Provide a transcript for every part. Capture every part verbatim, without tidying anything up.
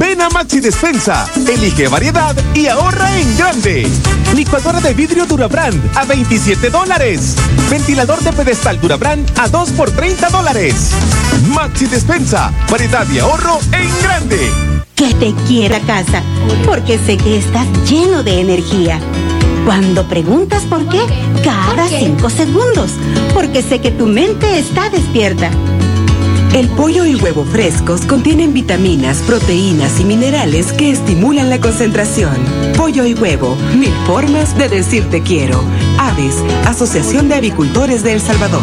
Ven a Maxi Despensa, elige variedad y ahorra en grande. Licuadora de vidrio Durabrand a veintisiete dólares. Ventilador de pedestal Durabrand a dos por treinta dólares. Maxi Despensa, variedad y ahorro en grande. Que te quiera casa, porque sé que estás lleno de energía. Cuando preguntas por qué, cada ¿Por qué? cinco segundos, porque sé que tu mente está despierta. El pollo y huevo frescos contienen vitaminas, proteínas y minerales que estimulan la concentración. Pollo y huevo, mil formas de decir te quiero. Aves, Asociación de Avicultores de El Salvador.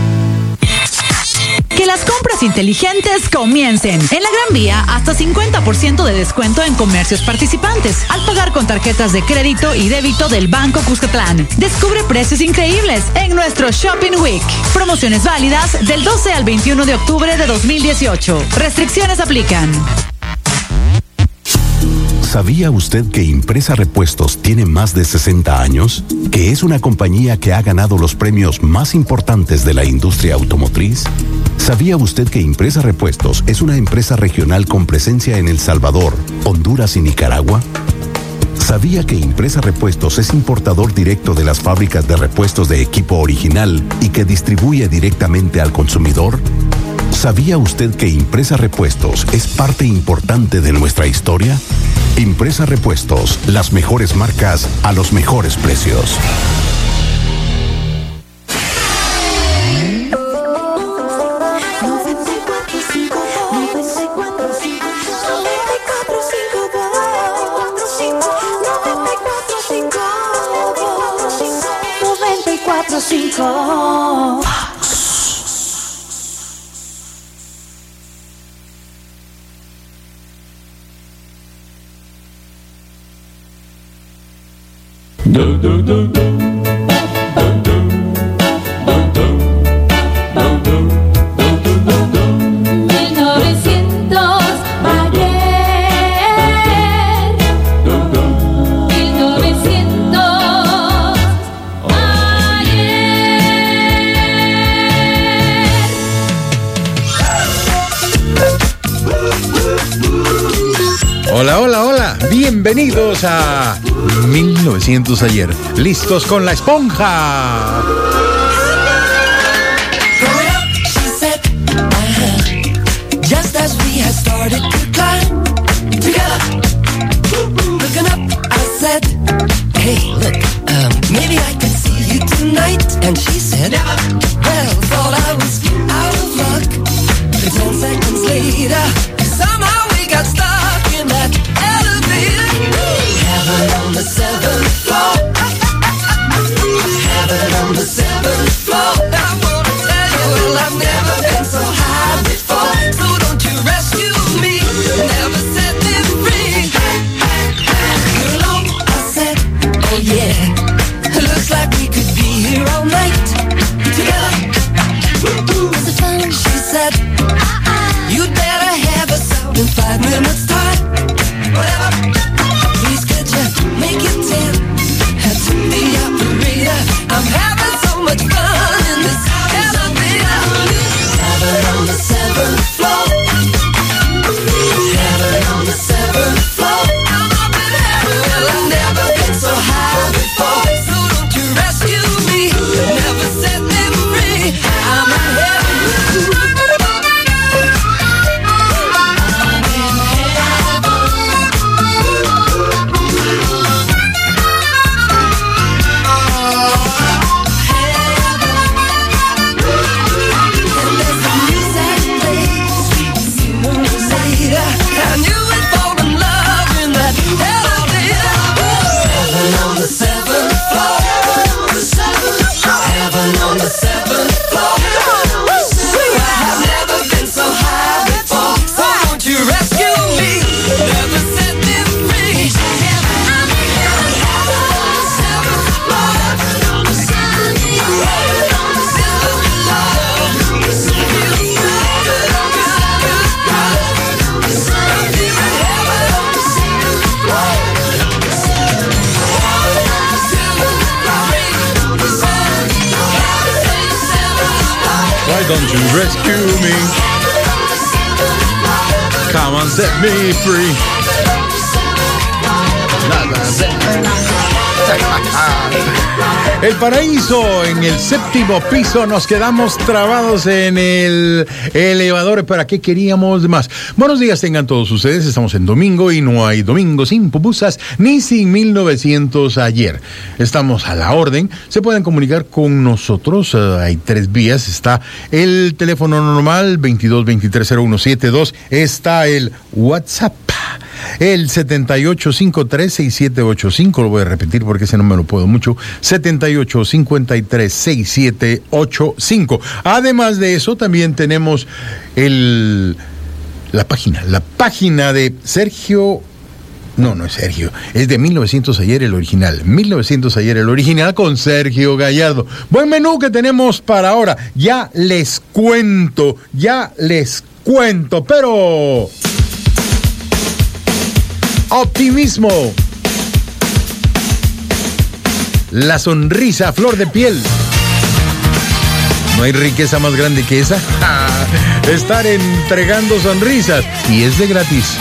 Que las compras inteligentes comiencen. En la Gran Vía, hasta cincuenta por ciento de descuento en comercios participantes al pagar con tarjetas de crédito y débito del Banco Cuscatlán. Descubre precios increíbles en nuestro Shopping Week. Promociones válidas del doce al veintiuno de octubre de dos mil dieciocho. Restricciones aplican. ¿Sabía usted que Impresa Repuestos tiene más de sesenta años? ¿Que es una compañía que ha ganado los premios más importantes de la industria automotriz? ¿Sabía usted que Impresa Repuestos es una empresa regional con presencia en El Salvador, Honduras y Nicaragua? ¿Sabía que Impresa Repuestos es importador directo de las fábricas de repuestos de equipo original y que distribuye directamente al consumidor? ¿Sabía usted que Impresa Repuestos es parte importante de nuestra historia? Impresa Repuestos, las mejores marcas a los mejores precios. Do, do, do, do. Hola, hola, hola. Bienvenidos a mil novecientos ayer. Listos con la esponja. Just as we had started to climb together, looking up, I said, hey, look, um, maybe I could see you tonight. And she said, never. Well, thought I was out of luck. Ten seconds later, somehow we got stuck in that elevator. Heaven on the seventh floor. Heaven on the seventh floor. I wanna tell you, well, I've never been so high before. So don't you rescue me, never set me free. You're alone, I said, oh yeah. Looks like we could be here all night together. Was it fun? She said, you'd better have us out in five minutes time. Whatever. Please could you make it ten? To the operator. I'm having so much fun in this elevator. Heaven on the seventh floor. Heaven on the seventh floor. I'm up in heaven. Well, I've never been so high before. So don't you rescue me. Never set me free. I'm in heaven. Why don't you rescue me? Come on, set me free. El paraíso en el séptimo piso, nos quedamos trabados en el elevador. ¿Para qué queríamos más? Buenos días tengan todos ustedes, estamos en domingo y no hay domingo sin pupusas ni sin mil novecientos ayer. Estamos a la orden, se pueden comunicar con nosotros, uh, hay tres vías, está el teléfono normal veintidós veintitrés cero uno setenta y dos, está el WhatsApp. El setenta y ocho cincuenta y tres sesenta y siete ochenta y cinco, lo voy a repetir porque ese no me lo puedo mucho, setenta y ocho cincuenta y tres sesenta y siete ochenta y cinco. Además de eso, también tenemos el la página, la página de Sergio, no, no es Sergio, es de mil novecientos ayer el original, mil novecientos ayer el original con Sergio Gallardo. Buen menú que tenemos para ahora, ya les cuento, ya les cuento, pero... optimismo, la sonrisa a flor de piel. No hay riqueza más grande que esa. Estar entregando sonrisas y es de gratis.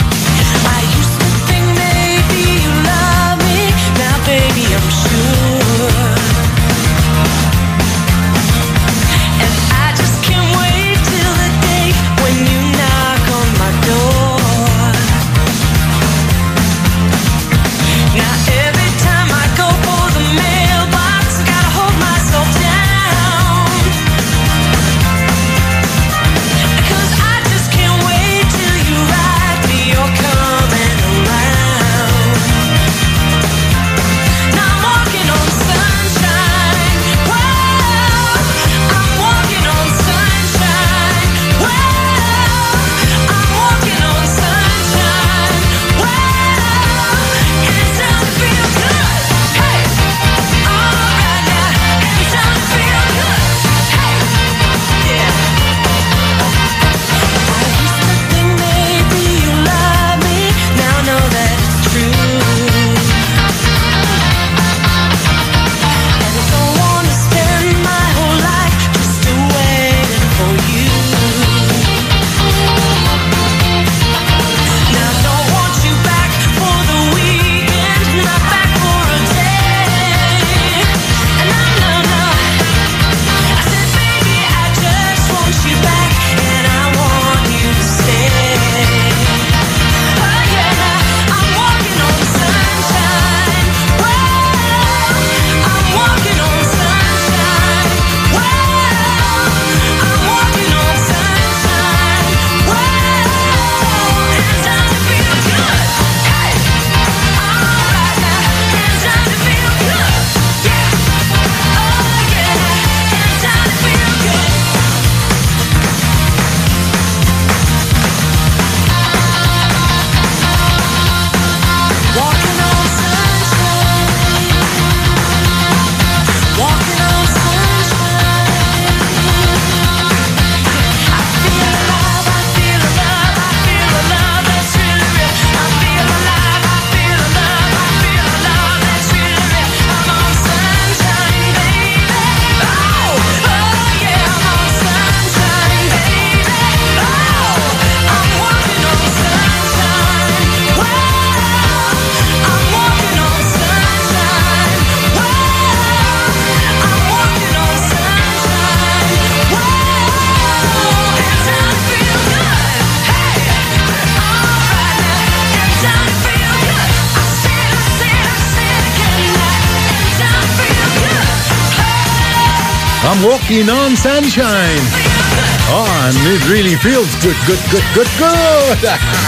I'm walking on sunshine. Oh, and it really feels good, good, good, good, good.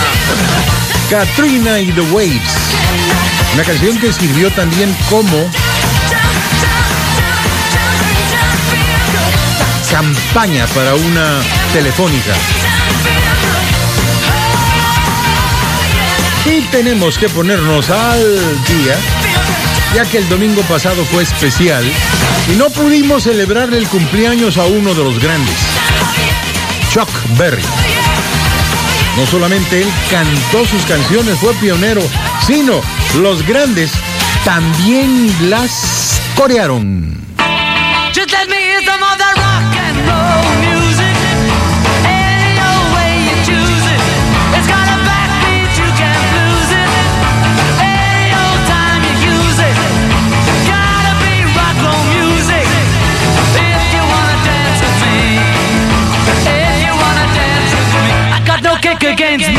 Katrina y The Waves. Una canción que sirvió también como campaña para una telefónica. Y tenemos que ponernos al día, ya que el domingo pasado fue especial y no pudimos celebrarle el cumpleaños a uno de los grandes, Chuck Berry. No solamente él cantó sus canciones, fue pionero, sino los grandes también las corearon. Just let me hear some of that rock and roll music. Any old way you choose it. It's got a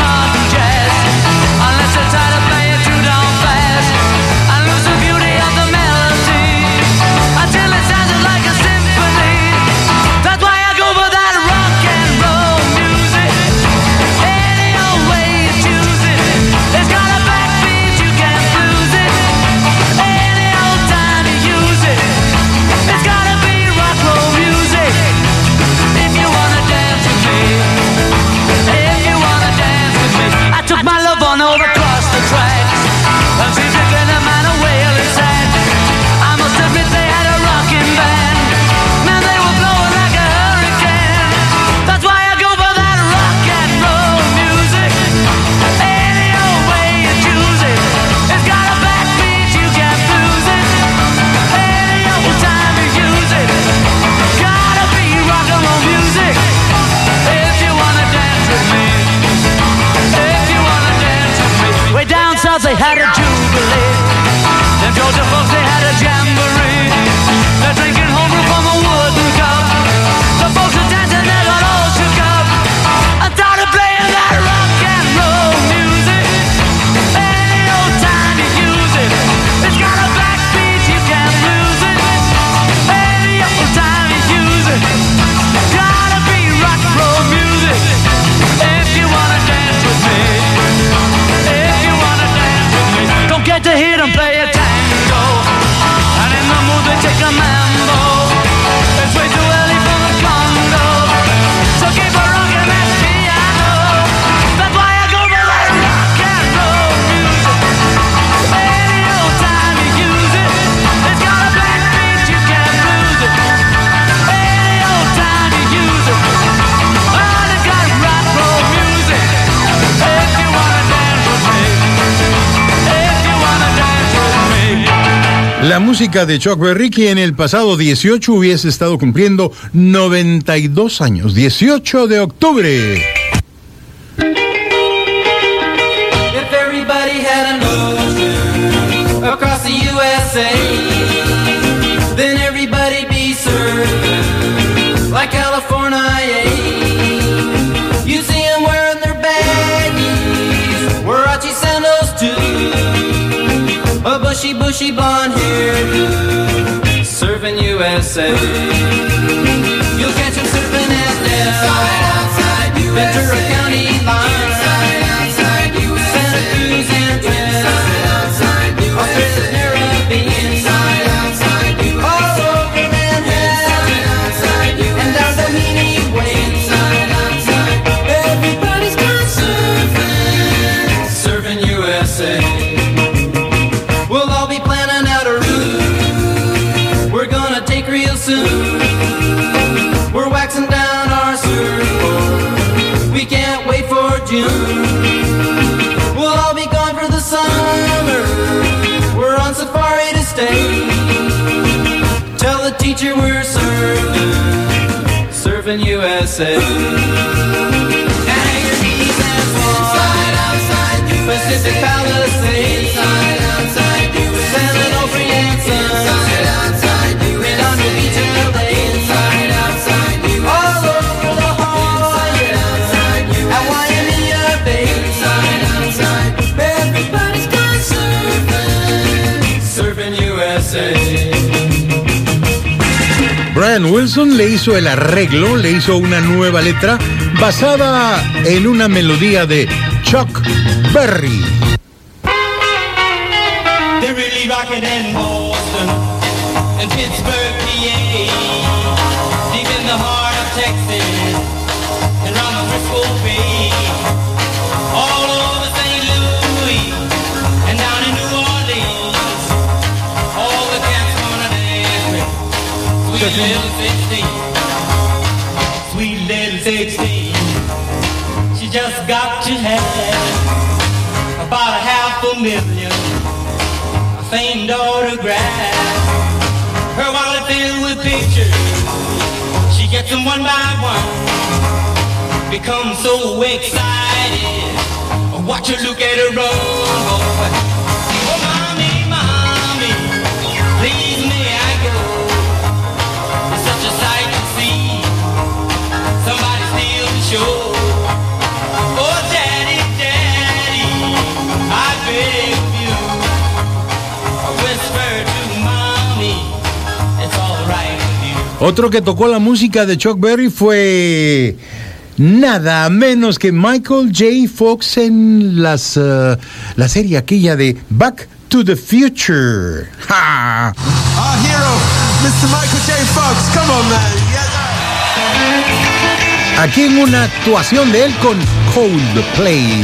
modern jazz. Unless you try to play it too darn fast and lose the beauty of the melody until it sounds like a symphony. That's why I go for that rock and roll music. Any old way you choose it, it's got a backbeat, you can't lose it. Any old time you use it, it's gotta be rock roll music. If you wanna dance with me, if you wanna dance with me, I took my love on over across the tracks, and she's taking a man away and sad. I must admit they had a rocking band, man they were blowing like a hurricane. That's why I go for that rock and roll music. Any old way you choose it, it's got a backbeat, you can't lose it. Any old time you use it, gotta be rock and roll music. If you wanna dance with me, if you wanna dance with me. Way down south they had a jubilee, them Georgia folks they had a jamboree. They're drinking homebrew from a wooden cup. The folks were dancing, they got all shook up and started playing that rock and roll music. Any old time you use it, it's got a backbeat, you can't lose it. Any old time you use it, gotta be rock and roll music. If you wanna dance with me, if you wanna dance with me, don't get to hear them play a tango, and in the mood they take a mambo. It's way too early for the Congo, so keep a rockin' that piano. That's why I go for that rock and roll music. Any old time you use it, it's got a backbeat, you can't lose it. Any old time you use it, oh, it's got rock roll music. If you wanna dance with me, if you wanna dance with me. La música de Chuck Berry, que en el pasado dieciocho hubiese estado cumpliendo noventa y dos años. dieciocho de octubre. If everybody had an ocean across the U S A, then everybody'd be served like California. You see them wearing their baggies, Warachi sandals too, a bushy, bushy blonde hair, serving U S A. You'll catch them surfing at Del, Ventura County line, Santa Cruz and Trent, Australia's Caribbean, all over Manhattan, and down the Meany Way. Everybody's gone surfing, surfing U S A. We'll all be planning out a route we're gonna take real soon. We're waxing down our surfboard, we can't wait for June. We'll all be gone for the summer, we're on safari to stay. Tell the teacher we're surfing, surfing U S A. Anchorage and Swan, Pacific Palisades, San Onofre and Sun, Redondo Beach and L A, all over La Jolla, at Waimea Bay. Everybody's gone surfing, surfing U S A. Brian Wilson le hizo el arreglo, le hizo una nueva letra basada en una melodía de Chuck Berry. They're really rocking in Boston and Pittsburgh, P A, deep in the heart of Texas and around the Frisco Bay, all over Saint Louis and down in New Orleans. All the cats wanna dance with sweet little sixteen, sweet little sixteen. She just got to have about a half a million famed autograph. Her wallet filled with pictures, she gets them one by one. Becomes so excited, watch her look at her run, boy. Oh, mommy, mommy, please may I go? It's such a sight to see, somebody steal the show. Oh, daddy, daddy. Otro que tocó la música de Chuck Berry fue nada menos que Michael J. Fox en las, uh, la serie aquella de Back to the Future. ¡Ja! Our hero, mister Michael J. Fox, come on, man. Yes, Aquí en una actuación de él con Coldplay.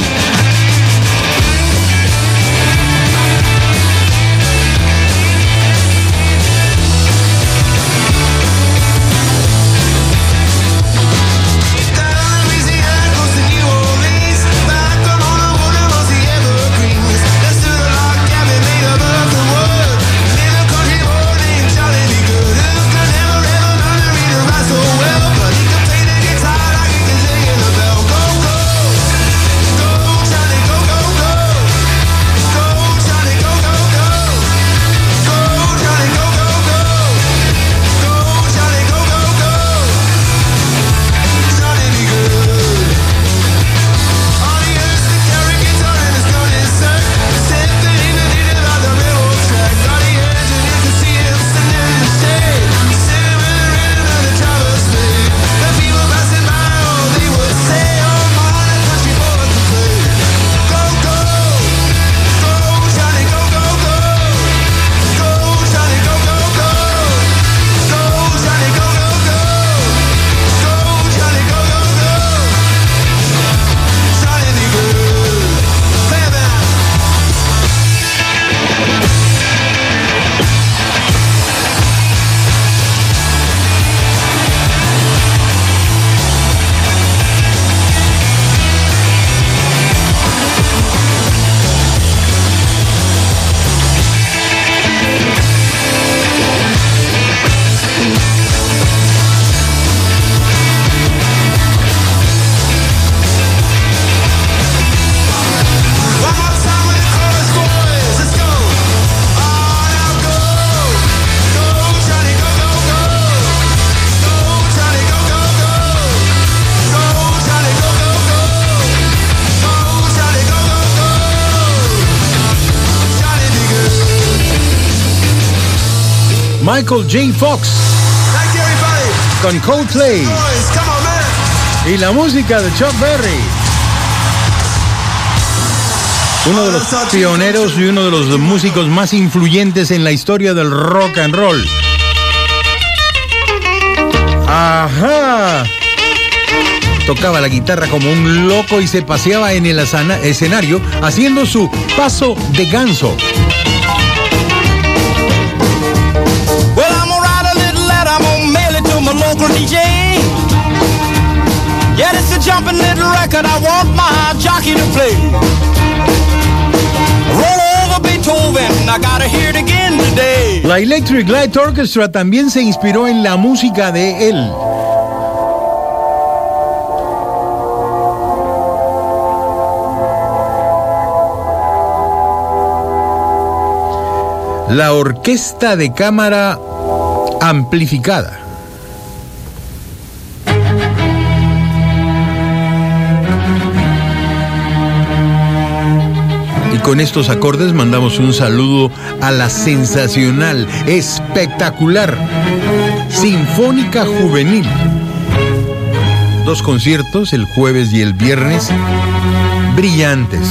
Michael J. Fox con Coldplay y la música de Chuck Berry, uno de los pioneros y uno de los músicos más influyentes en la historia del rock and roll. Ajá. Tocaba la guitarra como un loco y se paseaba en el escenario haciendo su paso de ganso. Well, I'm gonna write a little letter, I'm gonna mail it to my local D J. Yeah, it's a jumping little record, I want my jockey to play. Roll over Beethoven, I gotta hear it again today. La Electric Light Orchestra también se inspiró en la música de él. La orquesta de cámara amplificada. Y con estos acordes mandamos un saludo a la sensacional, espectacular Sinfónica Juvenil. Dos conciertos, el jueves y el viernes, brillantes.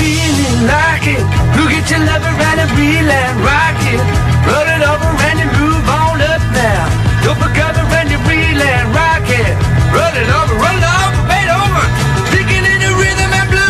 feeling like it. Look at your lover and a reel and rock it. Roll it over and you move on up now. Don't cover and you reel and rock it. Roll it over, roll it over, bend over. Sticking in the rhythm and blues.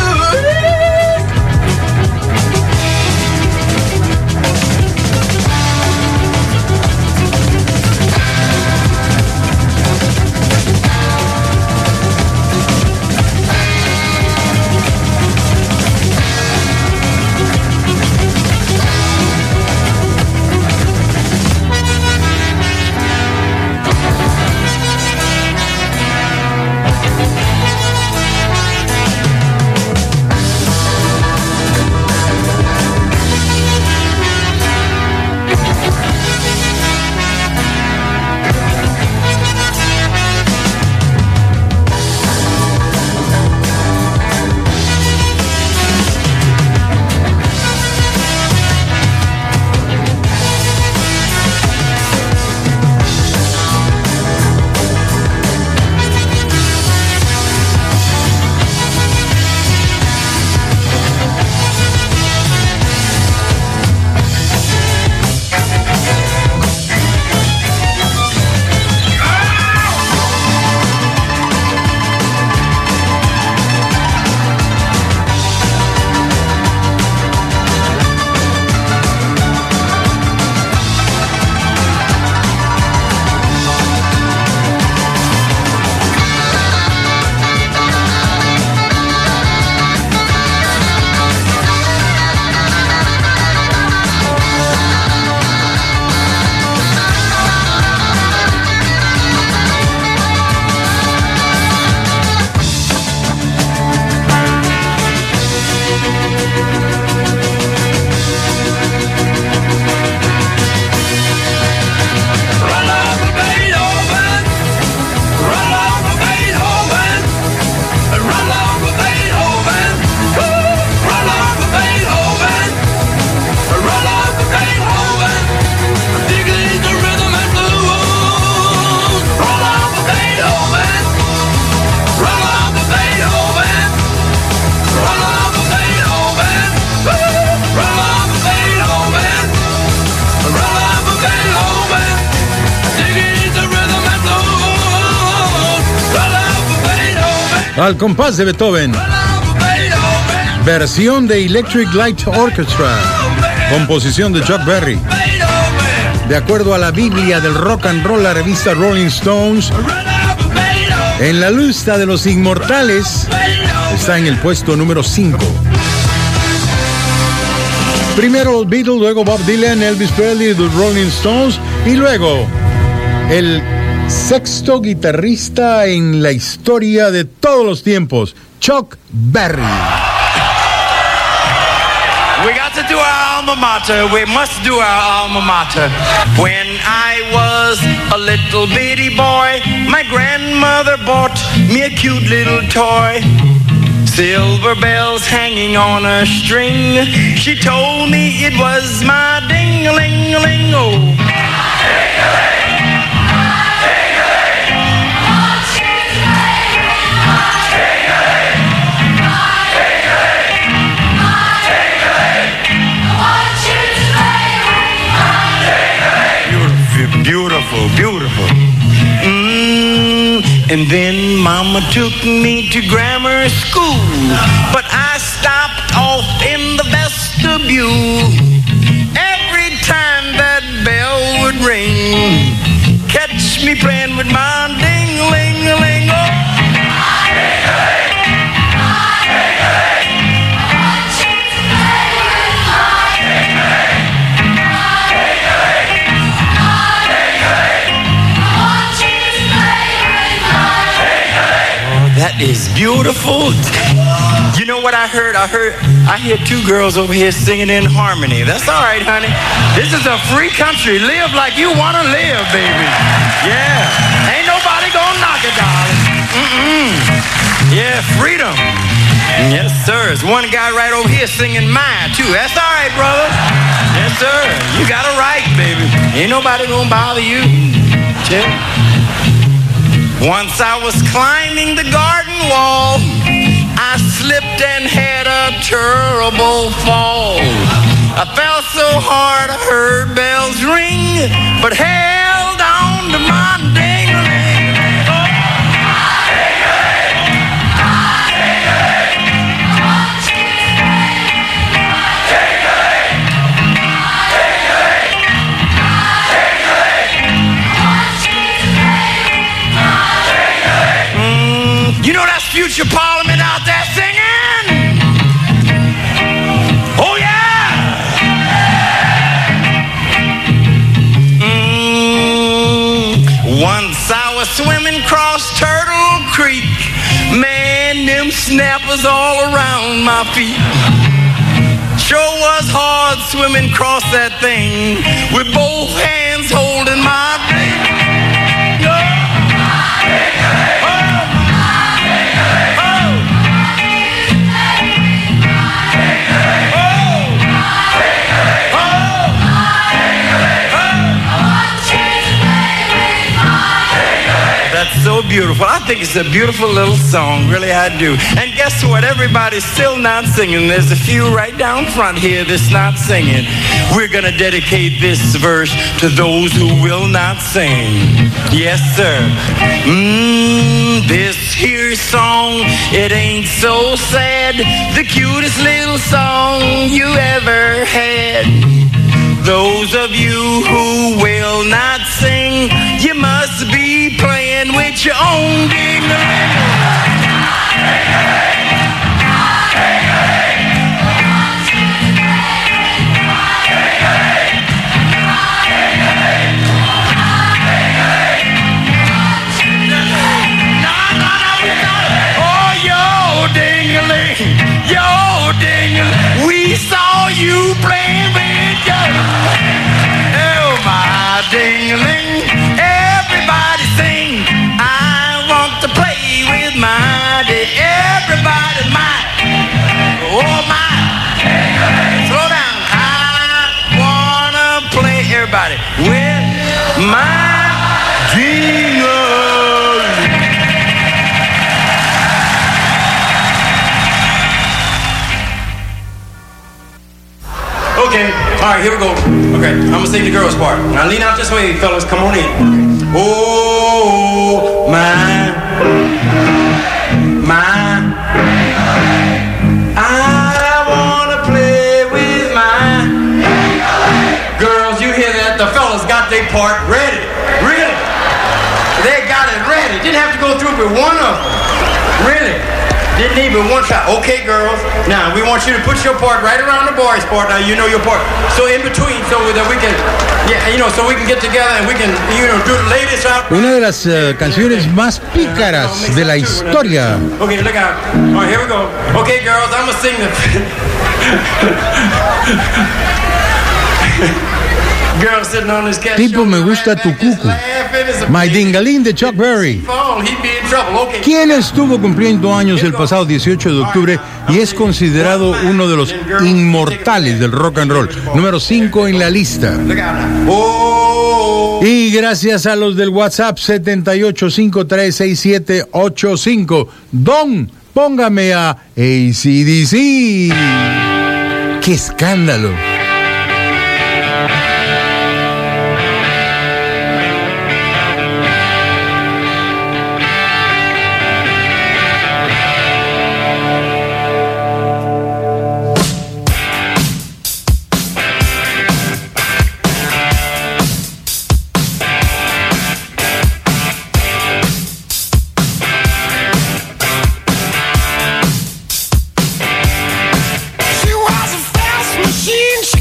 Al compás de Beethoven, versión de Electric Light Orchestra, composición de Chuck Berry. De acuerdo a la Biblia del rock and roll, la revista Rolling Stones, en la lista de los inmortales está en el puesto número cinco. Primero los Beatles, luego Bob Dylan, Elvis Presley, The Rolling Stones y luego el sexto guitarrista en la historia de todos los tiempos, Chuck Berry. We got to do our alma mater. We must do our alma mater. When I was a little bitty boy, my grandmother bought me a cute little toy. Silver bells hanging on a string. She told me it was my ding-a-ling-a-ling. Oh. Beautiful, beautiful. Mm, and then Mama took me to grammar school, but I stopped off in the vestibule. Every time that bell would ring, catch me playing with my ding-a-ling-a-ling. Oh. That is beautiful. You know what I heard? I heard, I hear two girls over here singing in harmony. That's all right, honey. This is a free country. Live like you want to live, baby. Yeah. Ain't nobody gonna knock it, darling. Mm-mm. Yeah, freedom. Yes, sir. There's one guy right over here singing mine, too. That's all right, brother. Yes, sir. You got a right, baby. Ain't nobody gonna bother you. Check. Once I was climbing the garden wall, I slipped and had a terrible Thunderbolt Falls. I fell so hard I heard bells ring, but held on to my ding-a-ling. Mm, you know that's future Parliament out there singing? Oh yeah! Once I was swimming across Turtle Creek. Man, them snappers all around my feet. Sure was hard swimming across that thing with both hands holding my drink. That's so beautiful. I think it's a beautiful little song, really I do. And guess what? Everybody's still not singing. There's a few right down front here that's not singing. We're gonna dedicate this verse to those who will not sing. Yes, sir. Mmm, this here song, it ain't so sad. The cutest little song you ever had. Those of you who will not sing, you must be playing with your own ding-a-ling. Oh, yo, ding-a-ling, yo, ding-a-ling. We saw you playing with your oh, my ding-a-ling. Everybody sing. I want to play with my ding. Everybody my. Oh, my. Slow down. I wanna play, everybody, with my ding-a-ling. Okay, all right, here we go. Okay, I'm gonna sing the girls' part. Now lean out this way, fellas. Come on in. Oh my, my, I wanna play with my girls. You hear that? The fellas got their part ready. Really? They got it ready. Didn't have to go through it with one of them. Really? Didn't even one shot. Okay, girls. Now we want you to put your part right around the boys' part. Now you know your part. So in between, so that we can, yeah, you know, so we can get together and we can, you know, do the latest out. Una de las uh, canciones más pícaras de la historia. Okay, look out. All right, here we go. Okay, girls, I'm gonna sing the. Girls sitting on this cat. Tipo, me gusta tu cucu. My Ding-a-ling de Chuck Berry. Quien estuvo cumpliendo años el pasado dieciocho de octubre y es considerado uno de los inmortales del rock and roll. Número cinco en la lista. Y gracias a los del WhatsApp siete ocho cinco tres seis siete ocho cinco. Don, póngame a A C D C. ¡Qué escándalo! She was a fast machine.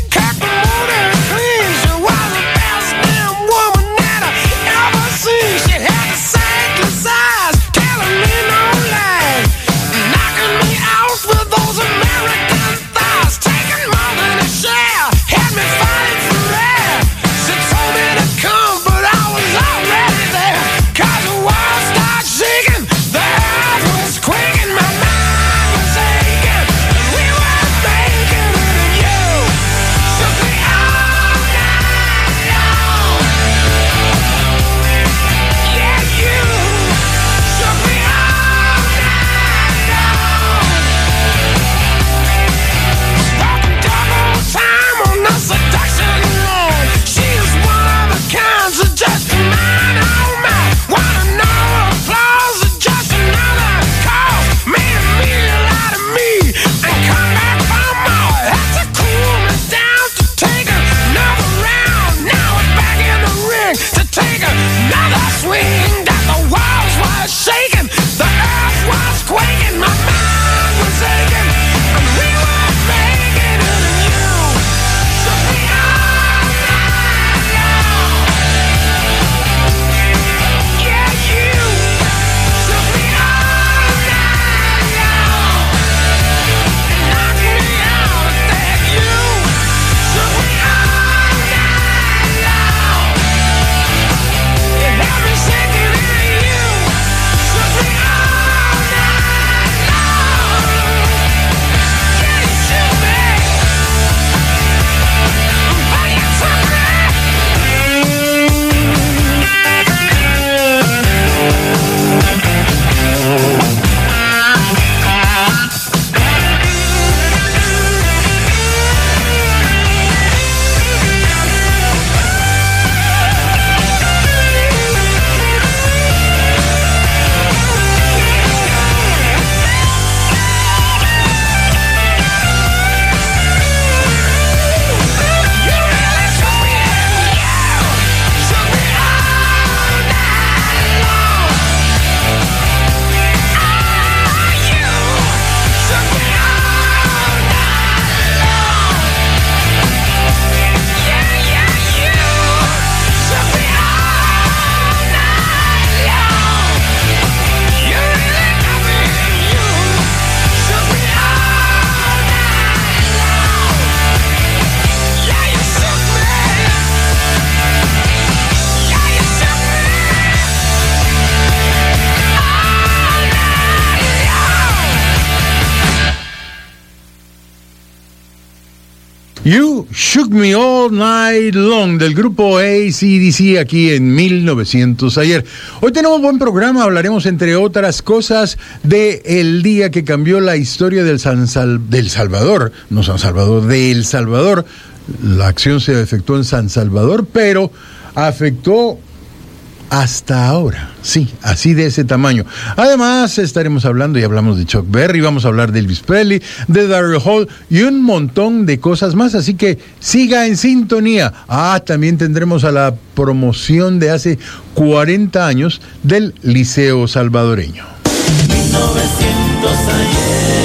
You Shook Me All Night Long del grupo A C D C aquí en mil novecientos ayer. Hoy tenemos buen programa, hablaremos entre otras cosas de el día que cambió la historia del, San Sal- del Salvador, no San Salvador, de El Salvador. La acción se efectuó en San Salvador, pero afectó hasta ahora, sí, así de ese tamaño. Además, estaremos hablando y hablamos de Chuck Berry, vamos a hablar de Elvis Presley, de Daryl Hall y un montón de cosas más, así que siga en sintonía. Ah, también tendremos a la promoción de hace cuarenta años del Liceo Salvadoreño. mil novecientos ayer.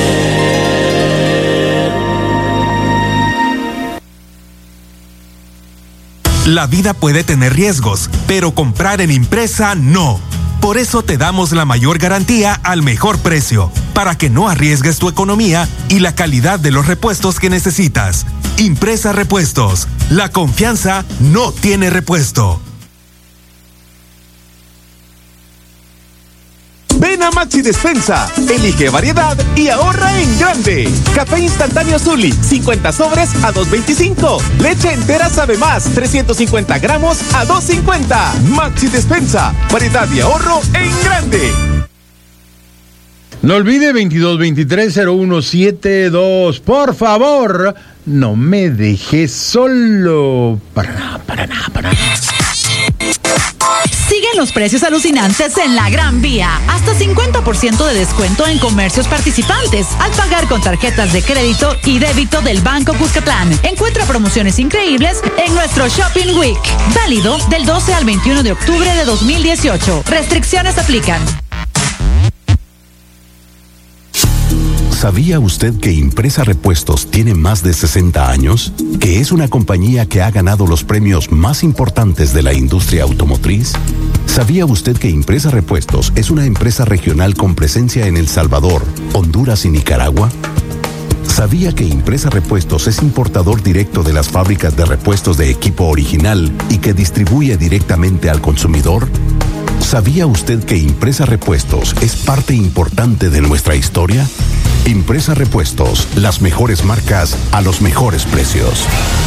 La vida puede tener riesgos, pero comprar en Impresa no. Por eso te damos la mayor garantía al mejor precio, para que no arriesgues tu economía y la calidad de los repuestos que necesitas. Impresa Repuestos. La confianza no tiene repuesto. Ven a Maxi Despensa, elige variedad y ahorra en grande. Café instantáneo Zully, cincuenta sobres a dos veinticinco. Leche entera sabe más, trescientos cincuenta gramos a dos cincuenta. Maxi Despensa, variedad y ahorro en grande. No olvide veintidós veintitrés cero uno setenta y dos. Por favor, no me dejes solo. Para nada, para nada, para nada. Siguen los precios alucinantes en la Gran Vía. Hasta cincuenta por ciento de descuento en comercios participantes al pagar con tarjetas de crédito y débito del Banco Cuscatlán. Encuentra promociones increíbles en nuestro Shopping Week. Válido del doce al veintiuno de octubre de dos mil dieciocho. Restricciones aplican. ¿Sabía usted que Impresa Repuestos tiene más de sesenta años? ¿Que es una compañía que ha ganado los premios más importantes de la industria automotriz? ¿Sabía usted que Impresa Repuestos es una empresa regional con presencia en El Salvador, Honduras y Nicaragua? ¿Sabía que Impresa Repuestos es importador directo de las fábricas de repuestos de equipo original y que distribuye directamente al consumidor? ¿Sabía usted que Impresa Repuestos es parte importante de nuestra historia? Impresa Repuestos, las mejores marcas a los mejores precios.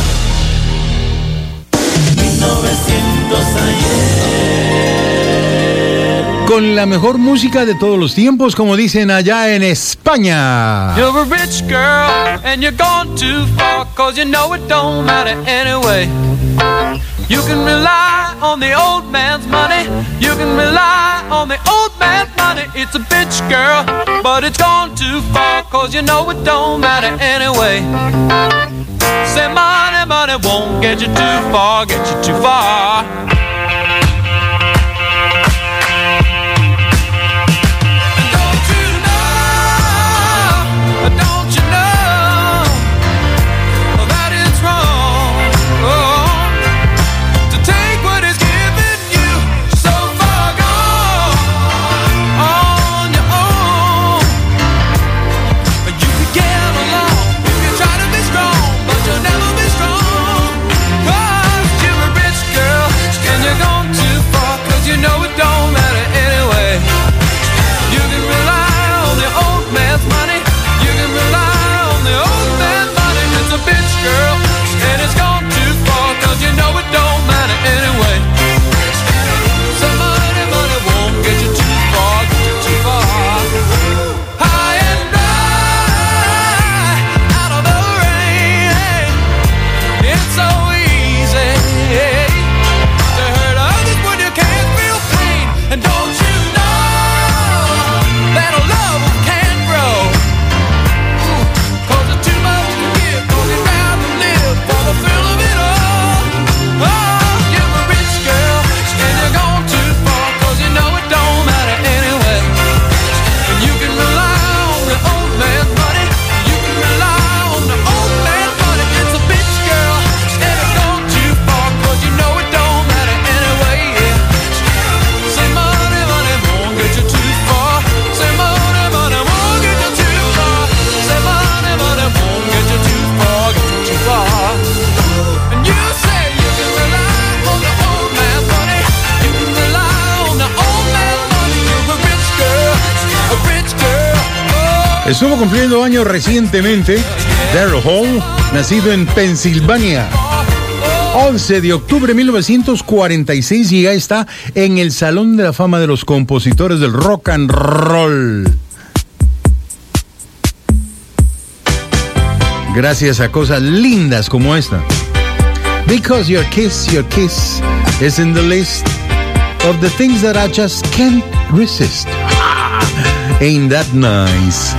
mil novecientos ayer. Con la mejor música de todos los tiempos, como dicen allá en España. You're a rich girl and you're gone too far, cause you know it don't matter anyway. You can rely on the old man's money. You can rely on the old man's money. It's a bitch, girl, but it's gone too far, cause you know it don't matter anyway. Say money, money won't get you too far, get you too far. And don't you know, don't you know that it's wrong? Oh. Estuvo cumpliendo años recientemente Daryl Hall, nacido en Pensilvania. once de octubre de mil novecientos cuarenta y seis, y ya está en el Salón de la Fama de los Compositores del Rock and Roll. Gracias a cosas lindas como esta. Because your kiss, your kiss is in the list of the things that I just can't resist. Ain't that nice?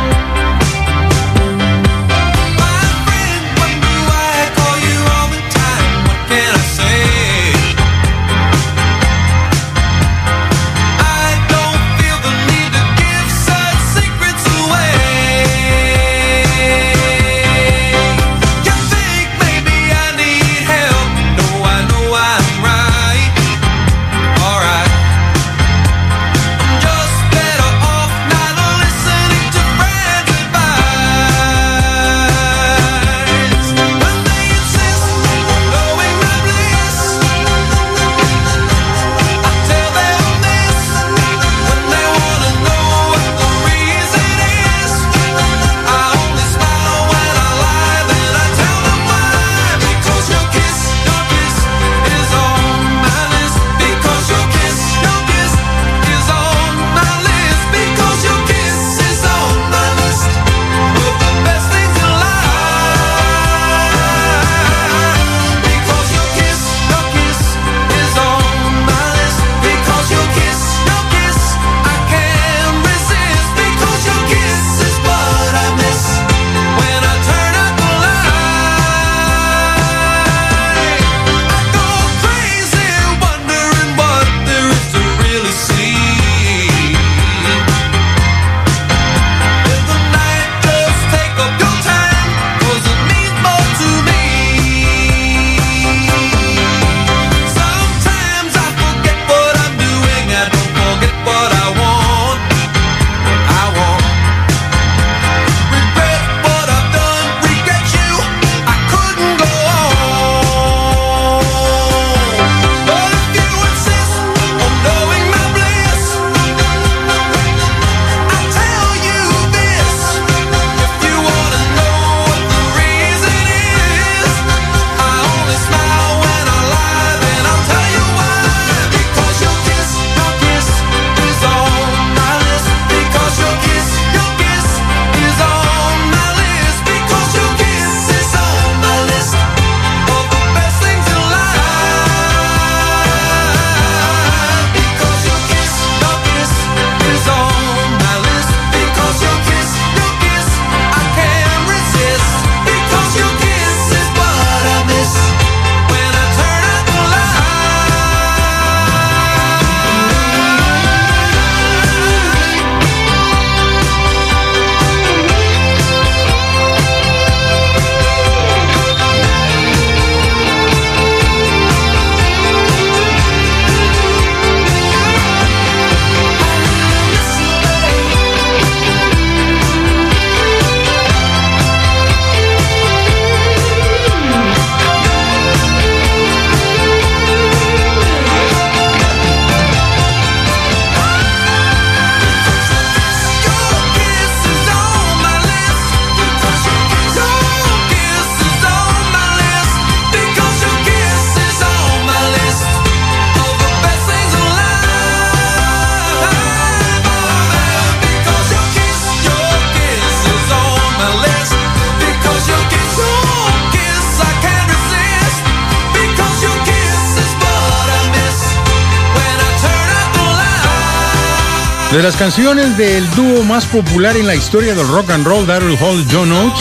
De las canciones del dúo más popular en la historia del rock and roll, Daryl Hall y John Oates,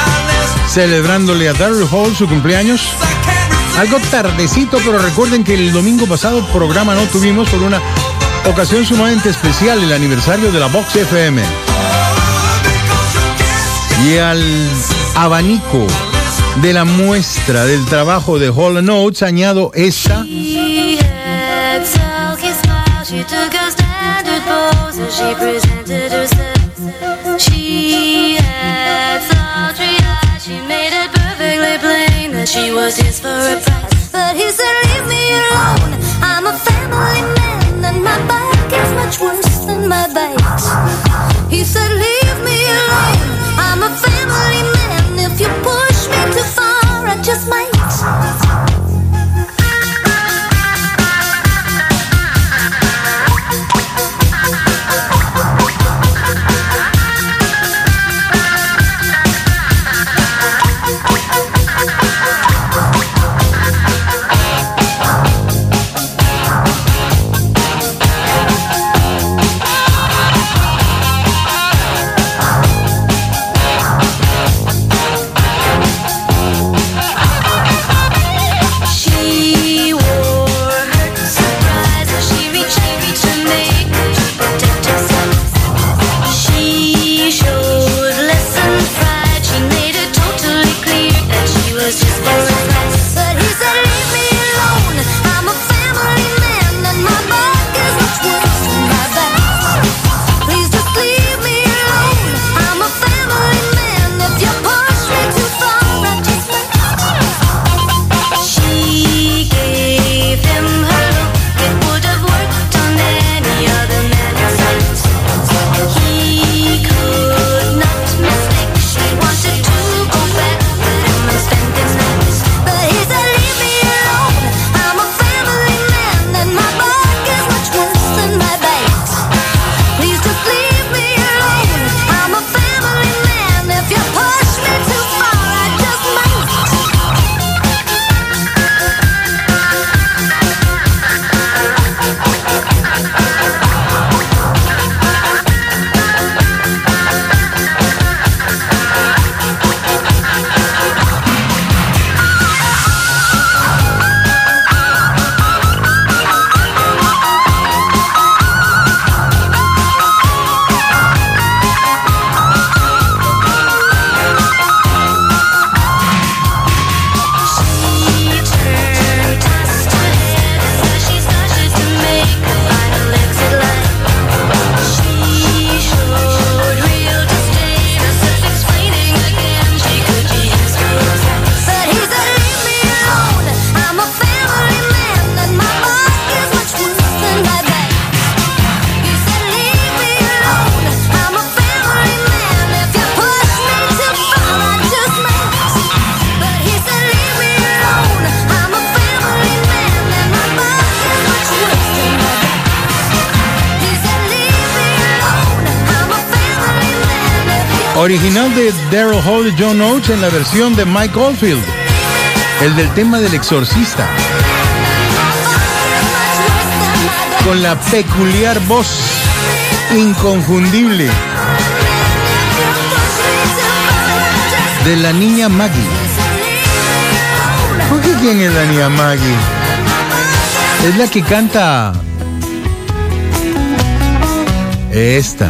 celebrándole a Daryl Hall su cumpleaños. Algo tardecito, pero recuerden que el domingo pasado programa no tuvimos por una ocasión sumamente especial, el aniversario de la Vox F M. Y al abanico de la muestra del trabajo de Hall and Oates añado esta. She presented herself. She had sultry eyes. She made it perfectly plain that she was his for a price. But he said, leave me alone. I'm a family man, and my bite is much worse than my bite. He said, leave me alone. Original de Daryl Hall y John Oates en la versión de Mike Oldfield. El del tema del exorcista. Con la peculiar voz inconfundible de la niña Maggie. ¿Por qué quién es la niña Maggie? Es la que canta esta.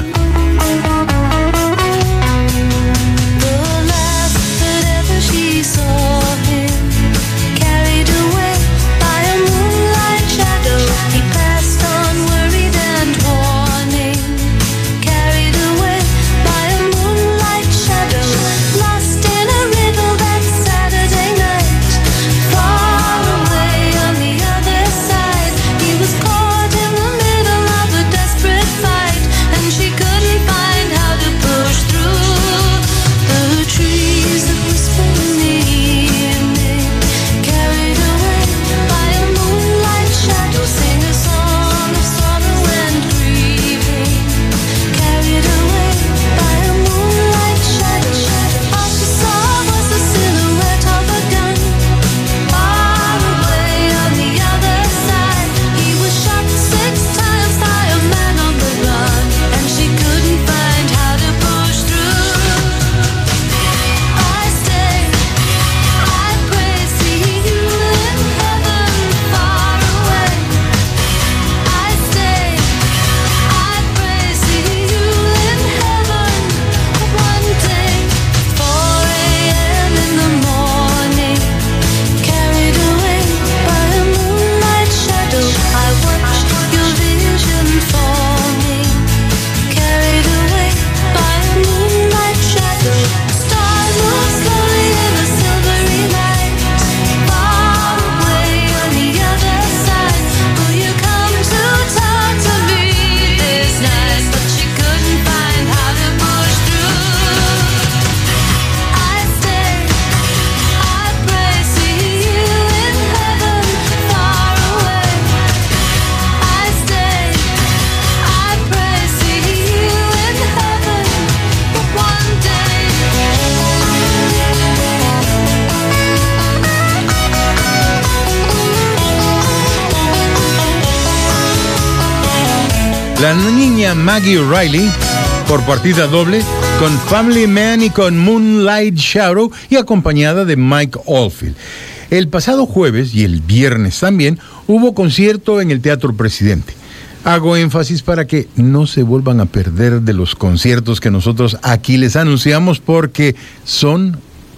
La niña Maggie Riley, por partida doble, con Family Man y con Moonlight Shadow, y acompañada de Mike Oldfield. El pasado jueves y el viernes también hubo concierto en el Teatro Presidente. Hago énfasis para que no se vuelvan a perder de los conciertos que nosotros aquí les anunciamos, porque son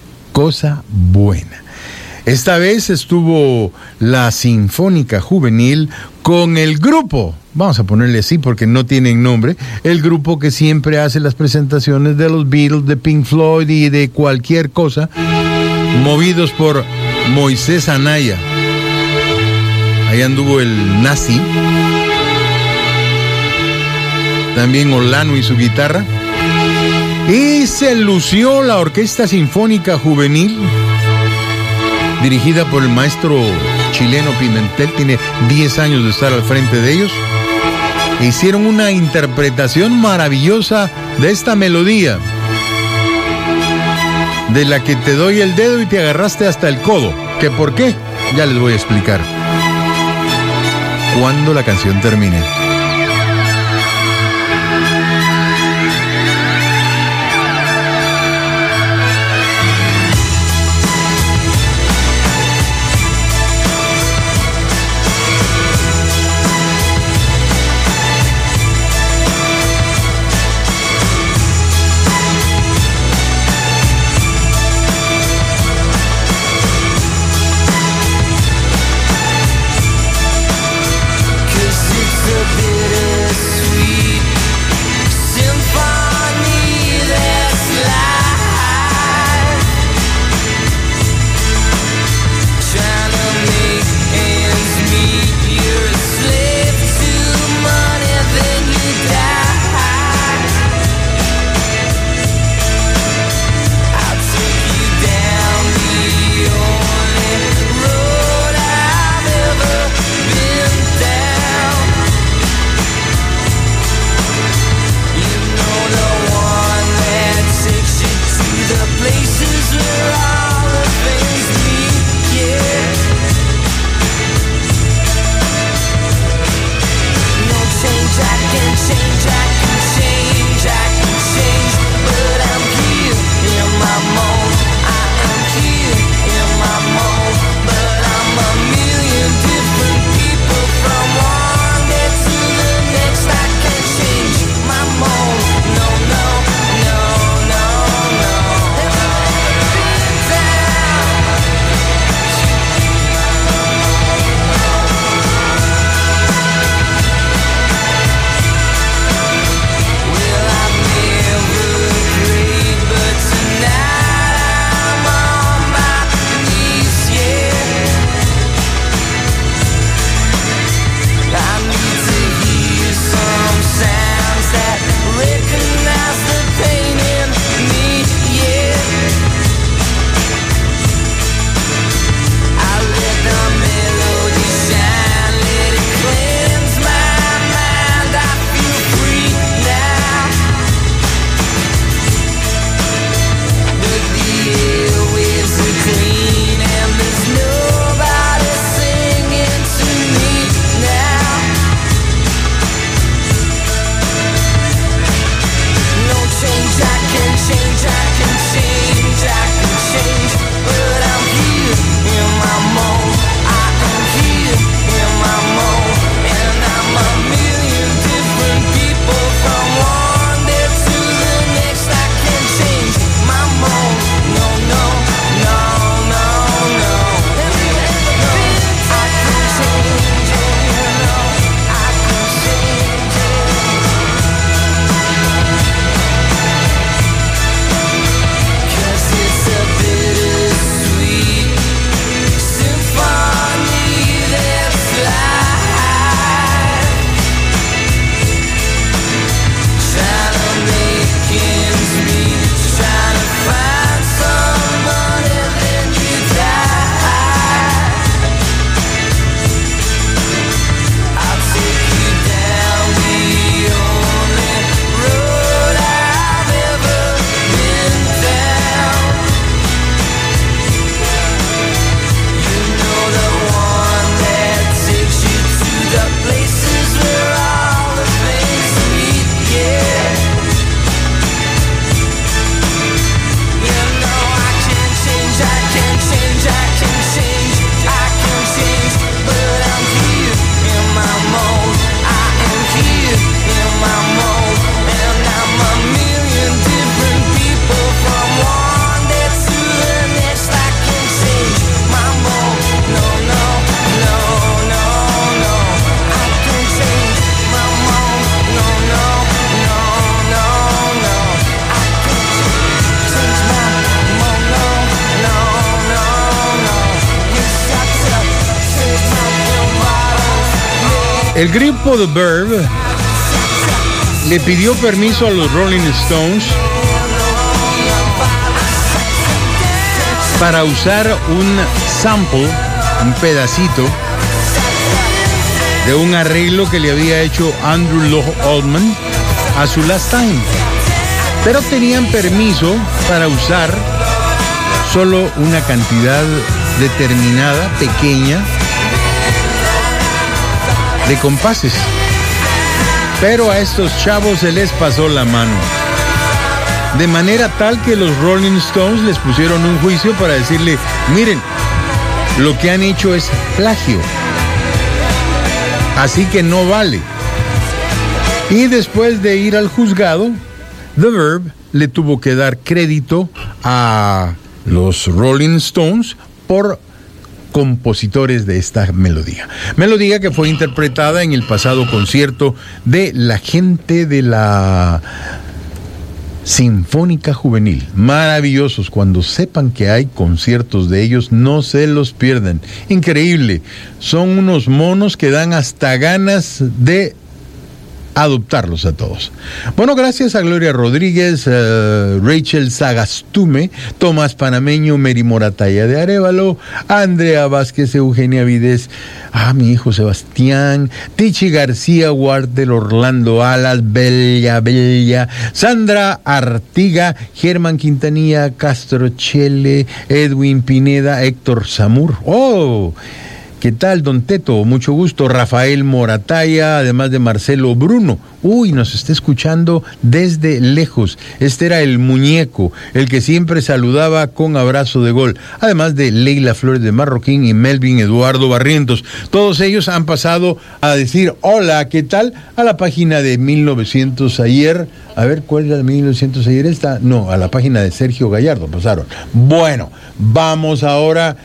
cosa buena. Esta vez estuvo la Sinfónica Juvenil con el grupo, vamos a ponerle así porque no tienen nombre, el grupo que siempre hace las presentaciones de los Beatles, de Pink Floyd y de cualquier cosa, movidos por Moisés Anaya. Ahí anduvo el Nazi, también Olano y su guitarra, y se lució la Orquesta Sinfónica Juvenil, dirigida por el maestro chileno Pimentel. Tiene diez años de estar al frente de ellos. Hicieron una interpretación maravillosa de esta melodía, de la que te doy el dedo y te agarraste hasta el codo. ¿Que por qué? Ya les voy a explicar cuando la canción termine. It's a bit El grupo The Verve le pidió permiso a los Rolling Stones para usar un sample, un pedacito de un arreglo que le había hecho Andrew Lowe Oldham a su Last Time. Pero tenían permiso para usar solo una cantidad determinada, pequeña, de compases. Pero a estos chavos se les pasó la mano. De manera tal que los Rolling Stones les pusieron un juicio para decirle, miren, lo que han hecho es plagio. Así que no vale. Y después de ir al juzgado, The Verve le tuvo que dar crédito a los Rolling Stones por compositores de esta melodía. Melodía que fue interpretada en el pasado concierto de la gente de la Sinfónica Juvenil. Maravillosos. Cuando sepan que hay conciertos de ellos, no se los pierdan. Increíble. Son unos monos que dan hasta ganas de adoptarlos a todos. Bueno, gracias a Gloria Rodríguez, uh, Rachel Sagastume, Tomás Panameño, Mary Morataya de Arévalo, Andrea Vázquez, Eugenia Vides, ah, mi hijo Sebastián, Tichi García, Wardel, Orlando Alas, Bella Bella, Sandra Artiga, Germán Quintanilla, Castro Chele, Edwin Pineda, Héctor Samur. ¡Oh! ¿Qué tal, don Teto? Mucho gusto. Rafael Morataya, además de Marcelo Bruno. Uy, nos está escuchando desde lejos. Este era el muñeco, el que siempre saludaba con abrazo de gol. Además de Leila Flores de Marroquín y Melvin Eduardo Barrientos. Todos ellos han pasado a decir hola, ¿qué tal? A la página de mil novecientos ayer. A ver, ¿cuál era de mil novecientos ayer? Esta, no, a la página de Sergio Gallardo pasaron. Bueno, vamos ahora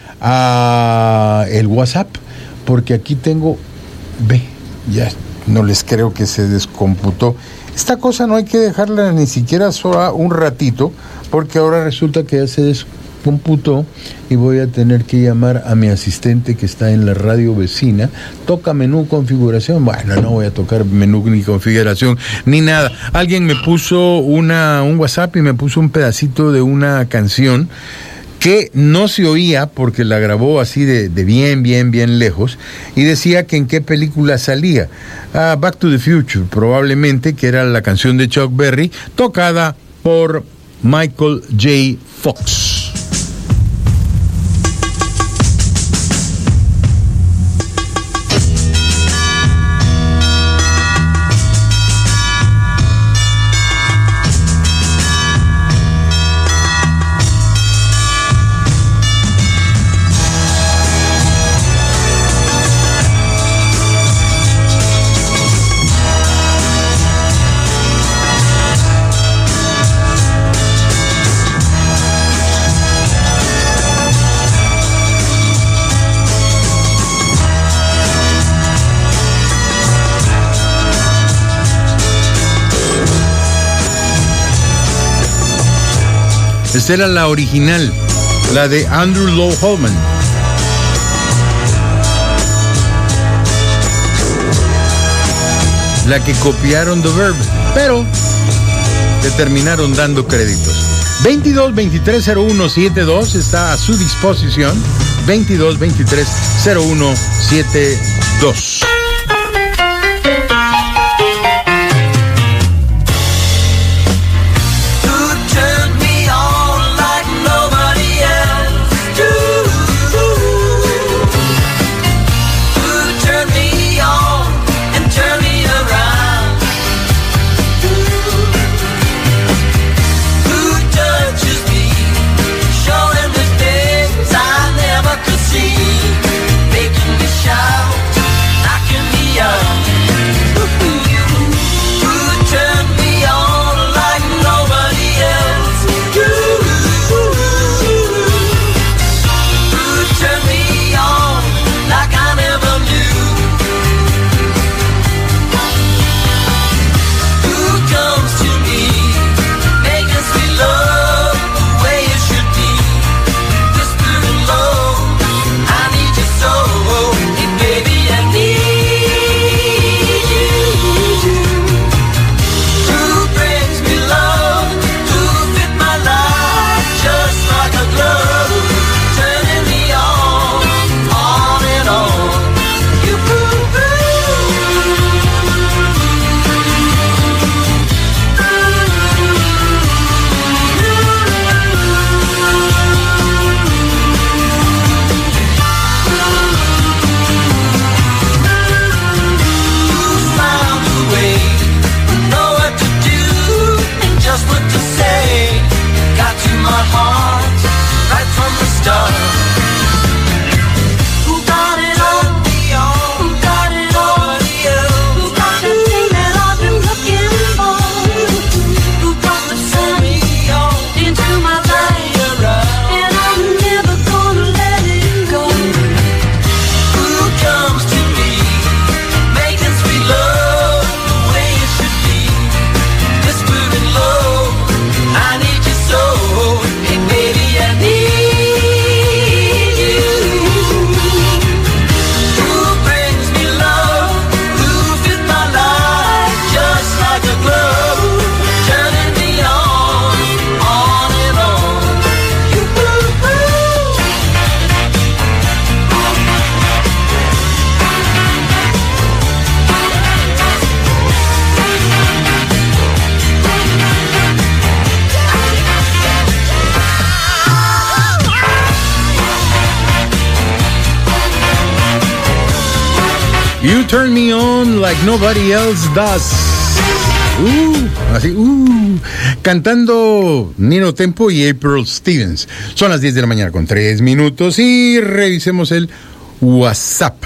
a el WhatsApp, porque aquí tengo, ve, ya no les creo que se descomputó. Esta cosa no hay que dejarla ni siquiera sola un ratito, porque ahora resulta que ya se descomputó y voy a tener que llamar a mi asistente que está en la radio vecina. Toca menú configuración. Bueno, no voy a tocar menú ni configuración ni nada. Alguien me puso una un WhatsApp y me puso un pedacito de una canción que no se oía porque la grabó así de, de bien, bien, bien lejos, y decía que en qué película salía. Ah, Back to the Future, probablemente, que era la canción de Chuck Berry, tocada por Michael J. Fox. Esta era la original, la de Andrew Lowe Oldham. La que copiaron The Verve, pero le terminaron dando créditos. veintidós veintitrés cero uno setenta y dos está a su disposición. veintidós veintitrés cero uno setenta y dos. Making me shout, I my heart right from the start. Who got it all? Who got it all? Who got the thing that I've been looking for? Who brought the sun into my life? And I'm never gonna let it go. Who comes to me, making sweet love the way it should be, whispering low, I need you so, hey baby I need you. Who brings me love, who fills my life just like a glove, turning me on, on and on. You You turn me on like nobody else does. Uh, así, uh, cantando Nino Tempo y April Stevens. Son las diez de la mañana con tres minutos y revisemos el WhatsApp.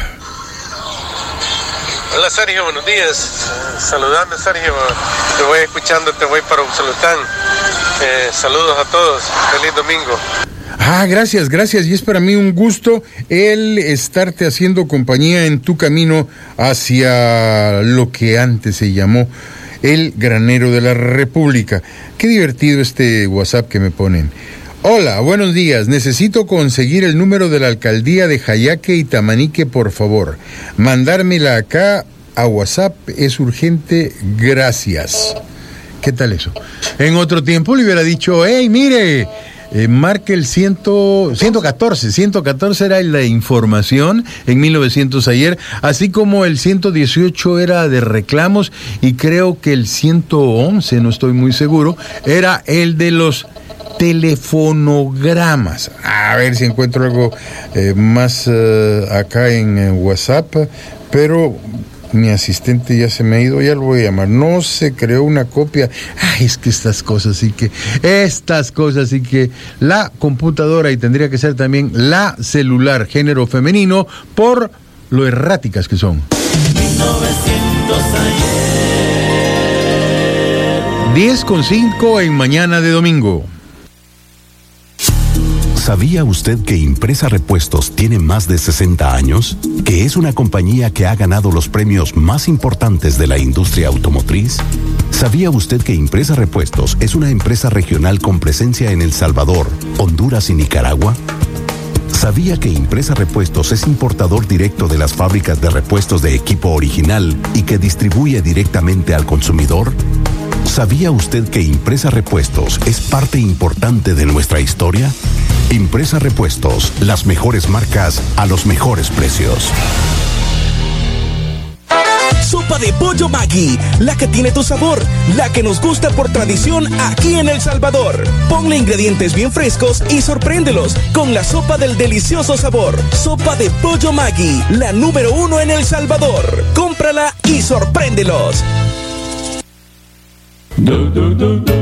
Hola Sergio, buenos días. Eh, saludando Sergio, te voy escuchando, te voy para Uxalután. Eh, saludos a todos, feliz domingo. Ah, gracias, gracias. Y es para mí un gusto el estarte haciendo compañía en tu camino hacia lo que antes se llamó el Granero de la República. Qué divertido este WhatsApp que me ponen. Hola, buenos días. Necesito conseguir el número de la alcaldía de Jayaque y Tamanique, por favor. Mandármela acá a WhatsApp es urgente. Gracias. ¿Qué tal eso? En otro tiempo le hubiera dicho, hey, mire... Eh, marque el ciento catorce, ciento catorce era la información en mil novecientos ayer, así como el ciento dieciocho era de reclamos y creo que el ciento once, no estoy muy seguro, era el de los telefonogramas. A ver si encuentro algo eh, más eh, acá en eh, WhatsApp, pero... mi asistente ya se me ha ido, ya lo voy a llamar. No se creó una copia. Ay, es que estas cosas sí que, estas cosas sí que, la computadora y tendría que ser también la celular, género femenino, por lo erráticas que son. mil novecientos ayer. diez con cinco en mañana de domingo. ¿Sabía usted que Impresa Repuestos tiene más de sesenta años? ¿Que es una compañía que ha ganado los premios más importantes de la industria automotriz? ¿Sabía usted que Impresa Repuestos es una empresa regional con presencia en El Salvador, Honduras y Nicaragua? ¿Sabía que Impresa Repuestos es importador directo de las fábricas de repuestos de equipo original y que distribuye directamente al consumidor? ¿Sabía usted que Impresa Repuestos es parte importante de nuestra historia? Impresa Repuestos, las mejores marcas a los mejores precios. Sopa de pollo Maggi, la que tiene tu sabor, la que nos gusta por tradición aquí en El Salvador. Ponle ingredientes bien frescos y sorpréndelos con la sopa del delicioso sabor. Sopa de pollo Maggi, la número uno en El Salvador. Cómprala y sorpréndelos. Do, do, do, do.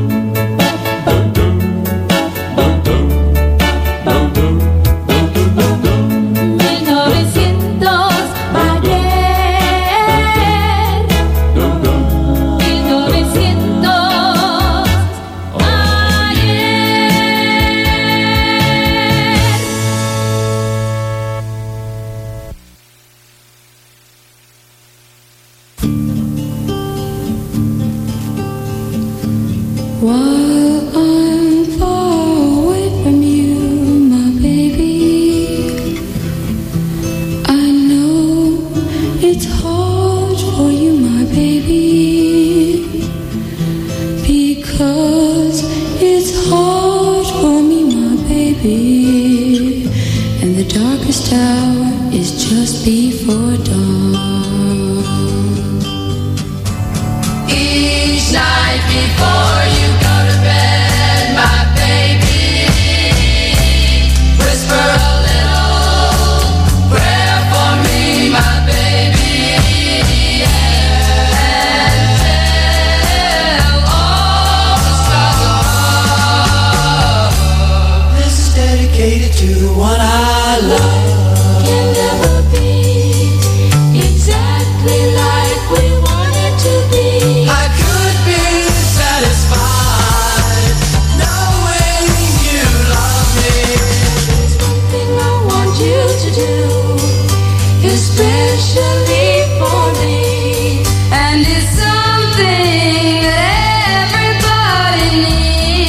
to the one I love. Can never be exactly like we want it to be. I could be satisfied knowing you love me. There's one thing I want you to do, especially for me, and it's something that everybody needs.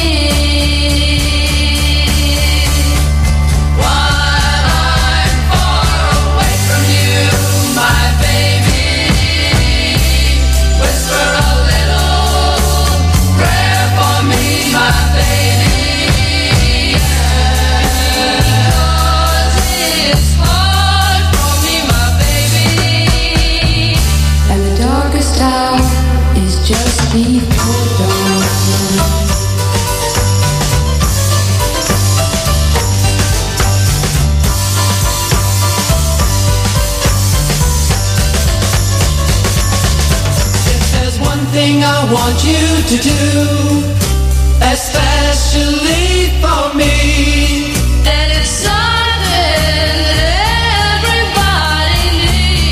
I want you to do, especially for me, and it's something that everybody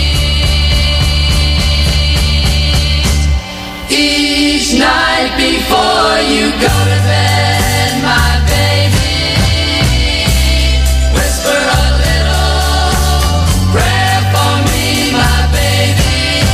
needs. Each night before you go to bed, my baby, whisper a little prayer for me, my baby.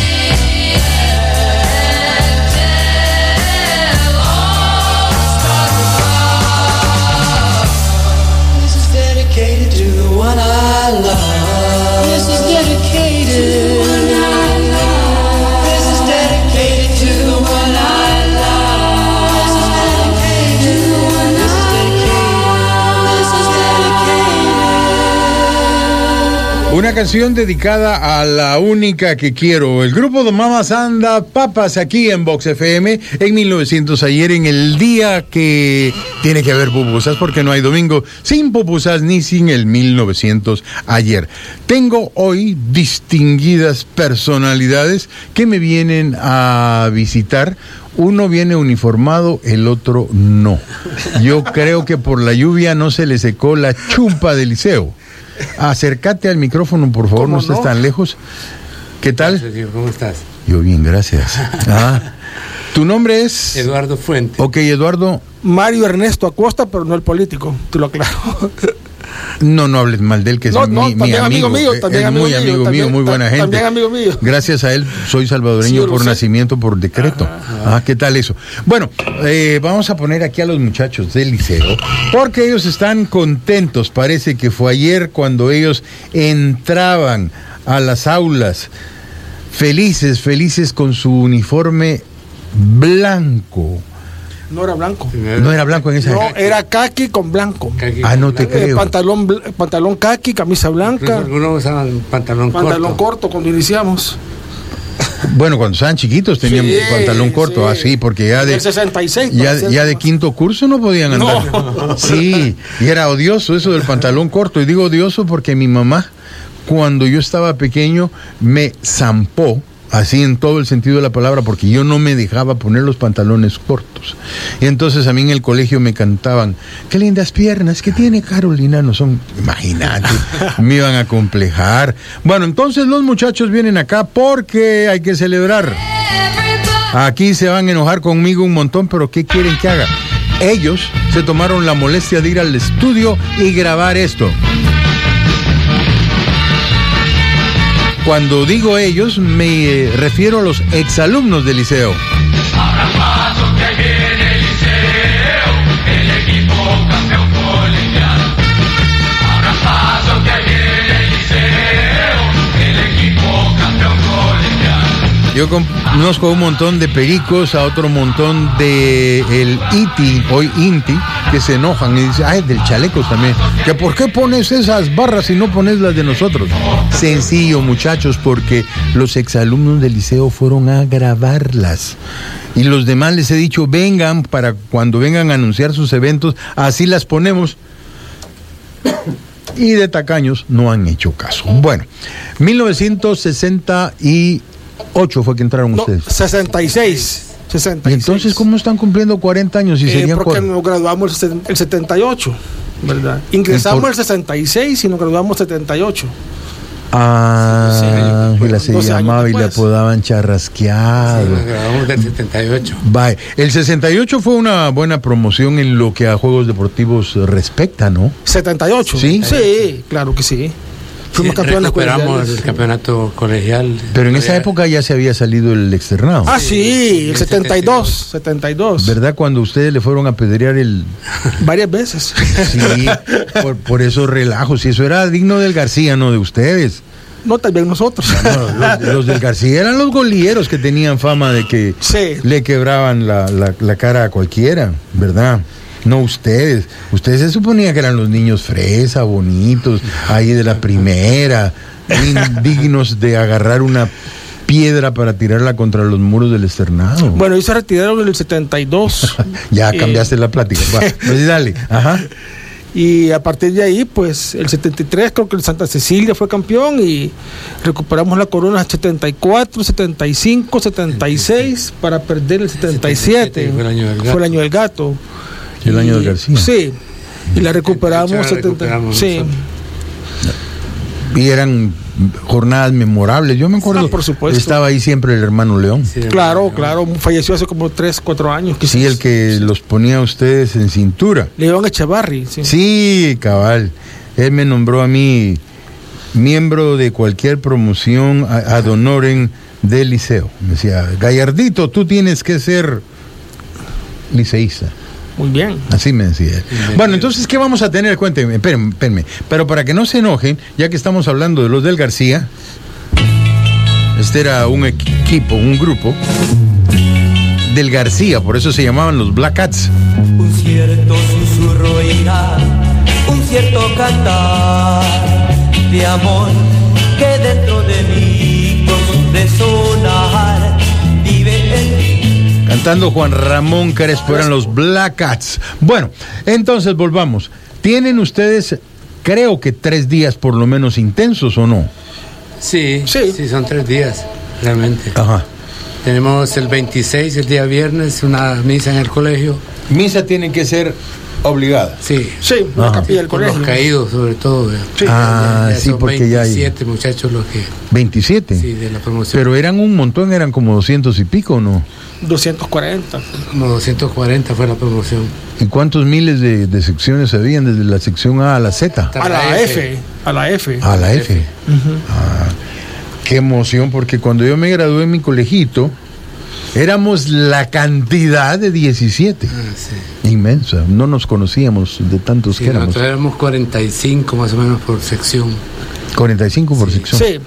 This is dedicated to the one I love. This is dedicated to the one I love. This is dedicated to the one I love. This is dedicated. Una canción dedicada a la única que quiero. El grupo de Mamas Anda Papas aquí en Vox F M en mil novecientos ayer, en el día que tiene que haber pupusas porque no hay domingo sin pupusas ni sin el mil novecientos ayer. Tengo hoy distinguidas personalidades que me vienen a visitar. Uno viene uniformado, el otro no. Yo creo que por la lluvia no se le secó la chumpa del liceo. Acércate al micrófono, por favor, no estés tan lejos. ¿Qué tal? ¿Cómo estás? Yo bien, gracias. Ah, ¿tu nombre es? Eduardo Fuentes. Ok, Eduardo. Mario Ernesto Acosta, pero no el político, te lo aclaro. No, no hables mal de él, que no, es no, mi, mi amigo. amigo mío, también es amigo muy mío, amigo también, mío, muy buena gente. También amigo mío. Gracias a él soy salvadoreño Sí, por sé. nacimiento, por decreto. Ajá. Ah, ¿qué tal eso? Bueno, eh, vamos a poner aquí a los muchachos del liceo, porque ellos están contentos. Parece que fue ayer cuando ellos entraban a las aulas, felices, felices con su uniforme blanco. No era blanco. No era blanco en esa No, era caqui con blanco. Kaki Ah, no con te blanco. creo. Pantalón, bl- pantalón kaki, camisa blanca. Algunos usaban pantalón, Pantalón corto. corto cuando iniciamos. Bueno, cuando estaban chiquitos tenían Sí, pantalón corto, sí. así, porque ya de, El sesenta y seis. ya, para ser ya de más. quinto curso no podían andar. No. Sí, y era odioso eso del pantalón corto. Y digo odioso porque mi mamá, cuando yo estaba pequeño, me zampó, así en todo el sentido de la palabra, porque yo no me dejaba poner los pantalones cortos. Y entonces a mí en el colegio me cantaban, qué lindas piernas que tiene Carolina, no son, imagínate, me iban a complejar. Bueno, entonces los muchachos vienen acá porque hay que celebrar. Aquí se van a enojar conmigo un montón, pero ¿qué quieren que haga? Ellos se tomaron la molestia de ir al estudio y grabar esto. Cuando digo ellos, me eh, refiero a los exalumnos del liceo. Ahora paso que viene el liceo, el equipo campeón colegial. Ahora paso que viene el liceo, el equipo campeón colegial. Yo conozco un montón de pericos, a otro montón de el I T I, hoy INTI, que se enojan y dicen, ay, del chalecos también. ¿Que por qué pones esas barras y no pones las de nosotros? Sencillo, muchachos, porque los exalumnos del liceo fueron a grabarlas. Y los demás les he dicho, vengan para cuando vengan a anunciar sus eventos, así las ponemos. Y de tacaños no han hecho caso. Bueno, mil novecientos sesenta y ocho fue que entraron No, ustedes. sesenta y seis. sesenta y ¿Y seis. entonces cómo están cumpliendo cuarenta años y Eh, serían porque cuar- nos graduamos el setenta y ocho. ¿verdad? Ingresamos en el sesenta y seis y nos graduamos en el setenta y ocho. Ah, Ángela se doce años llamaba y le después. apodaban Charrasqueado. Sí, nos grabamos del setenta y ocho. Bye. El sesenta y ocho fue una buena promoción en lo que a juegos deportivos respecta, ¿no? ¿setenta y ocho? Sí. Sí, claro que sí. Fuimos Sí, campeones recuperamos colegiales. el campeonato colegial. Pero en esa época ya se había salido el externado. Ah, sí, el setenta y dos. setenta y dos. ¿Verdad? Cuando ustedes le fueron a apedrear el... Varias veces. Sí, por, por esos relajos. Y eso era digno del García, no de ustedes. No, también nosotros. No, los, los del García eran los golieros que tenían fama de que Sí. le quebraban la, la, la cara a cualquiera, ¿verdad? No ustedes. Ustedes se suponía que eran los niños fresa, bonitos, ahí de la primera, din- dignos de agarrar una piedra para tirarla contra los muros del externado. Bueno, ellos se retiraron en el setenta y dos. Ya Eh, cambiaste la plática. Va, pues dale. Ajá. Y a partir de ahí, pues, el setenta y tres creo que el Santa Cecilia fue campeón y recuperamos la corona setenta y cuatro, setenta y cinco, setenta y seis para perder el setenta y siete. Fue el año del gato. Fue el año del gato. El año Y- del García. Sí. Y la recuperamos. La setenta recuperamos sí. nosotros. Y eran jornadas memorables. Yo me acuerdo. Ah, por supuesto. Estaba ahí siempre el hermano León. Sí, Claro, claro. Falleció hace como tres, cuatro años. quizás. Sí, el que los ponía a ustedes en cintura. León Echevarri. Sí. Sí, cabal. Él me nombró a mí miembro de cualquier promoción a- ad honorem del liceo. Me decía, Gallardito, tú tienes que ser liceísta. Muy bien. Así me decía él. Bueno, entonces, ¿qué vamos a tener? Cuéntenme, espérenme, espérenme. Pero para que no se enojen, ya que estamos hablando de los del García, este era un equipo, un grupo del García, por eso se llamaban los Black Cats. Un cierto susurro irá, un cierto cantar de amor que dentro de mí con resonar vive en mí. Cantando Juan Ramón Crespo, eran los Black Cats. Bueno, entonces volvamos. ¿Tienen ustedes, creo que tres días por lo menos intensos o no? Sí, Sí. sí, son tres días, realmente. Ajá. Tenemos el veintiséis, el día viernes, una misa en el colegio. Misa tiene que ser obligada. Sí. Sí, la Ajá. capilla del Por los colegio. caídos, sobre todo. ¿verdad? Sí. Ah, sí, son porque ya hay veintisiete muchachos los que... veintisiete. Sí, de la promoción. Pero eran un montón, eran como doscientos y pico, ¿no? doscientos cuarenta. Como doscientos cuarenta fue la promoción. ¿Y cuántos miles de, de secciones habían desde la sección A a la Z? A la F. A la F. A la F. Ah, qué emoción, porque cuando yo me gradué en mi colegito, éramos la cantidad de diecisiete. Ah, sí. Inmensa. No nos conocíamos de tantos Sí, que éramos. nosotros éramos cuarenta y cinco más o menos por sección. cuarenta y cinco por sección. Sí.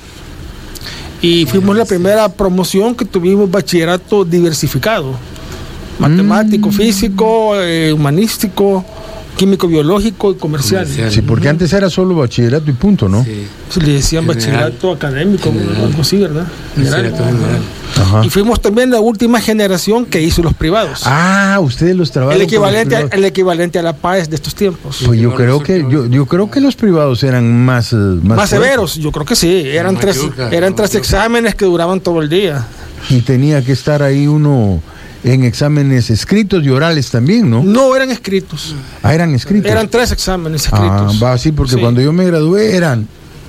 Y fuimos la primera promoción que tuvimos bachillerato diversificado. Matemático, Mm. físico, eh, humanístico, químico, biológico y comercial. Comercial. Sí, porque antes era solo bachillerato y punto, ¿no? Sí, Se le decían General. bachillerato académico, General. algo así, ¿verdad? General. bachillerato general. Ajá. Y fuimos también la última generación que hizo los privados. Ah, ustedes los trabajan. el equivalente, a, el equivalente a la PAES de estos tiempos. Pues yo creo que yo, yo creo que los privados eran más eh, más, Más fuertes. severos, yo creo que sí. Eran Más tres, yuca, eran más tres yuca. exámenes que duraban todo el día. Y tenía que estar ahí uno en exámenes escritos y orales también, ¿no? No eran escritos. Ah, eran escritos. Eran tres exámenes Ah, escritos. va así, porque Sí. cuando yo me gradué eran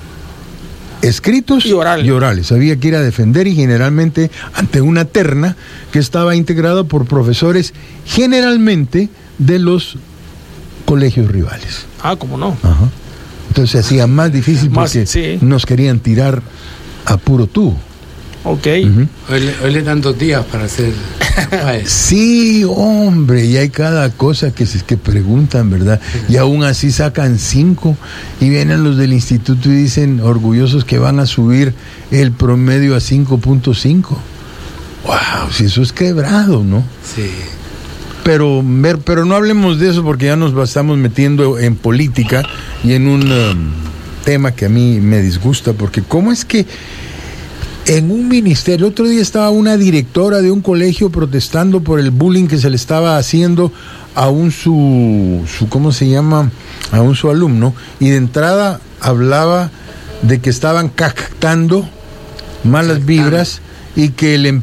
escritos Y orales. y orales. Había que ir a defender y generalmente ante una terna que estaba integrada por profesores generalmente de los colegios rivales. Ah, ¿cómo no? Ajá. Entonces se hacía más difícil Más, porque sí. nos querían tirar a puro tubo. Ok. Ujú. Hoy, le- hoy le dan dos días para hacer PAES. Sí, hombre, y hay cada cosa que se que preguntan, ¿verdad? Y aún así sacan cinco y vienen los del instituto y dicen orgullosos que van a subir el promedio a cinco punto cinco. Wow, si eso es quebrado, ¿no? Sí. Pero, ver, pero no hablemos de eso porque ya nos estamos metiendo en política y en un um, tema que a mí me disgusta, porque ¿cómo es que en un ministerio, el otro día estaba una directora de un colegio protestando por el bullying que se le estaba haciendo a un su, su ¿cómo se llama? A un su alumno, y de entrada hablaba de que estaban captando malas vibras y que el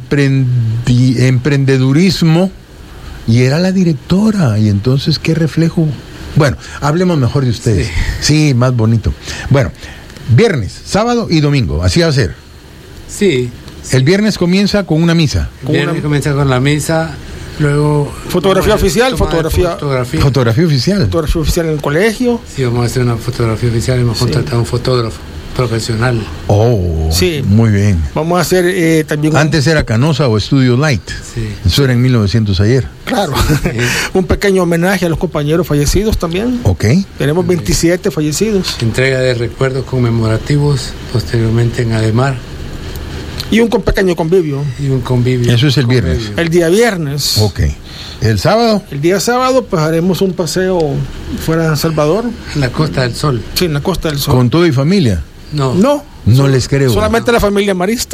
emprendi- emprendedurismo, y era la directora, y entonces ¿qué reflejo Bueno, hablemos mejor de ustedes. Sí. sí, más bonito. Bueno, viernes, sábado y domingo, así va a ser. Sí. sí. El viernes comienza con una misa. El viernes una... comienza con la misa, luego... Fotografía oficial, fotografía... fotografía. Fotografía oficial. Fotografía oficial en el colegio. Sí, vamos a hacer una fotografía oficial y hemos sí. contratado a un fotógrafo profesional. Oh, sí. Muy bien. Vamos a hacer eh, también... Antes era Canosa o Studio Light. Sí. Eso era en mil novecientos ayer. Claro. Sí. Un pequeño homenaje a los compañeros fallecidos también. Ok. Tenemos veintisiete okay. fallecidos. Entrega de recuerdos conmemorativos posteriormente en Ademar. Y un pequeño convivio. Y un convivio. Eso es el convivio. viernes. El día viernes. Ok. ¿El sábado? El día sábado pues haremos un paseo fuera de San Salvador. En la Costa del Sol. Sí, en la Costa del Sol. ¿Con todo y familia? No. No. No les creo. Solamente la familia marista.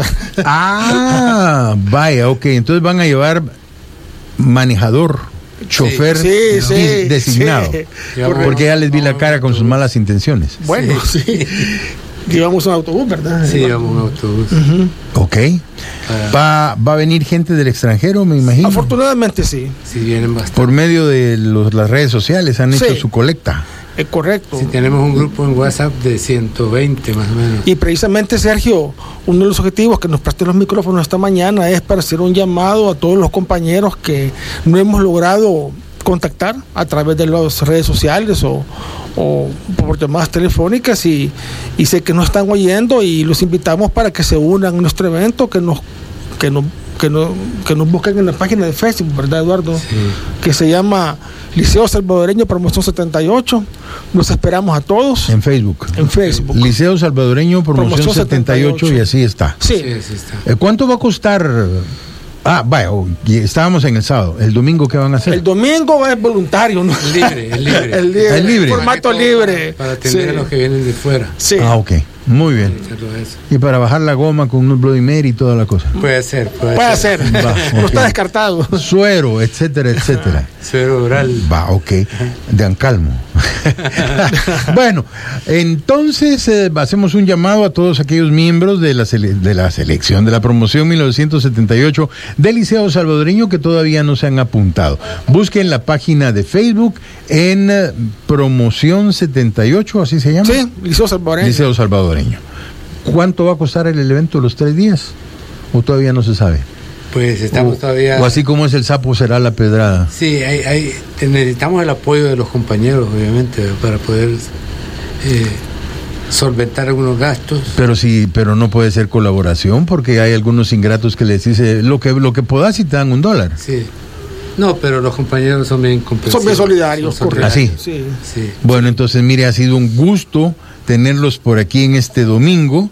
Ah, vaya, ok. Entonces van a llevar manejador, chofer sí, sí, dis- designado. Sí. Porque ya les vi la cara con sus malas intenciones. Bueno, sí. sí. Llevamos un autobús, ¿verdad? Sí, llevamos un autobús. Uh-huh. Ok. Uh, ¿Va, ¿Va a venir gente del extranjero, me imagino? Afortunadamente sí. Sí, vienen bastante. Por medio de los, las redes sociales han sí. hecho su colecta. Es correcto. Sí, tenemos un grupo en WhatsApp de ciento veinte más o menos. Y precisamente, Sergio, uno de los objetivos que nos presté los micrófonos esta mañana es para hacer un llamado a todos los compañeros que no hemos logrado contactar a través de las redes sociales o, o por llamadas telefónicas y, y sé que nos están oyendo y los invitamos para que se unan a nuestro evento, que nos que nos que nos, que nos busquen en la página de Facebook, ¿verdad, Eduardo? Sí. Que se llama Liceo Salvadoreño Promoción setenta y ocho. Los esperamos a todos. En Facebook. En Facebook. Liceo Salvadoreño Promoción, Promoción setenta y ocho, setenta y ocho y así está. Sí. sí así está. ¿Cuánto va a costar? Ah, vaya, oh, estábamos en el sábado. ¿El domingo qué van a hacer? El domingo es voluntario, ¿no? El libre, el libre. el libre. El libre. Formato libre. Para atender sí. a los que vienen de fuera. Sí. Ah, ok. Muy bien. Y para bajar la goma con un Bloody Mary y toda la cosa. Puede ser, puede, puede ser. ser. Va, okay. No está descartado. Suero, etcétera, etcétera. Suero oral. Va, ok. De Ancalmo. Bueno, entonces eh, hacemos un llamado a todos aquellos miembros de la, sele- de la selección de la promoción mil novecientos setenta y ocho del Liceo Salvadoreño que todavía no se han apuntado. Busquen la página de Facebook en eh, Promoción setenta y ocho, ¿así se llama? Sí, Liceo Salvadoreño. Liceo Salvadoreño. ¿Cuánto va a costar el evento los tres días? ¿O todavía no se sabe? Pues estamos o, todavía... O así como es el sapo será la pedrada. Sí, hay, hay, necesitamos el apoyo de los compañeros, obviamente, para poder eh, solventar algunos gastos. Pero sí, pero no puede ser colaboración porque hay algunos ingratos que les dice lo que lo que podás y te dan un dólar. Sí. No, pero los compañeros son bien comprensivos. Son bien solidarios. Son correcto. ¿Así? Sí. sí. Bueno, entonces mire, ha sido un gusto tenerlos por aquí en este domingo.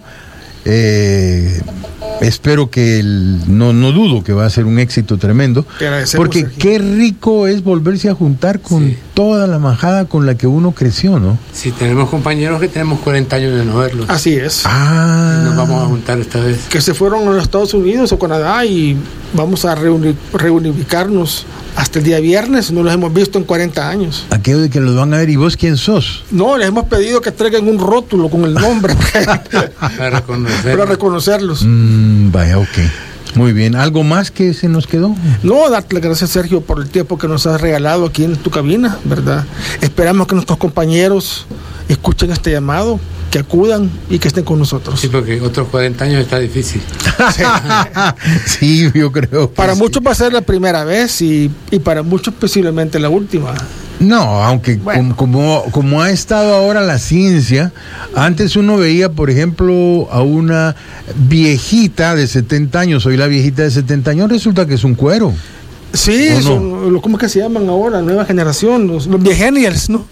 Eh, espero que el, no no dudo que va a ser un éxito tremendo, porque Sergio, qué rico es volverse a juntar con sí. toda la majada con la que uno creció, ¿no? Sí, tenemos compañeros que tenemos cuarenta años de no verlos. Así es. Ah. Y nos vamos a juntar esta vez. Que se fueron a los Estados Unidos o Canadá y vamos a reuni- reunificarnos hasta el día viernes. No los hemos visto en cuarenta años. Aquello de que los van a ver, ¿y vos quién sos? No, les hemos pedido que traigan un rótulo con el nombre para, reconocer. para reconocerlos. Mm, vaya, ok. Muy bien. ¿Algo más que se nos quedó? No, darte las gracias, Sergio, por el tiempo que nos has regalado aquí en tu cabina, ¿verdad? Esperamos que nuestros compañeros escuchen este llamado, que acudan y que estén con nosotros. Sí, porque otros cuarenta años está difícil. Sí, yo creo. Para sí. muchos va a ser la primera vez y, y para muchos posiblemente la última. No, aunque bueno. como, como, como ha estado ahora la ciencia, antes uno veía, por ejemplo, a una viejita de setenta años, hoy la viejita de setenta años resulta que es un cuero. Sí, no? son, ¿cómo es que se llaman ahora? Nueva generación, los, los viegenials, ¿no?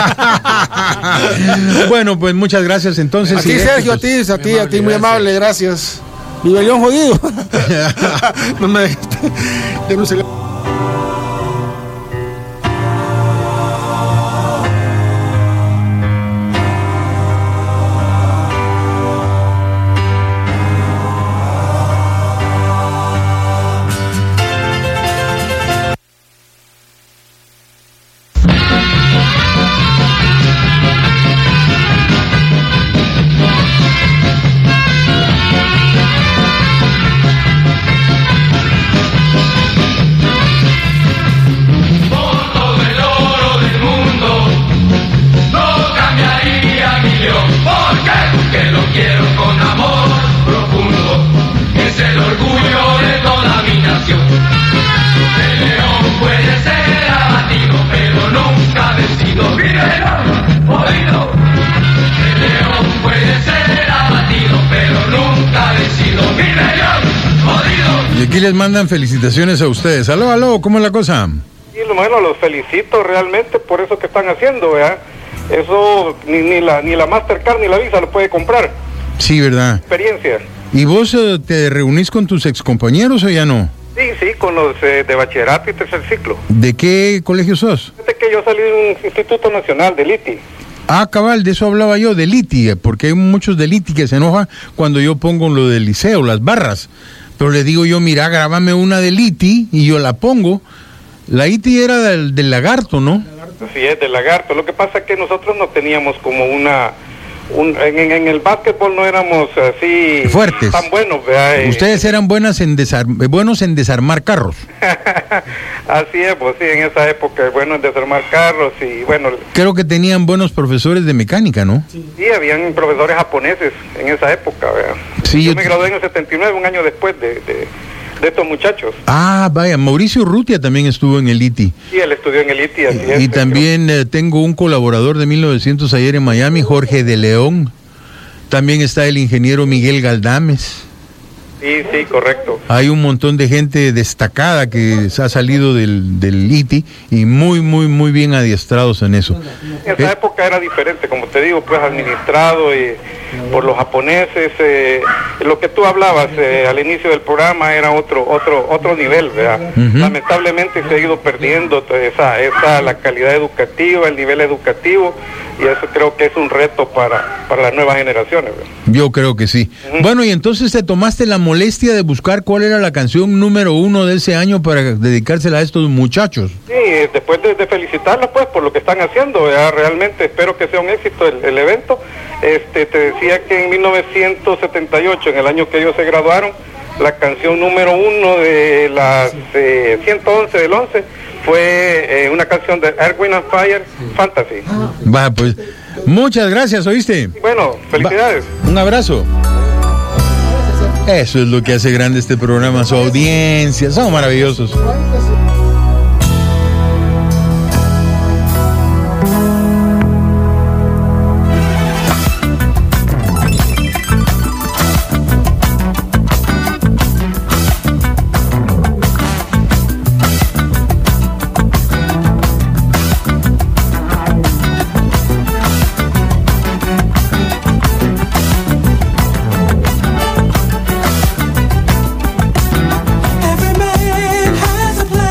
Bueno, pues muchas gracias entonces. A ti, Sergio, a ti, a ti, a ti, muy amable, gracias. Viva León jodido. No me... Yo no sé... aquí les mandan felicitaciones a ustedes. Aló, aló, ¿cómo es la cosa? Y bueno, los felicito realmente por eso que están haciendo, ¿verdad? Eso ni, ni la ni la Mastercard ni la Visa lo puede comprar. Sí, ¿verdad? Experiencia. ¿Y vos eh, te reunís con tus excompañeros o ya no? Sí, sí, con los eh, de bachillerato y tercer ciclo. ¿De qué colegio sos? Fíjate que yo salí de un instituto nacional, del I T I. Ah, cabal, de eso hablaba yo, del I T I, porque hay muchos del I T I que se enojan cuando yo pongo lo del liceo, las barras. Pero le digo yo, mira, grábame una del I T I y yo la pongo. La I T I era del, del lagarto, ¿no? Sí, es del lagarto. Lo que pasa es que nosotros no teníamos como una... Un, en, en, en el básquetbol no éramos así... Fuertes. Tan buenos, ¿verdad? Ustedes eran buenas en desar, buenos en desarmar carros. Así es, pues sí, en esa época, bueno, en desarmar carros y bueno... Creo que tenían buenos profesores de mecánica, ¿no? Sí, habían profesores japoneses en esa época, ¿verdad? Sí, yo, yo me gradué en el setenta y nueve, un año después de, de, de estos muchachos. Ah, vaya, Mauricio Urrutia también estuvo en el I T I. Sí, él estudió en el I T I, así es. Y también eh, tengo un colaborador de mil novecientos ayer en Miami, Jorge de León. También está el ingeniero Miguel Galdames. Sí, sí, correcto. Hay un montón de gente destacada que ha salido del, del I T I y muy, muy, muy bien adiestrados en eso. En esa eh, época era diferente, como te digo, pues administrado y por los japoneses. Eh, lo que tú hablabas eh, al inicio del programa era otro otro otro nivel, ¿verdad? Uh-huh. Lamentablemente se ha ido perdiendo esa, esa la calidad educativa, el nivel educativo, y eso creo que es un reto para, para las nuevas generaciones, ¿verdad? Yo creo que sí. Uh-huh. Bueno, y entonces te tomaste la molestia de buscar cuál era la canción número uno de ese año para dedicársela a estos muchachos. Sí, después de, de felicitarlos pues por lo que están haciendo, ¿verdad? Realmente espero que sea un éxito el, el evento. Este, te decía que en mil novecientos setenta y ocho, en el año que ellos se graduaron, la canción número uno de las eh, ciento once del once fue eh, una canción de Earth, Wind and Fire, Fantasy. Va, pues, muchas gracias, ¿oíste? Bueno, felicidades. Va, un abrazo. Eso es lo que hace grande este programa, su audiencia, son maravillosos. Every man has a plan.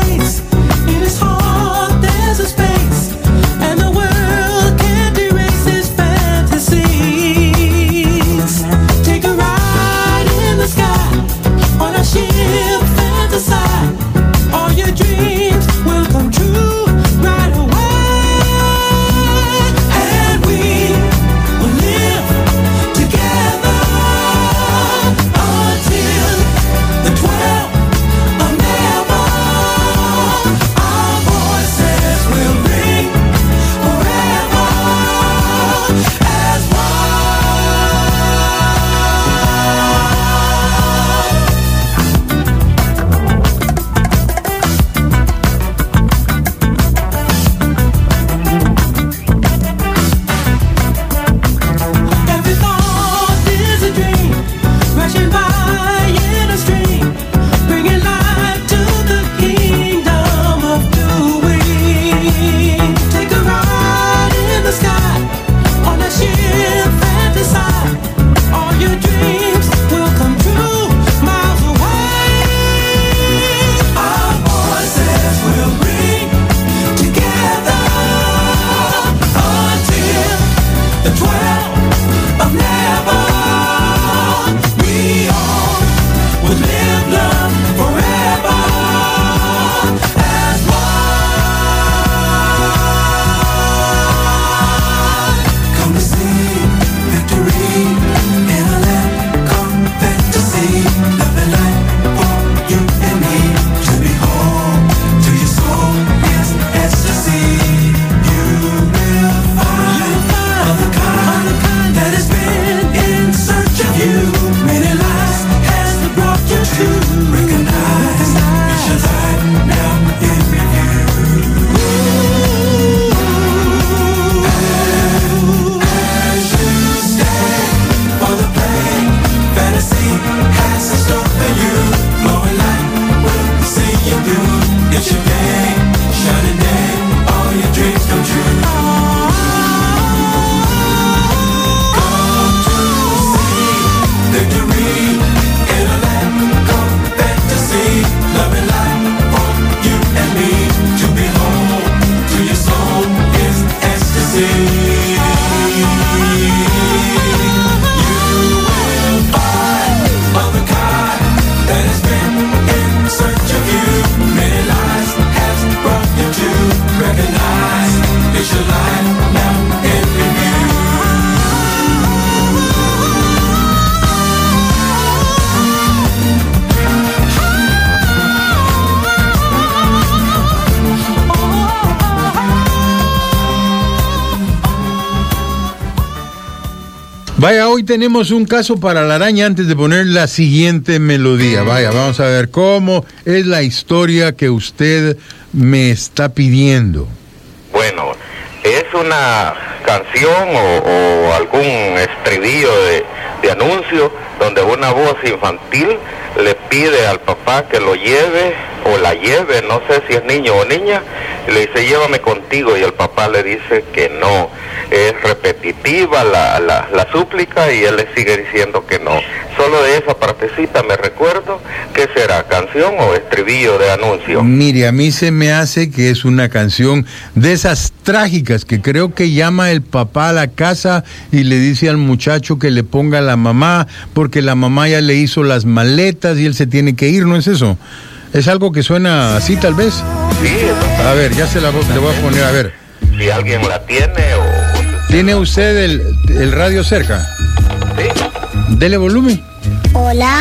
Vaya, hoy tenemos un caso para la araña antes de poner la siguiente melodía. Vaya, vamos a ver cómo es la historia que usted me está pidiendo. Bueno, es una canción o, o algún estribillo de, de anuncio donde una voz infantil le pide al papá que lo lleve o la lleve, no sé si es niño o niña, y le dice llévame contigo, y el papá le dice que no. Es repetitiva la, la, la súplica y él le sigue diciendo que no. Solo de esa partecita me recuerdo. ¿Qué será? ¿Canción o estribillo de anuncio? Mire, a mí se me hace que es una canción de esas trágicas que creo que llama el papá a la casa y le dice al muchacho que le ponga a la mamá porque la mamá ya le hizo las maletas y él se tiene que ir, ¿no es eso? ¿Es algo que suena así tal vez? Sí. A ver, ya se la voy, le voy a poner, a ver. Si alguien la tiene o... ¿Tiene usted el, el radio cerca? Sí. Dele volumen. Hola.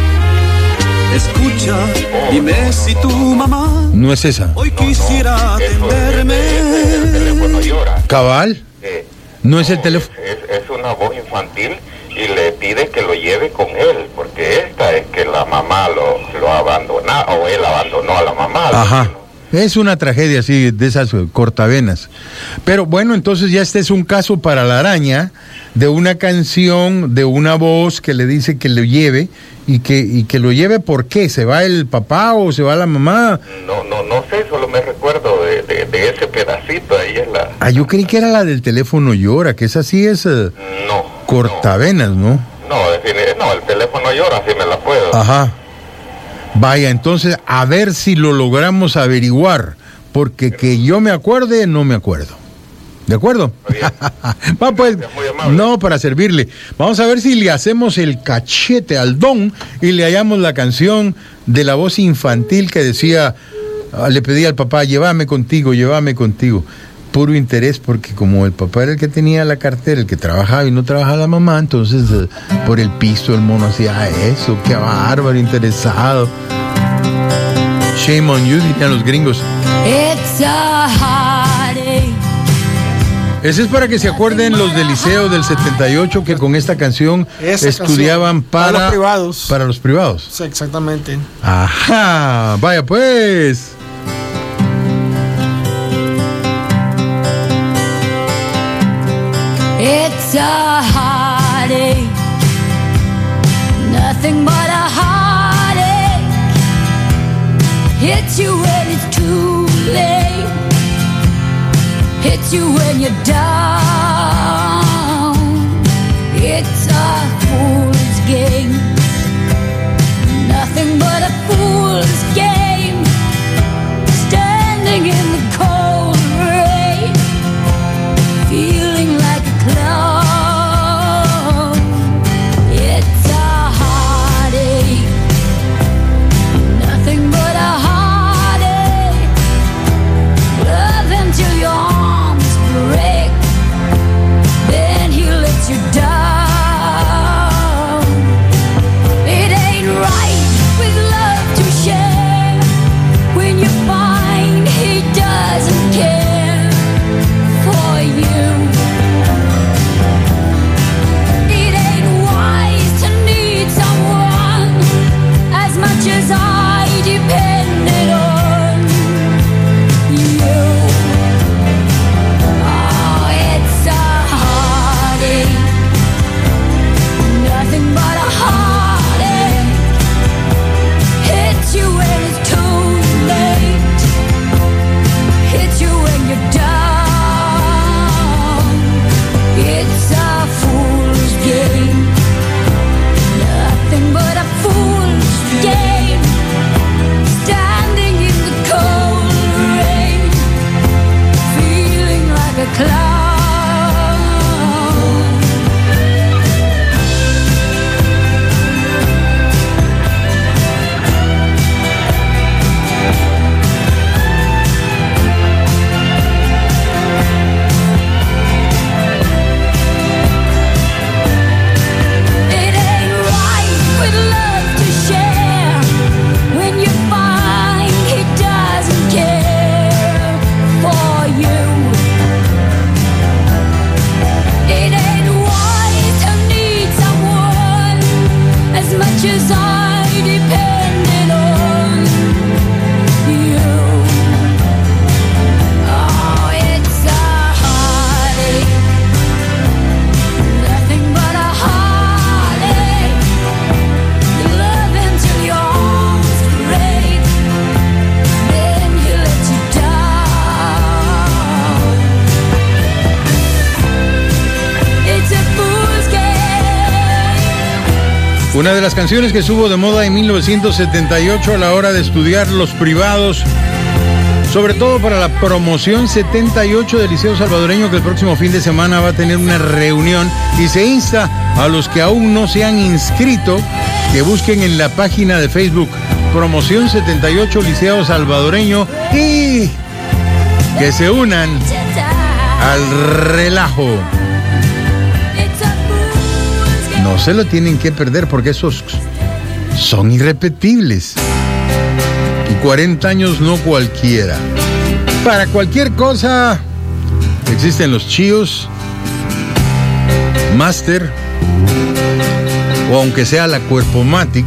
Escucha, dime si tu mamá No es esa. hoy quisiera atenderme. ¿Cabal? Sí. No es el teléfono. Es, es una voz infantil y le pide que lo lleve con él, porque esta es que la mamá lo, lo abandonó, o él abandonó a la mamá. Ajá. Es una tragedia así, de esas cortavenas. Pero bueno, entonces ya este es un caso para la araña, de una canción, de una voz que le dice que lo lleve, y que, y que lo lleve, ¿por qué? ¿Se va el papá o se va la mamá? No, no, no sé, solo me recuerdo de, de, de ese pedacito, ahí es la... Ah, yo creí que era la del teléfono llora, que esa sí es eh, No. cortavenas, ¿no? No, defini- no, el teléfono llora, si me la puedo. Ajá. Vaya, entonces, a ver si lo logramos averiguar, porque que yo me acuerde, no me acuerdo. ¿De acuerdo? Va, pues, no, para servirle. Vamos a ver si le hacemos el cachete al don y le hallamos la canción de la voz infantil que decía, le pedía al papá, llévame contigo, llévame contigo. Puro interés, porque como el papá era el que tenía la cartera, el que trabajaba y no trabajaba la mamá, entonces eh, por el piso el mono hacía eso, qué bárbaro, interesado. Shame on you, dirían los gringos. It's a heartache. Ese es para que se acuerden los del liceo del setenta y ocho que con esta canción Esa estudiaban canción, para, para los privados. Para los privados. Sí, exactamente. Ajá, vaya pues. It's a heartache, nothing but a heartache. Hits you when it's too late, hits you when you're down. It's a fool's game, nothing but a fool's game. Standing in the cold rain, feeling like a clown. It's a heartache, nothing but a heartache. Love until your arms break, Una de las canciones que estuvo de moda en mil novecientos setenta y ocho a la hora de estudiar los privados, sobre todo para la promoción setenta y ocho del Liceo Salvadoreño, que el próximo fin de semana va a tener una reunión, y se insta a los que aún no se han inscrito que busquen en la página de Facebook Promoción setenta y ocho Liceo Salvadoreño y que se unan al relajo. No se lo tienen que perder porque esos son irrepetibles. Y cuarenta años no cualquiera. Para cualquier cosa existen los chíos, Master, o aunque sea la Cuerpomatic.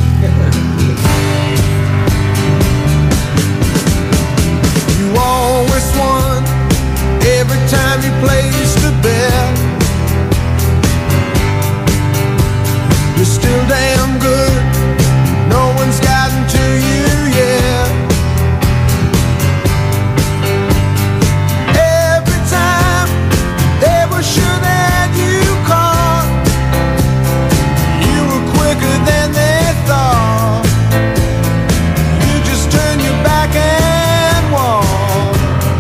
You always won every time you placed a bet. You're still damn good. No one's gotten to you yet. Every time they were sure that you caught, you were quicker than they thought. You just turn your back and walk.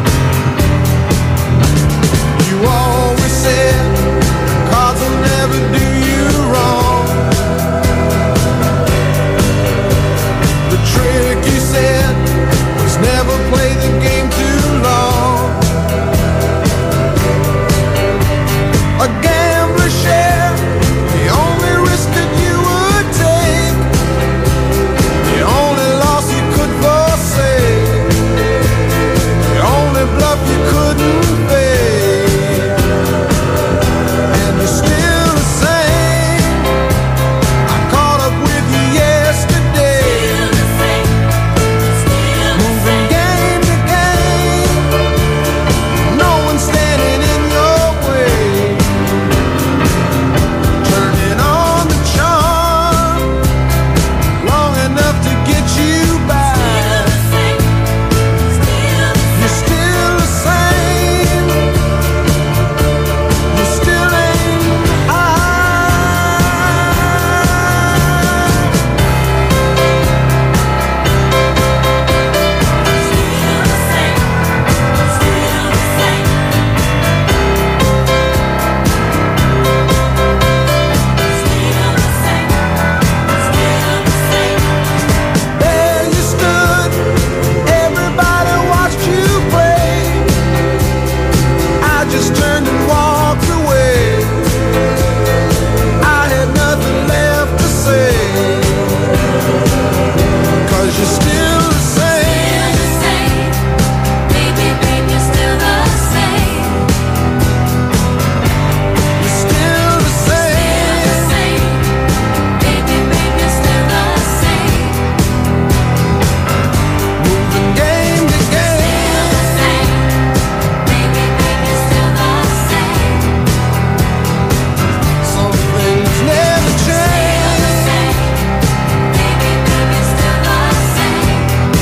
You always said cards will never do you wrong. The trick you said was never play the game too long. A gambler's share, the only risk that you would take, the only loss you could forsake, the only bluff you couldn't fake. And you're still the same. I caught up with you yesterday. Moving game to game, no one's standing in your way. Turning on the charm long enough to get you back. You're still the same. You still ain't high. There you stood, everybody watched you play. I just turned and walked away. I had nothing left to say. 'Cause you're still the same. Baby, baby, you're still the same. You're still the same. Baby, baby, you're still the same. Moving game to game. Baby, baby, you're still the same. Some things never change. Baby, baby, you're still the same.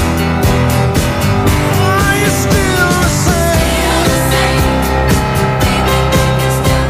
Oh, you're still the same. Baby, baby, you're still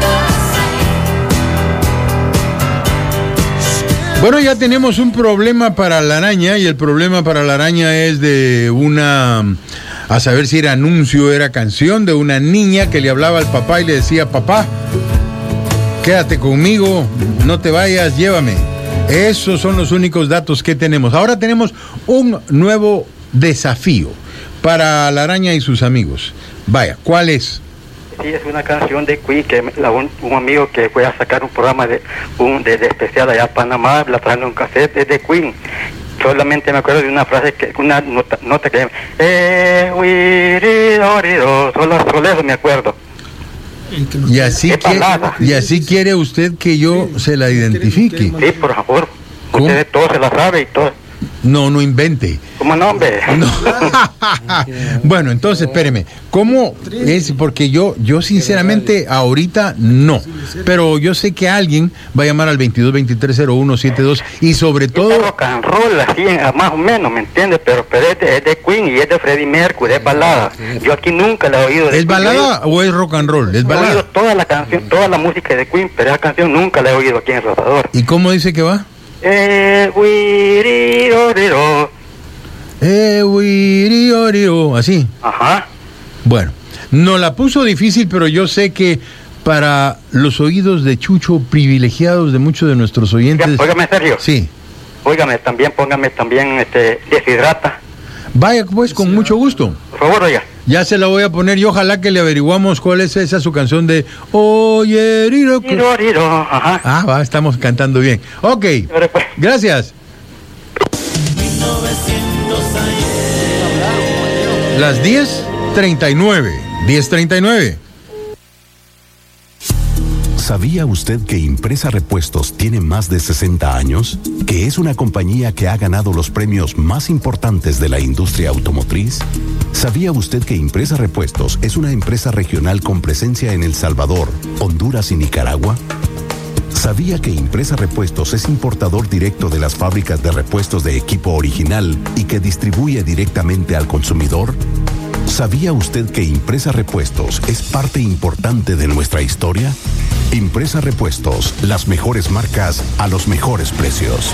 the same. Bueno, ya tenemos un problema para la araña, y el problema para la araña es de una, a saber si era anuncio, era canción, de una niña que le hablaba al papá y le decía: papá, quédate conmigo, no te vayas, llévame. Esos son los únicos datos que tenemos. Ahora tenemos un nuevo desafío para la araña y sus amigos. Vaya, ¿cuál es? Sí, es una canción de Queen que me- la- un, un amigo que fue a sacar un programa de un de, de especial allá a Panamá, la traen en un cassette, es de Queen. Solamente me acuerdo de una frase, que una nota, nota que eh, uiridorido, solo, solo eso me acuerdo. Y así, que, y así quiere usted que yo se la identifique. Sí, por favor. ¿Cómo? Usted todo se la sabe y todo. No, no invente. ¿Cómo no, hombre? Bueno, entonces, espéreme. ¿Cómo es? Porque yo, yo sinceramente, ahorita no. Pero yo sé que alguien va a llamar al veintidós veintitrés cero uno setenta y dos y sobre todo... Es rock and roll, así, más o menos, ¿me entiendes? Pero, pero es, de, es de Queen y es de Freddie Mercury, es balada. Yo aquí nunca la he oído. De ¿Es Queen. balada o es rock and roll? Es He oído balada. toda la canción, toda la música de Queen, pero esa canción nunca la he oído aquí en El Salvador. ¿Y cómo dice que va? Eh, guirioriro. Eh, guirioriro, así. Ajá. Bueno, nos la puso difícil, pero yo sé que para los oídos de Chucho, privilegiados de muchos de nuestros oyentes... Óigame, Sergio. Sí. Óigame, también, póngame también, este, deshidrata. Vaya, pues, con mucho gusto. Por favor, oiga. Ya se la voy a poner y ojalá que le averiguamos cuál es esa su canción de Oye, Riro. Riro, Riro, ajá. Ah, va, estamos cantando bien. Ok, gracias. Las diez treinta y nueve. diez treinta y nueve. ¿Sabía usted que Impresa Repuestos tiene más de sesenta años? ¿Que es una compañía que ha ganado los premios más importantes de la industria automotriz? ¿Sabía usted que Impresa Repuestos es una empresa regional con presencia en El Salvador, Honduras y Nicaragua? ¿Sabía que Impresa Repuestos es importador directo de las fábricas de repuestos de equipo original y que distribuye directamente al consumidor? ¿Sabía usted que Impresa Repuestos es parte importante de nuestra historia? Impresa Repuestos, las mejores marcas a los mejores precios.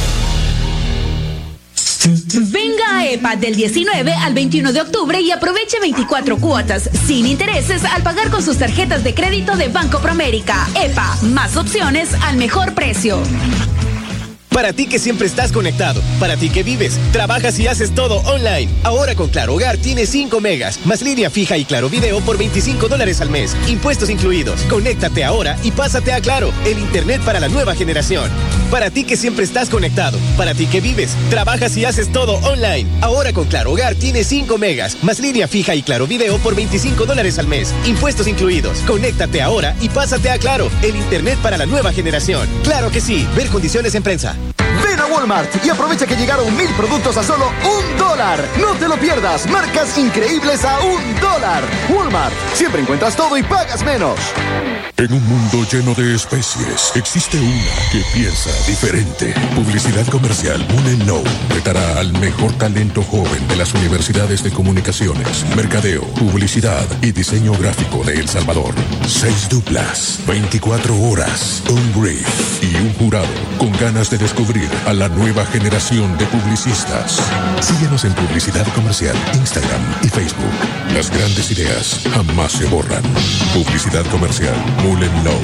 Venga a EPA del diecinueve al veintiuno de octubre y aproveche veinticuatro cuotas sin intereses al pagar con sus tarjetas de crédito de Banco Promérica. EPA, más opciones al mejor precio. Para ti que siempre estás conectado, para ti que vives, trabajas y haces todo online. Ahora con Claro Hogar tienes cinco megas, más línea fija y Claro Video por veinticinco dólares al mes, impuestos incluidos. Conéctate ahora y pásate a Claro, el internet para la nueva generación. Para ti que siempre estás conectado, para ti que vives, trabajas y haces todo online. Ahora con Claro Hogar tienes cinco megas, más línea fija y Claro Video por veinticinco dólares al mes, impuestos incluidos. Conéctate ahora y pásate a Claro, el internet para la nueva generación. Claro que sí, ver condiciones en prensa. Ven a Walmart y aprovecha que llegaron mil productos a solo un dólar. No te lo pierdas, marcas increíbles a un dólar. Walmart, siempre encuentras todo y pagas menos. En un mundo lleno de especies, existe una que piensa diferente. Publicidad comercial Moon and Know retará al mejor talento joven de las universidades de comunicaciones, mercadeo, publicidad y diseño gráfico de El Salvador. Seis duplas, veinticuatro horas, un brief y un jurado con ganas de descubrir a la nueva generación de publicistas. Síguenos en Publicidad Comercial, Instagram y Facebook. Las grandes ideas jamás se borran. Publicidad Comercial Moon and Know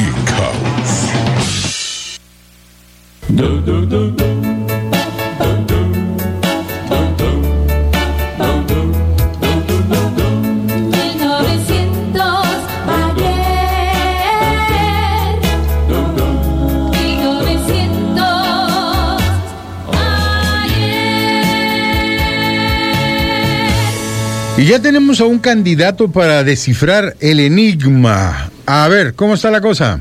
In-House. Do, do, do, do. Y ya tenemos a un candidato para descifrar el enigma. A ver, ¿cómo está la cosa?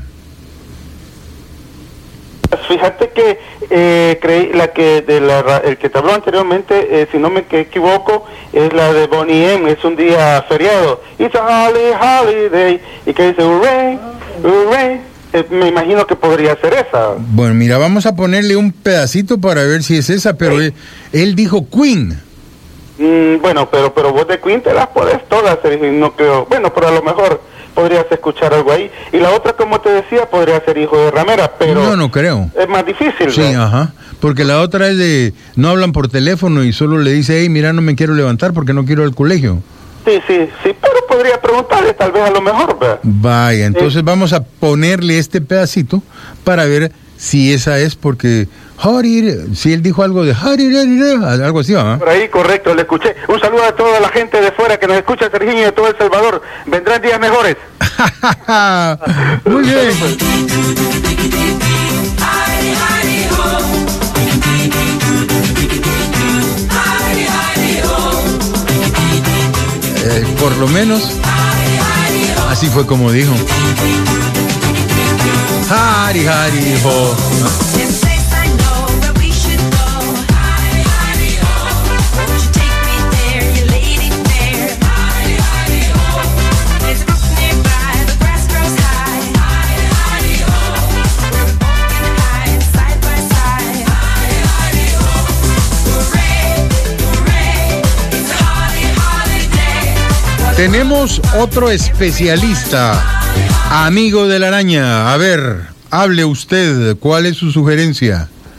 Fíjate que eh, creí la que de la, el que te habló anteriormente, eh, si no me equivoco, es la de Bonnie M. Es un día feriado. It's a holiday, holiday. Y que dice hooray, hooray. Eh, me imagino que podría ser esa. Bueno, mira, vamos a ponerle un pedacito para ver si es esa, pero él, él dijo Queen. Mm, bueno, pero pero vos de Queen te las podés todas, Sergio, no creo. Bueno, pero a lo mejor podrías escuchar algo ahí. Y la otra, como te decía, podría ser Hijo de Ramera, pero... No, no creo. Es más difícil, Sí, ¿no? ajá. Porque la otra es de... No hablan por teléfono y solo le dice, hey, mira, no me quiero levantar porque no quiero ir al colegio. Sí, sí, sí, pero podría preguntarle tal vez a lo mejor, ¿verdad? Vaya, entonces Eh. vamos a ponerle este pedacito para ver si esa es porque... Harir, si él dijo algo de Harir, algo así, ¿ah? Por ahí, correcto, le escuché. Un saludo a toda la gente de fuera que nos escucha, Sergio, y de todo El Salvador. Vendrán días mejores. Muy bien. Eh, por lo menos, así fue como dijo. Hari, hari, ho. Tenemos otro especialista, amigo de la araña. A ver, hable usted, ¿cuál es su sugerencia?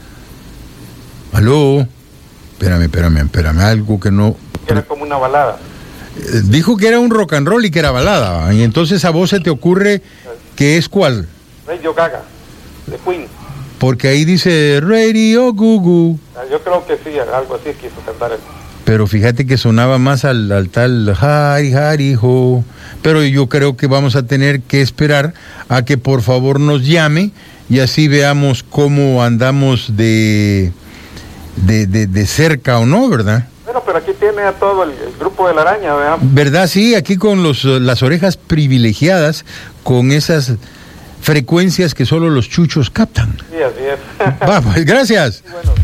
Aló. Espérame, espérame, espérame. Algo que no... Era como una balada. Eh, Dijo que era un rock and roll y que era balada. Y entonces a vos se te ocurre que es cuál. Radio Gaga, de Queen. Porque ahí dice Radio Gugu. Ah, Yo creo que sí, algo así quiso cantar él. Pero fíjate que sonaba más al, al tal Hari Hari Ho. Pero yo creo que vamos a tener que esperar a que por favor nos llame y así veamos cómo andamos de, de, de, de cerca o no, ¿verdad? Bueno, pero aquí tiene a todo el, el grupo de la araña, ¿verdad? ¿Verdad? Sí, aquí con los, las orejas privilegiadas, con esas frecuencias que solo los chuchos captan. Sí, así es. Va, pues gracias. Sí, bueno.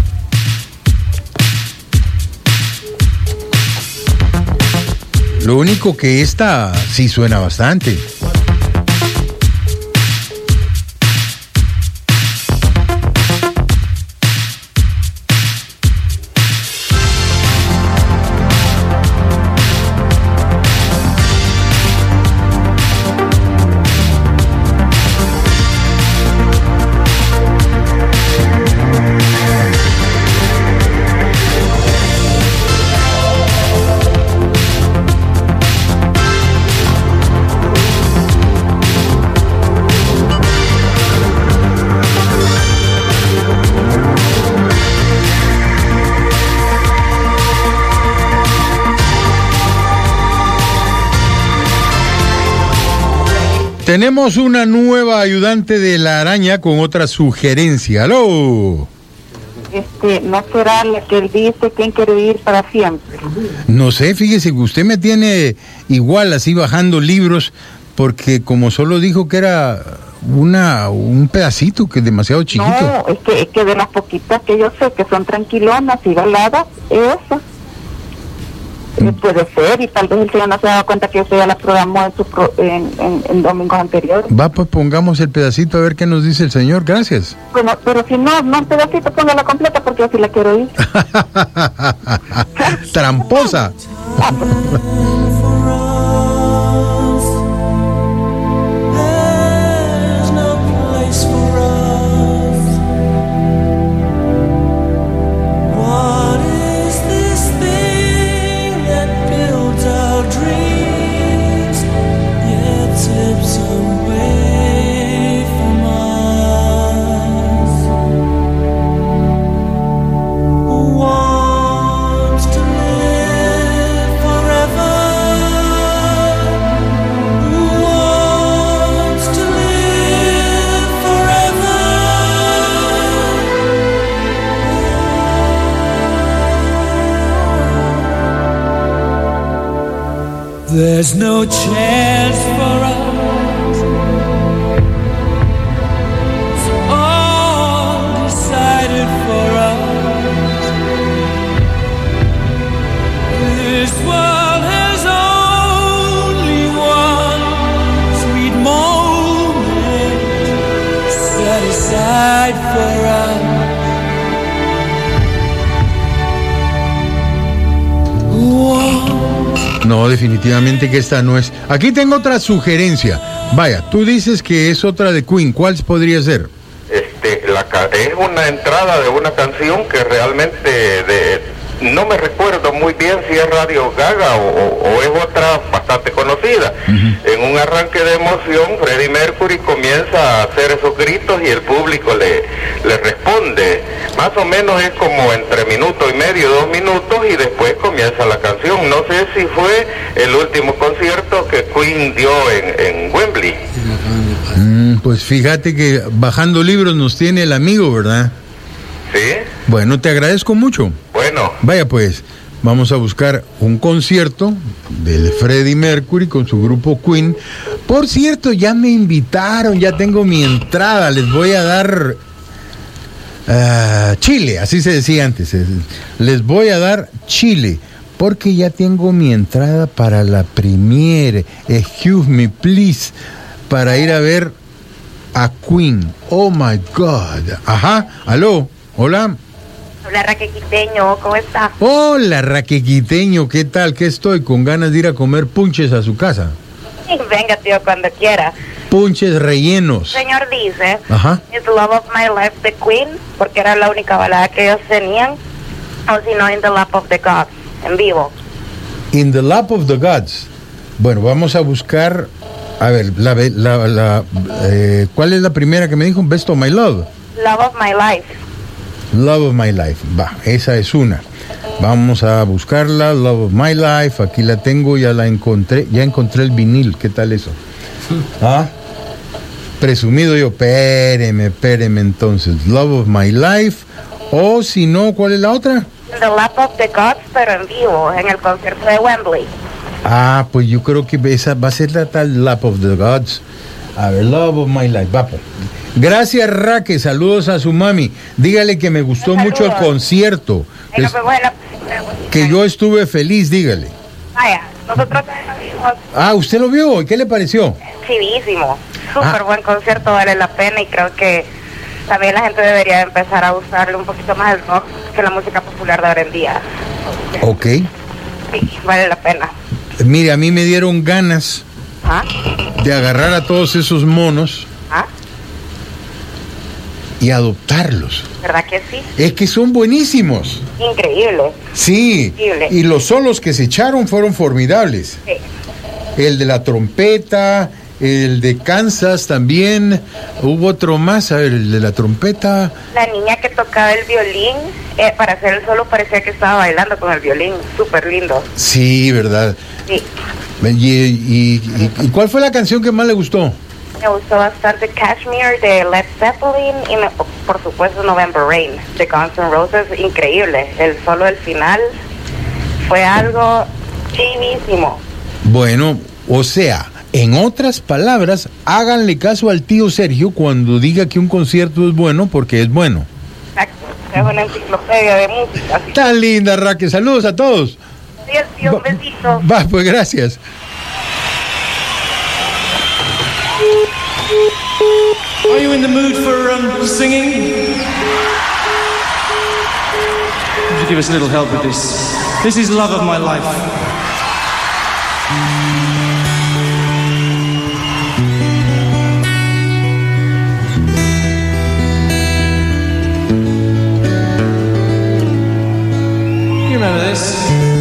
Lo único que esta sí suena bastante. Tenemos una nueva ayudante de la araña con otra sugerencia. ¡Aló! Este, ¿no será la que él dice quién quiere vivir para siempre? No sé, fíjese que usted me tiene igual así bajando libros porque como solo dijo que era una un pedacito que es demasiado chiquito. No, es que, es que de las poquitas que yo sé que son tranquilonas y baladas, esa. Eh, puede ser, y tal vez el señor no se ha dado cuenta que usted ya la programó en, su pro, en, en, en domingos anteriores. Va, pues pongamos el pedacito a ver qué nos dice el señor, gracias. Bueno, pero si no, no un pedacito, póngala completa porque yo sí la quiero ir. Tramposa. Ah, pues. There's no chance for us. It's all decided for us. This world has only one sweet moment set aside for us. One. No, definitivamente que esta no es. Aquí tengo otra sugerencia. Vaya, tú dices que es otra de Queen. ¿Cuál podría ser? Este, la, ca- es una entrada de una canción que realmente de, no me recuerdo muy bien si es Radio Gaga o, o- o es otra bastante conocida. En un arranque de emoción, Freddie Mercury comienza a hacer esos gritos y el público le, le responde. Más o menos es como entre minuto y medio, dos minutos, y después comienza la canción. No sé si fue el último concierto que Queen dio en, en Wembley. Mm, pues fíjate que bajando libros nos tiene el amigo, ¿verdad? ¿Sí? Bueno, te agradezco mucho. Bueno. Vaya pues, vamos a buscar un concierto del Freddie Mercury con su grupo Queen. Por cierto, ya me invitaron, ya tengo mi entrada, les voy a dar uh, Chile, así se decía antes, les voy a dar Chile, porque ya tengo mi entrada para la premiere, excuse me please, para ir a ver a Queen. Oh my God. Ajá, aló, hola. Hola, Raquequiteño, ¿cómo está? Hola, Raquequiteño, ¿qué tal? ¿Qué estoy? Con ganas de ir a comer punches a su casa. Venga, tío, cuando quiera. Punches rellenos. Señor dice, Ajá. It's Love of My Life de Queen, porque era la única balada que ellos tenían, o si no, In the Lap of the Gods, en vivo. In the Lap of the Gods. Bueno, vamos a buscar. A ver, la, la, la, eh, ¿cuál es la primera que me dijo? Best of My Love. Love of My Life. Love of My Life. Va, esa es una. Vamos a buscarla. Love of My Life. Aquí la tengo, ya la encontré. Ya encontré el vinil. ¿Qué tal eso? ¿Ah? Presumido yo. Espéreme, espéreme entonces. Love of My Life. O si no, ¿cuál es la otra? In the Lap of the Gods, pero en vivo, en el concierto de Wembley. Ah, pues yo creo que esa va a ser la tal Lap of the Gods. A ver, Love of My Life. Va, pues. Gracias, Raque. Saludos a su mami. Dígale que me gustó Saludos. mucho el concierto. Ay, no, Es- pues, bueno, que yo estuve feliz, dígale. vaya, nosotros también lo vimos Ah, ¿usted lo vio? ¿Y qué le pareció? chivísimo. Súper Ah. buen concierto, vale la pena, y creo que también la gente debería empezar a usarle un poquito más el rock que la música popular de ahora en día. Ok. Sí, vale la pena. Mire, a mí me dieron ganas ¿Ah? de agarrar a todos esos monos ¿Ah? y adoptarlos. ¿Verdad que sí? Es que son buenísimos. Increíble. Sí. Increíble. Y los solos que se echaron fueron formidables. Sí. El de la trompeta, el de Kansas también. Hubo otro más, a ver, el de la trompeta. La niña que tocaba el violín, eh, para hacer el solo parecía que estaba bailando con el violín. Súper lindo. Sí, ¿verdad? Sí. Y, y- y- ¿y cuál fue la canción que más le gustó? Me gustó bastante Kashmir de Led Zeppelin y me- por supuesto November Rain de Guns N' Roses. Increíble. El solo del final fue algo chivísimo. Bueno, o sea, en otras palabras, háganle caso al tío Sergio cuando diga que un concierto es bueno porque es bueno. Exacto. Es una enciclopedia de música. Así. Tan linda, Raque. Saludos a todos. Sí, sí, un besito. Va, pues gracias. Are you in the mood for um, singing? Would you give us a little help with this? This is Love of My Life. You remember this?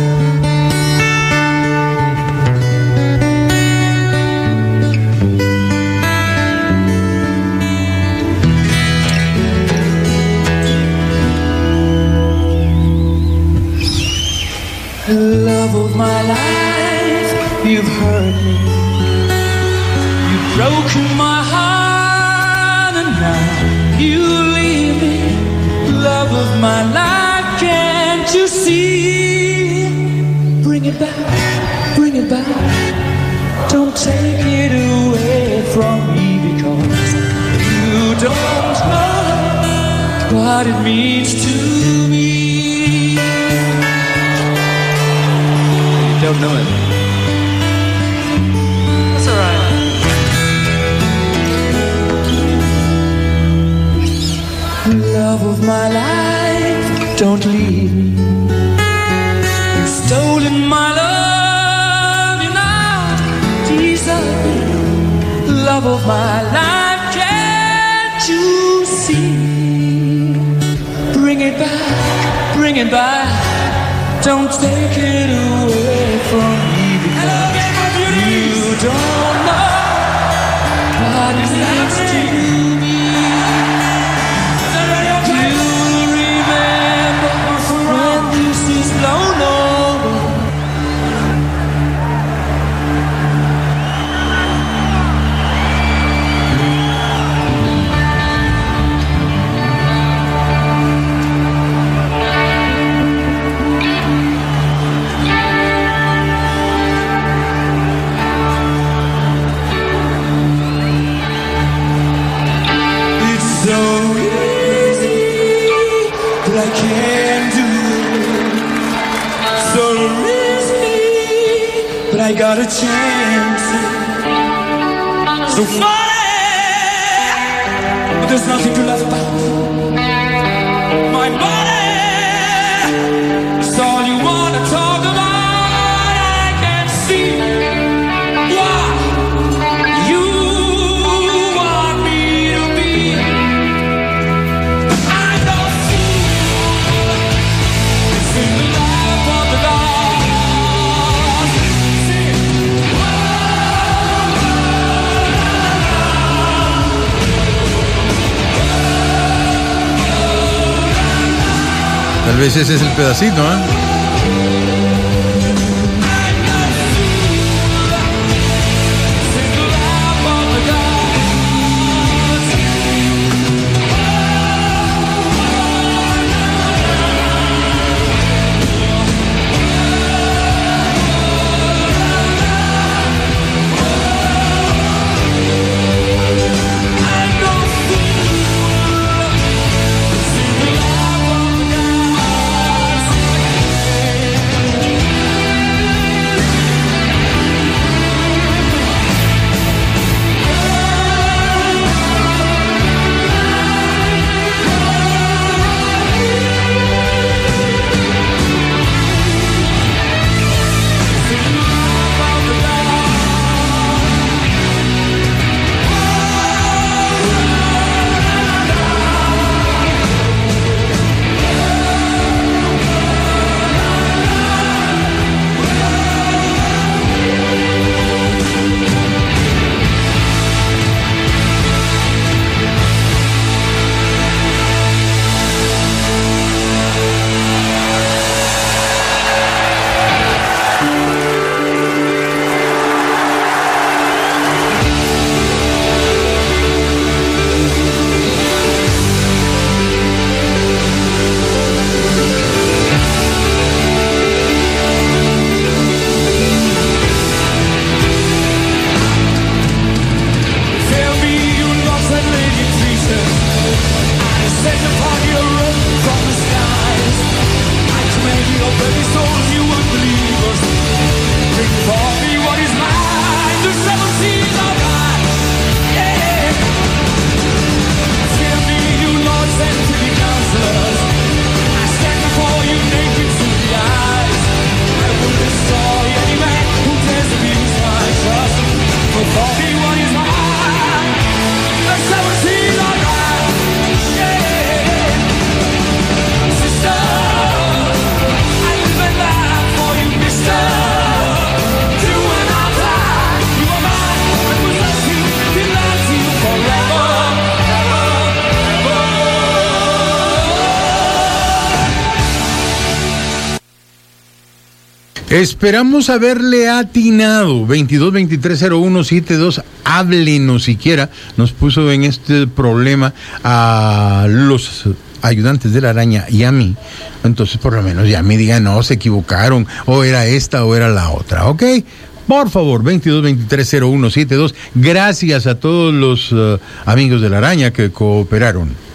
Love of my life, you've hurt me. You've broken my heart, and now you leave me. Love of my life, can't you see? Bring it back, bring it back. Don't take it away from me, because you don't know what it means to me. Don't know it. That's alright. Love of my life, don't leave me. You've stolen my love, you now deserve me. Love of my life, can't you see? Bring it back, bring it back. Don't take it away from me, because you don't know what it means to me. You'll remember when this is blown over. It's so easy, but I can't do it. So risky, but I got a chance. So funny, but there's nothing to laugh about. My body is all you wanna talk about. I can see why you Tal vez ese es el pedacito, ¿eh? Esperamos haberle atinado. Veintidós veintitrés cero uno setenta y dos. Háblenos siquiera. Nos puso en este problema a los ayudantes de la araña y a mí. Entonces, por lo menos ya me digan, no, se equivocaron. O era esta o era la otra. ¿Ok? Por favor, veintidós veintitrés cero uno setenta y dos. Gracias a todos los uh, amigos de la araña que cooperaron.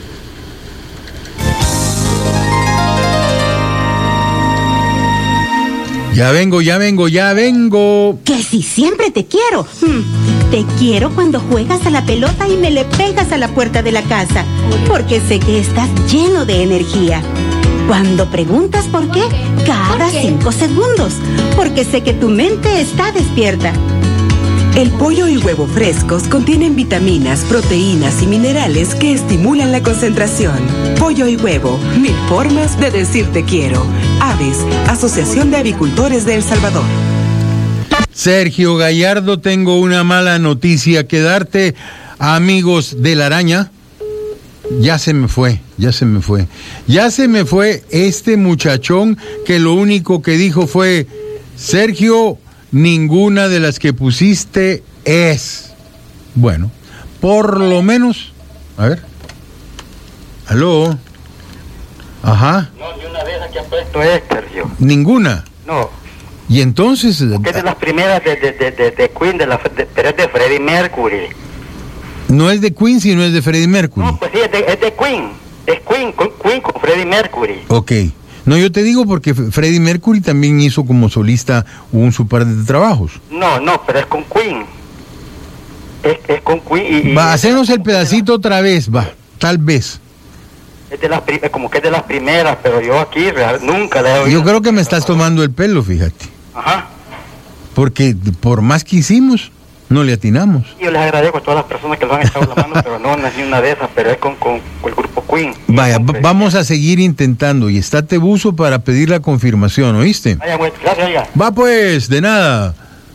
Ya vengo, ya vengo, ya vengo. Que si siempre te quiero. Hmm. Te quiero cuando juegas a la pelota y me le pegas a la puerta de la casa. Porque sé que estás lleno de energía. Cuando preguntas por qué, cada cinco segundos. Porque sé que tu mente está despierta. El pollo y huevo frescos contienen vitaminas, proteínas y minerales que estimulan la concentración. Pollo y huevo, mil formas de decir te quiero. Aves, Asociación de Avicultores de El Salvador. Sergio Gallardo, tengo una mala noticia que darte, amigos de la araña. Ya se me fue, ya se me fue. Ya se me fue este muchachón que lo único que dijo fue, Sergio, ninguna de las que pusiste es. Bueno, por lo menos, a ver. Aló. Ajá. No, ni una de esas que ha puesto es, Sergio. Ninguna. No. Y entonces. Que es de las primeras de, de, de, de, de Queen, de la, de, pero es de Freddie Mercury. No es de Queen, sino es de Freddie Mercury. No, pues sí, es de, es de Queen. Es Queen, con, Queen con Freddie Mercury. Ok. No, yo te digo porque Freddie Mercury también hizo como solista un su par de trabajos. No, no, pero es con Queen. Es, es con Queen y... Va, hacernos el pedacito otra vez, va, tal vez. Es de las prim- como que es de las primeras, pero yo aquí real, nunca le he oído. Yo creo que me estás tomando el pelo, fíjate. Ajá. Porque por más que hicimos, no le atinamos. Yo les agradezco a todas las personas que lo han echado la mano, pero no, no es ni una de esas, pero es con, con, con el grupo Queen. Vaya, v- vamos a seguir intentando y estate buzo para pedir la confirmación, ¿oíste? Vaya, pues, gracias, oiga. Va pues, de nada.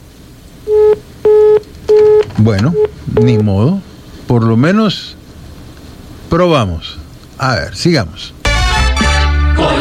Bueno, ni modo. Por lo menos probamos. A ver, sigamos. Con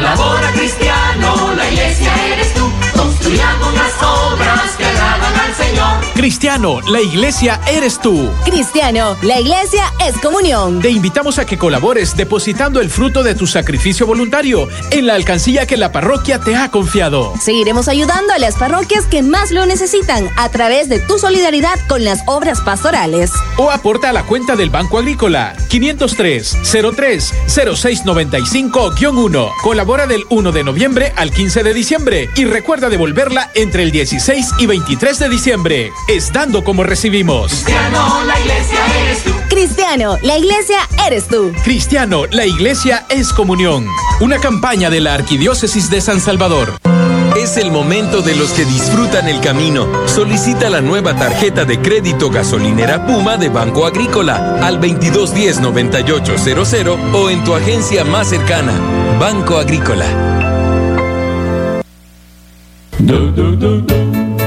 Cristiano, la iglesia eres tú, construyamos las obras que agradan al Señor. Cristiano, la iglesia eres tú. Cristiano, la iglesia es comunión. Te invitamos a que colabores depositando el fruto de tu sacrificio voluntario en la alcancía que la parroquia te ha confiado. Seguiremos ayudando a las parroquias que más lo necesitan a través de tu solidaridad con las obras pastorales. O aporta a la cuenta del Banco Agrícola quinientos tres, cero tres, cero seis noventa y cinco guión uno. Colabora del uno de noviembre al quince de diciembre y recuerda devolverla entre el dieciséis y veintitrés de diciembre. Es dando como recibimos. Cristiano, la iglesia eres tú. Cristiano, la iglesia eres tú. Cristiano, la iglesia es comunión. Una campaña de la Arquidiócesis de San Salvador. Es el momento de los que disfrutan el camino. Solicita la nueva tarjeta de crédito gasolinera Puma de Banco Agrícola al veintidós diez noventa y ocho cero cero o en tu agencia más cercana. Banco Agrícola. Do, do, do, do.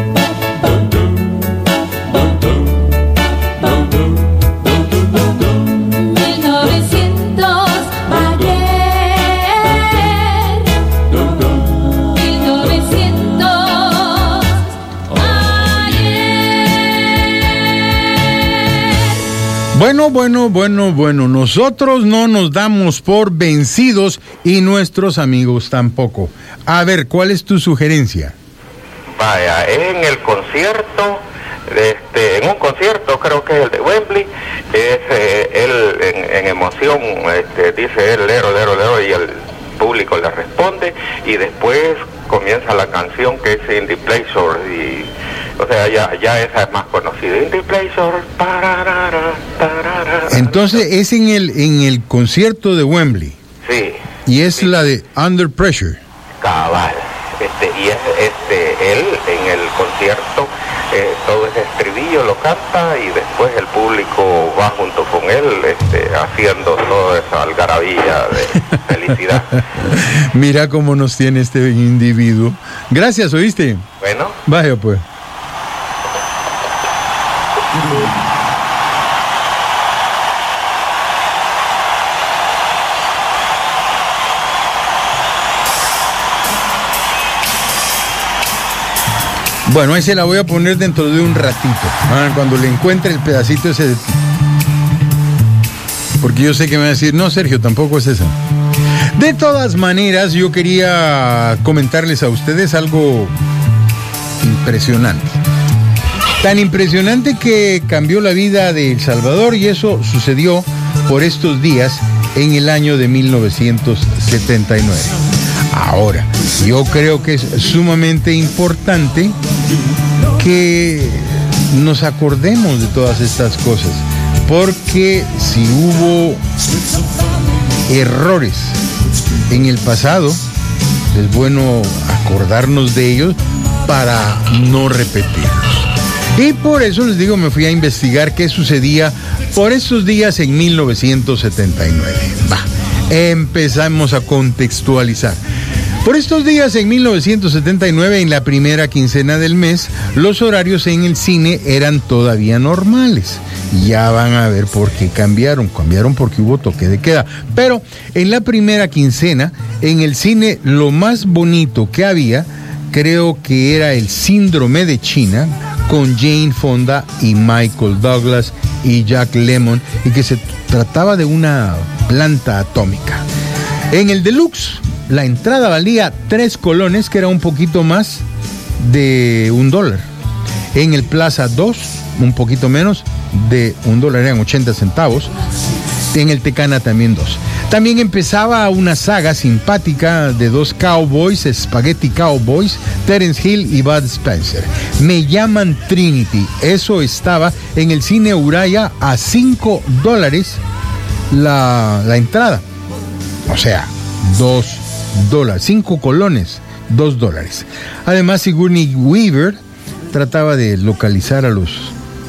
Bueno, bueno, bueno, bueno, nosotros no nos damos por vencidos y nuestros amigos tampoco. A ver, ¿cuál es tu sugerencia? Vaya, en el concierto, este, en un concierto, creo que es el de Wembley, es eh, él en, en emoción, este, dice él, lero, lero, lero, y el público le responde, y después comienza la canción que es In the Pleasure, y o sea, ya, ya esa es más conocida. In the Pleasure, pararara, tarara. Entonces es en el en el concierto de Wembley. Sí. Y es sí. La de Under Pressure. Cabal. Este, y es este él en el concierto, eh, todo ese estribillo lo canta y después el público va junto con él, este, haciendo toda esa algarabía de felicidad. Mira cómo nos tiene este individuo. Gracias, ¿oíste? Bueno. Vaya pues. Bueno, ahí se la voy a poner dentro de un ratito, ¿ah? Cuando le encuentre el pedacito ese de... Porque yo sé que me va a decir, no, Sergio, tampoco es esa. De todas maneras, yo quería comentarles a ustedes algo impresionante. Tan impresionante que cambió la vida de El Salvador, y eso sucedió por estos días en el año de mil novecientos setenta y nueve. Ahora, yo creo que es sumamente importante que nos acordemos de todas estas cosas, porque si hubo errores en el pasado, es bueno acordarnos de ellos para no repetirlos. Y por eso les digo, me fui a investigar qué sucedía por estos días en mil novecientos setenta y nueve. Va, empezamos a contextualizar. Por estos días en mil novecientos setenta y nueve, en la primera quincena del mes, los horarios en el cine eran todavía normales. Ya van a ver por qué cambiaron. Cambiaron porque hubo toque de queda. Pero en la primera quincena, en el cine, lo más bonito que había, creo que era El Síndrome de China, con Jane Fonda y Michael Douglas y Jack Lemmon, y que se trataba de una planta atómica. En el Deluxe, la entrada valía tres colones, que era un poquito más de un dólar. En el Plaza dos, un poquito menos de un dólar, eran ochenta centavos. En el Tecana también dos. También empezaba una saga simpática de dos cowboys, Spaghetti Cowboys, Terence Hill y Bud Spencer. Me llaman Trinity. Eso estaba en el cine Uraya a cinco dólares la, la entrada. O sea, dos dólares, cinco colones, dos dólares. Además, Sigourney Weaver trataba de localizar a los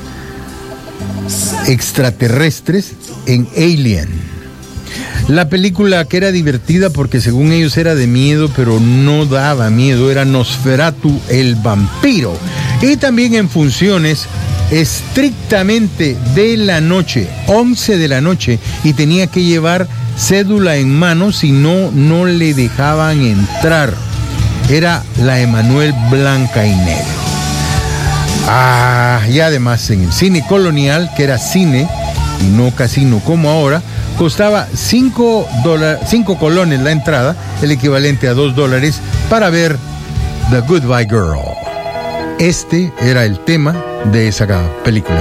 extraterrestres en Alien. La película, que era divertida porque según ellos era de miedo, pero no daba miedo, era Nosferatu el vampiro. Y también en funciones estrictamente de la noche, once de la noche, y tenía que llevar cédula en mano, si no, no le dejaban entrar. era la Emanuel blanca y negra. Ah, y además en el cine colonial, que era cine y no casino como ahora, costaba cinco colones la entrada, el equivalente a dos dólares, para ver The Goodbye Girl. Este era el tema de esa película.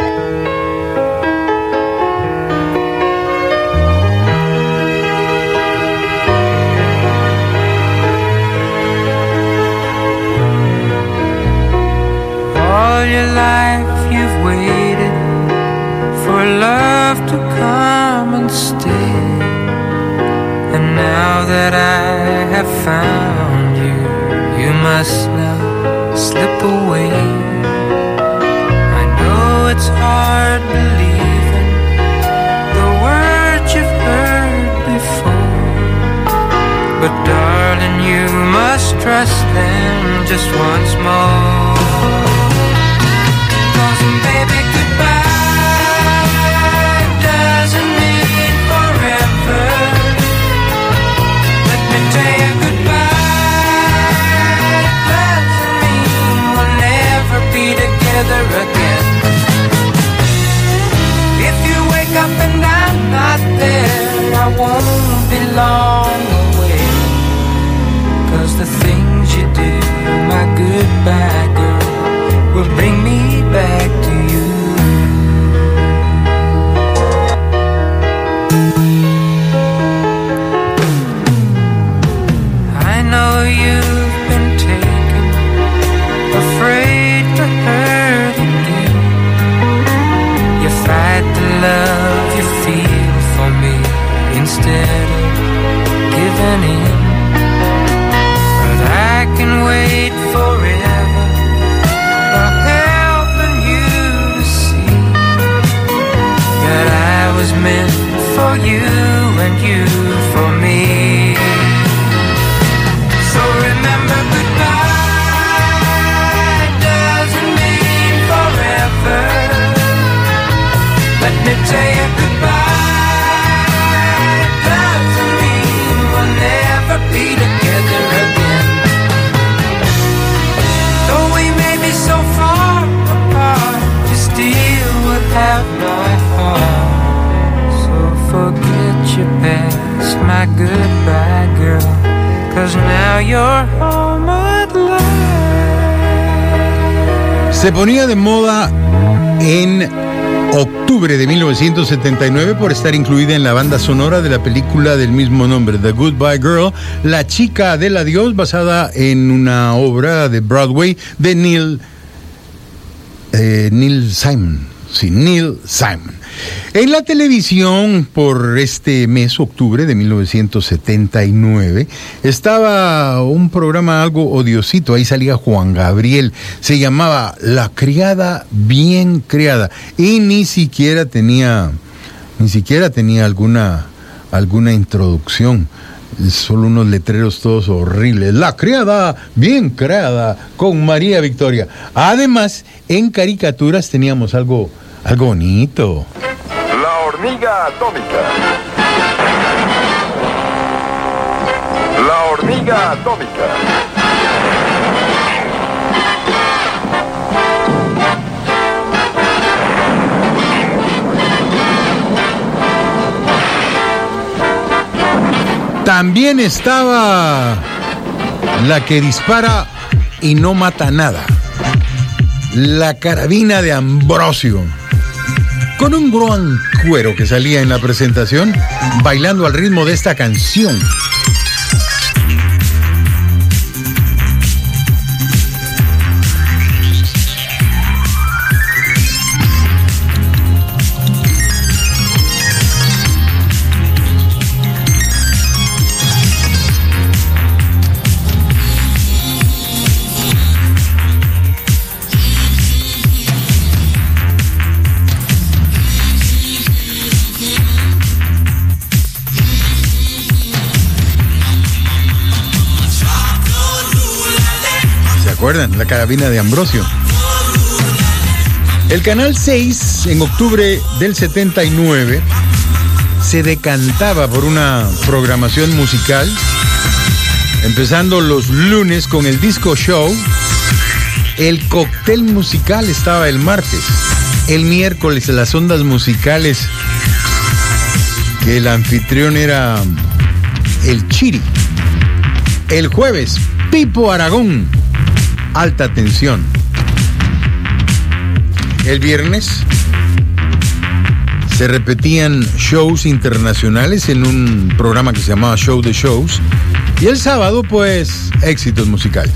All your life you've waited for love to come and stay, and now that I have found you, you must now slip away. I know it's hard believing the words you've heard before, but darling, you must trust them just once more. Baby, goodbye doesn't mean forever. Let me tell you, goodbye doesn't mean we'll never be together again. If you wake up and I'm not there, I won't be long away. 'Cause the things you do, my goodbye girl, will bring me back to you. I know you've been taken, afraid to hurt again. You fight the love you feel for me instead of giving in. But I can wait forever, helping you to see that I was meant for you and you for me. So remember, goodbye doesn't mean forever. Let me tell you, goodbye doesn't mean we'll never be together again. Though we may be so far apart, you still would have my heart. So forget your past, my goodbye girl, 'cause now you're home at last. Se ponía de moda en octubre de mil novecientos setenta y nueve por estar incluida en la banda sonora de la película del mismo nombre, The Goodbye Girl, La chica del adiós, basada en una obra de Broadway de Neil, eh, Neil Simon. Sí, Neil Simon. En la televisión, por este mes, octubre de mil novecientos setenta y nueve, estaba un programa algo odiosito. Ahí salía Juan Gabriel. Se llamaba La criada bien criada. Y ni siquiera tenía, ni siquiera tenía alguna, alguna introducción. Solo unos letreros todos horribles. La criada bien creada con María Victoria. Además, en caricaturas teníamos algo, algo bonito. La hormiga atómica. La hormiga atómica. También estaba la que dispara y no mata nada. La carabina de Ambrosio. Con un gran cuero que salía en la presentación, bailando al ritmo de esta canción. ¿Recuerdan? La carabina de Ambrosio. El Canal seis, en octubre del setenta y nueve, se decantaba por una programación musical Empezando los lunes con el disco show. El cóctel musical estaba el martes. El miércoles las ondas musicales, que el anfitrión era el Chiri. El jueves, Pipo Aragón, alta tensión. El viernes se repetían shows internacionales en un programa que se llamaba Show de Shows. Y el sábado, pues, éxitos musicales.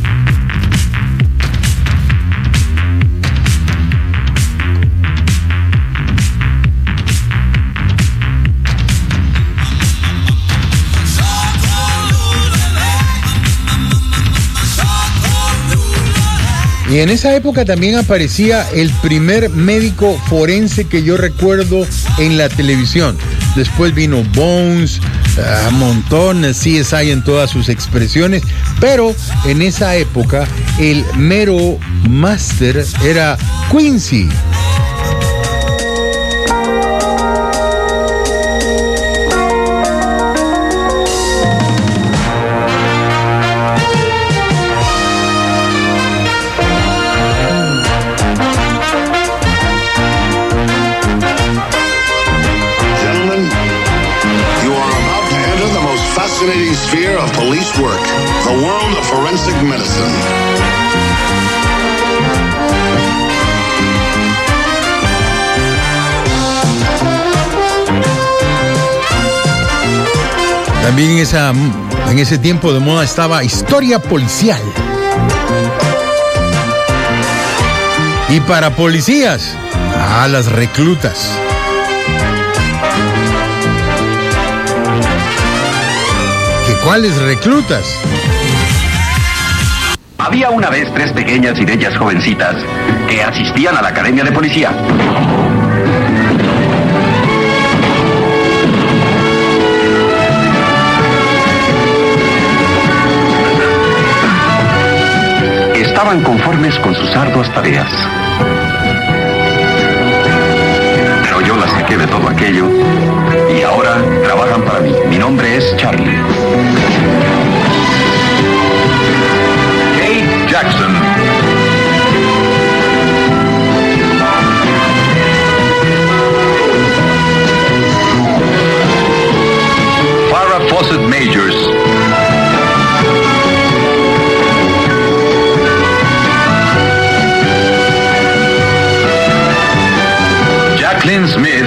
Y en esa época también aparecía el primer médico forense que yo recuerdo en la televisión. Después vino Bones, uh, montón, C S I en todas sus expresiones. Pero en esa época el mero máster era Quincy. Fascinating sphere of police work, the world of forensic medicine. También en, esa, en ese tiempo de moda estaba Historia Policial. Y para policías, a las reclutas. ¿Cuáles reclutas? Había una vez tres pequeñas y bellas jovencitas que asistían a la academia de policía. Estaban conformes con sus arduas tareas. Pero yo las saqué de todo aquello y ahora trabajan para mí. Mi nombre es Charlie. Kate Jackson. Farrah Fawcett Majors. Jacqueline Smith.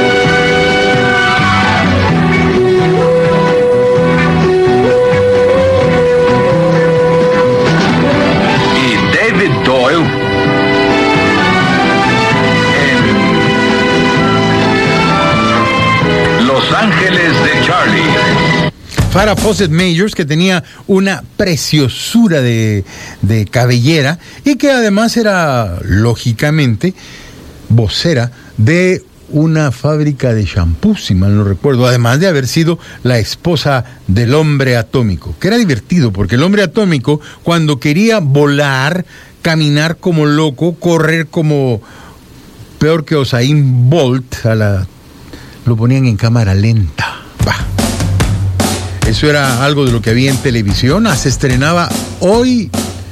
Ángeles de Charlie. Farrah Fawcett Majors, que tenía una preciosura de, de cabellera y que además era, lógicamente, vocera de una fábrica de shampoo, si mal no recuerdo, además de haber sido la esposa del hombre atómico, que era divertido, porque el hombre atómico, cuando quería volar, caminar como loco, correr como peor que Usain Bolt, a la lo ponían en cámara lenta. Bah. Eso era algo de lo que había en televisión. Se estrenaba hoy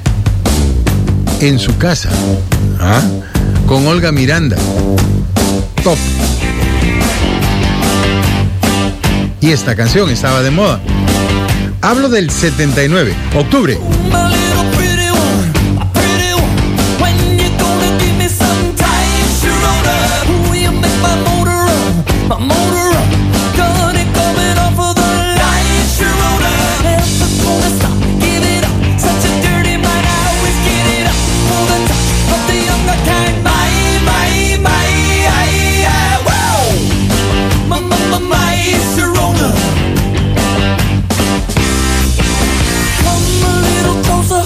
en su casa. ¿Ah? Con Olga Miranda. Top. Y esta canción estaba de moda. Hablo del setenta y nueve, octubre. My motor up, got it coming off of the line. Sharona, never gonna stop, give it up. Such a dirty mind, I always get it up. For the top of the younger kind. My, my, my, I, I, wow. My, my, my, my, Sharona. Come a little closer.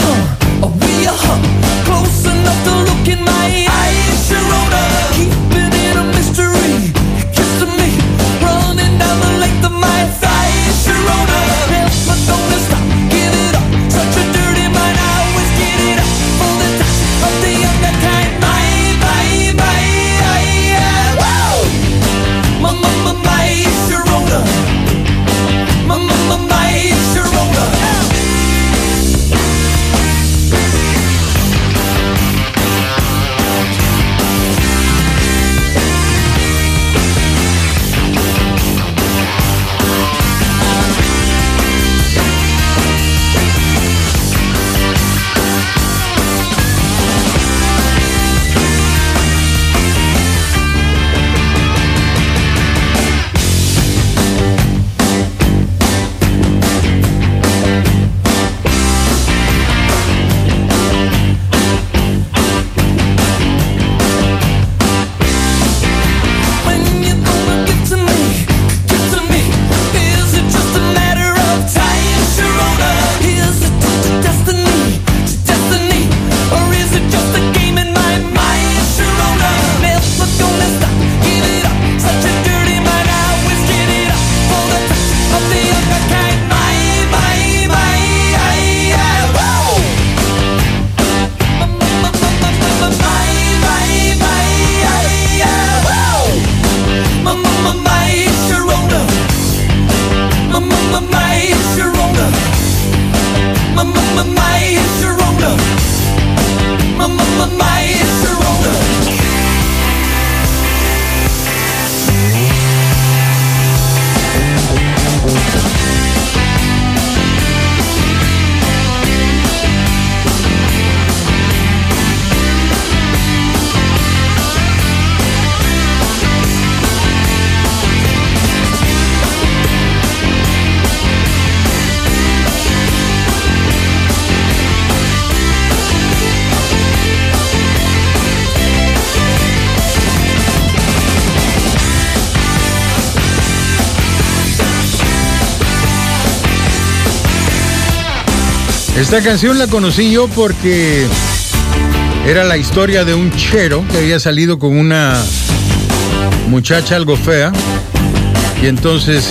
Esta canción la conocí yo porque era la historia de un chero que había salido con una muchacha algo fea y entonces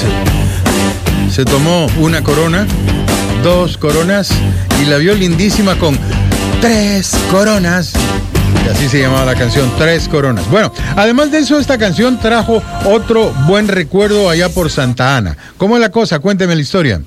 se tomó una corona, dos coronas y la vio lindísima con tres coronas. Y así se llamaba la canción, Tres Coronas. Bueno, además de eso, esta canción trajo otro buen recuerdo allá por Santa Ana. ¿Cómo es la cosa? Cuénteme la historia.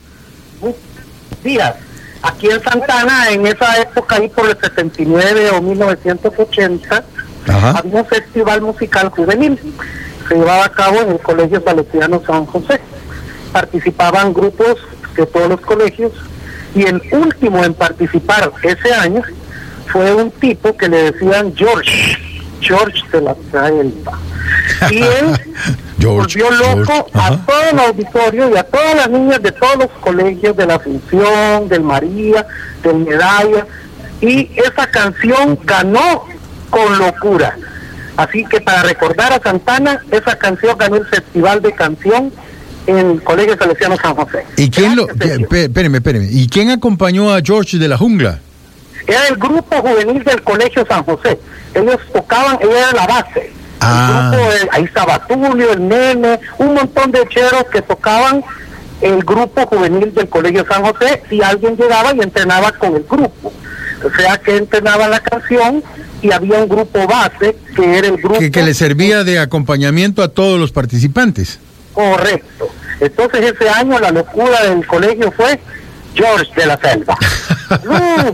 Días. Aquí en Santa Ana, en esa época, ahí por el setenta y nueve o mil novecientos ochenta, Ajá. había un festival musical juvenil. Se llevaba a cabo en el Colegio Salesiano San José. Participaban grupos de todos los colegios y el último en participar ese año fue un tipo que le decían George, George de la Selva. Y él George, volvió loco George, a todo el auditorio y a todas las niñas de todos los colegios de la Asunción, del María, del Medalla, y esa canción ganó con locura. Así que para recordar a Santana, esa canción ganó el Festival de Canción en el Colegio Salesiano San José. ¿Y quién lo, espéreme, espéreme, ¿y quién acompañó a George de la Jungla? Era el grupo juvenil del Colegio San José. Ellos tocaban, ella era la base. Ah. El grupo, el, ahí estaba Tulio, el Nene, un montón de cheros que tocaban el grupo juvenil del Colegio San José y alguien llegaba y entrenaba con el grupo. O sea que entrenaba la canción y había un grupo base que era el grupo... Que, que le servía de acompañamiento a todos los participantes. Correcto. Entonces ese año la locura del colegio fue George de la Selva. ¡Salud!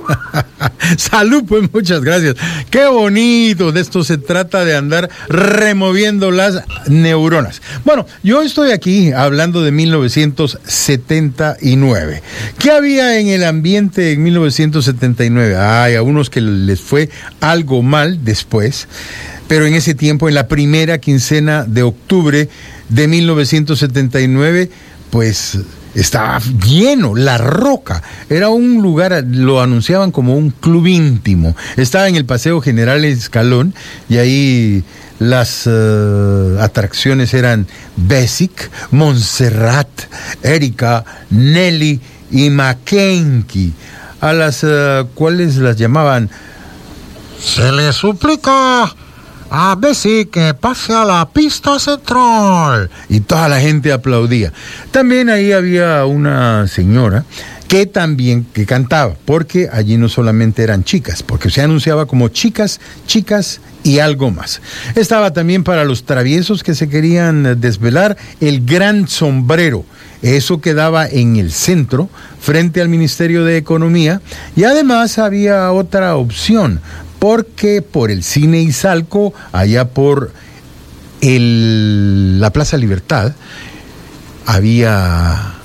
Salud, pues muchas gracias. Qué bonito, de esto se trata, de andar removiendo las neuronas. Bueno, yo estoy aquí hablando de mil novecientos setenta y nueve. ¿Qué había en el ambiente en mil novecientos setenta y nueve? Ay, a unos que les fue algo mal después, pero en ese tiempo, en la primera quincena de octubre de mil novecientos setenta y nueve, pues... estaba lleno, La Roca. Era un lugar, lo anunciaban como un club íntimo. Estaba en el Paseo General Escalón y ahí las uh, atracciones eran Basic, Montserrat, Erika, Nelly y Mackenzie. A las uh, cuales las llamaban: se le suplica a Bessie que pase a la pista central. Y toda la gente aplaudía. También ahí había una señora que también que cantaba, porque allí no solamente eran chicas, porque se anunciaba como chicas, chicas y algo más. Estaba también para los traviesos que se querían desvelar el Gran Sombrero. Eso quedaba en el centro, frente al Ministerio de Economía, y además había otra opción, porque por el Cine Izalco, allá por el, la Plaza Libertad, había...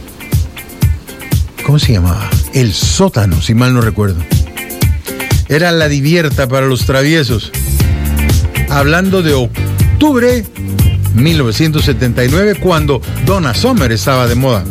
¿cómo se llamaba? El Sótano, si mal no recuerdo. Era la divierta para los traviesos. Hablando de octubre mil novecientos setenta y nueve, cuando Donna Summer estaba de moda.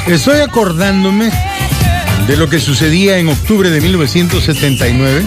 Estoy acordándome de lo que sucedía en octubre de mil novecientos setenta y nueve.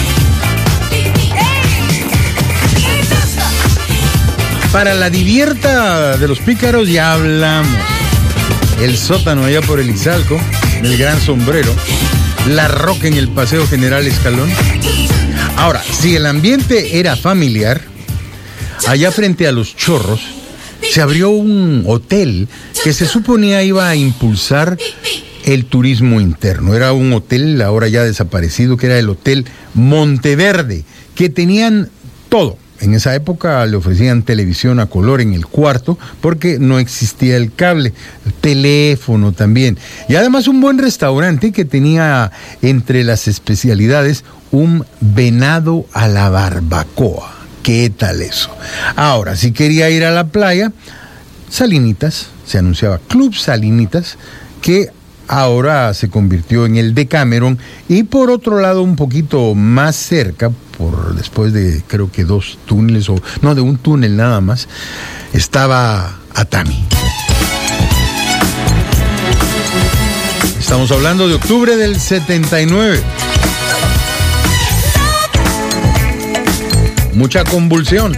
Para la divierta de los pícaros ya hablamos. El sótano allá por el Izalco, el Gran Sombrero, la Roca en el Paseo General Escalón. Ahora, si el ambiente era familiar, allá frente a Los Chorros se abrió un hotel que se suponía iba a impulsar el turismo interno. Era un hotel ahora ya desaparecido, que era el Hotel Monteverde, que tenían todo. En esa época le ofrecían televisión a color en el cuarto porque no existía el cable, teléfono también. Y además un buen restaurante que tenía entre las especialidades un venado a la barbacoa. ¿Qué tal eso? Ahora, si quería ir a la playa, Salinitas, se anunciaba Club Salinitas, que ahora se convirtió en el Decameron, y por otro lado un poquito más cerca, por después de creo que dos túneles, o no, de un túnel nada más, estaba Atami. Estamos hablando de octubre del setenta y nueve. Mucha convulsión.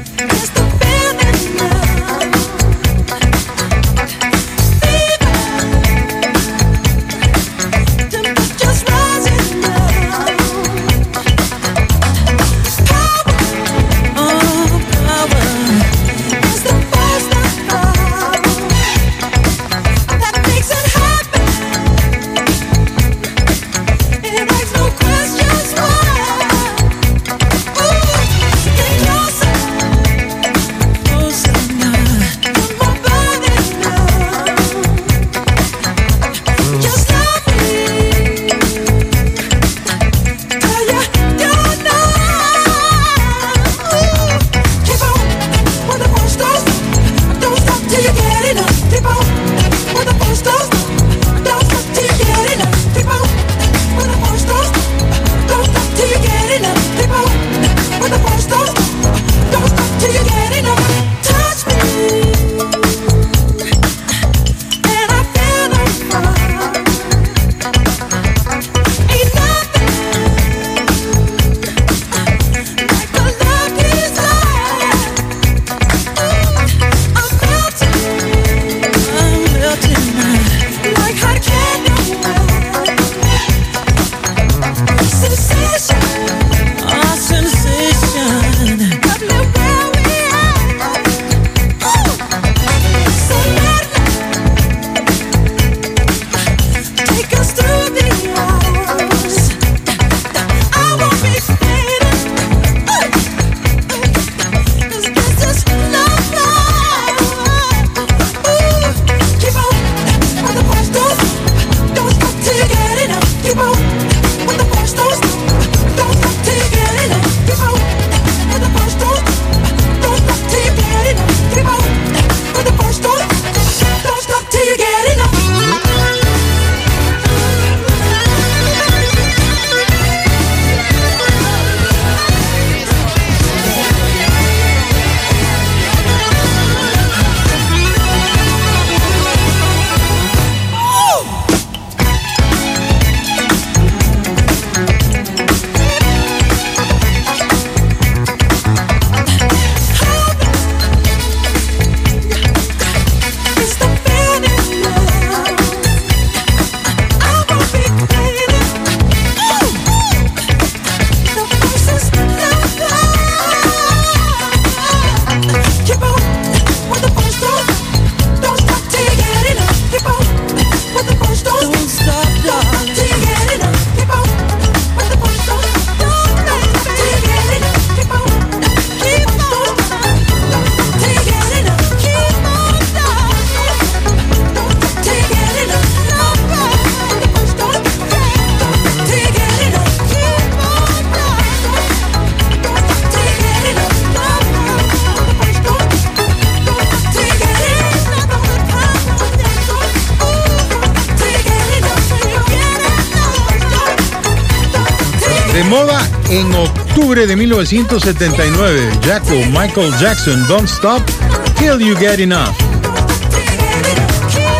De moda en octubre de mil novecientos setenta y nueve, Jacko, Michael Jackson, Don't Stop Till You Get Enough. Y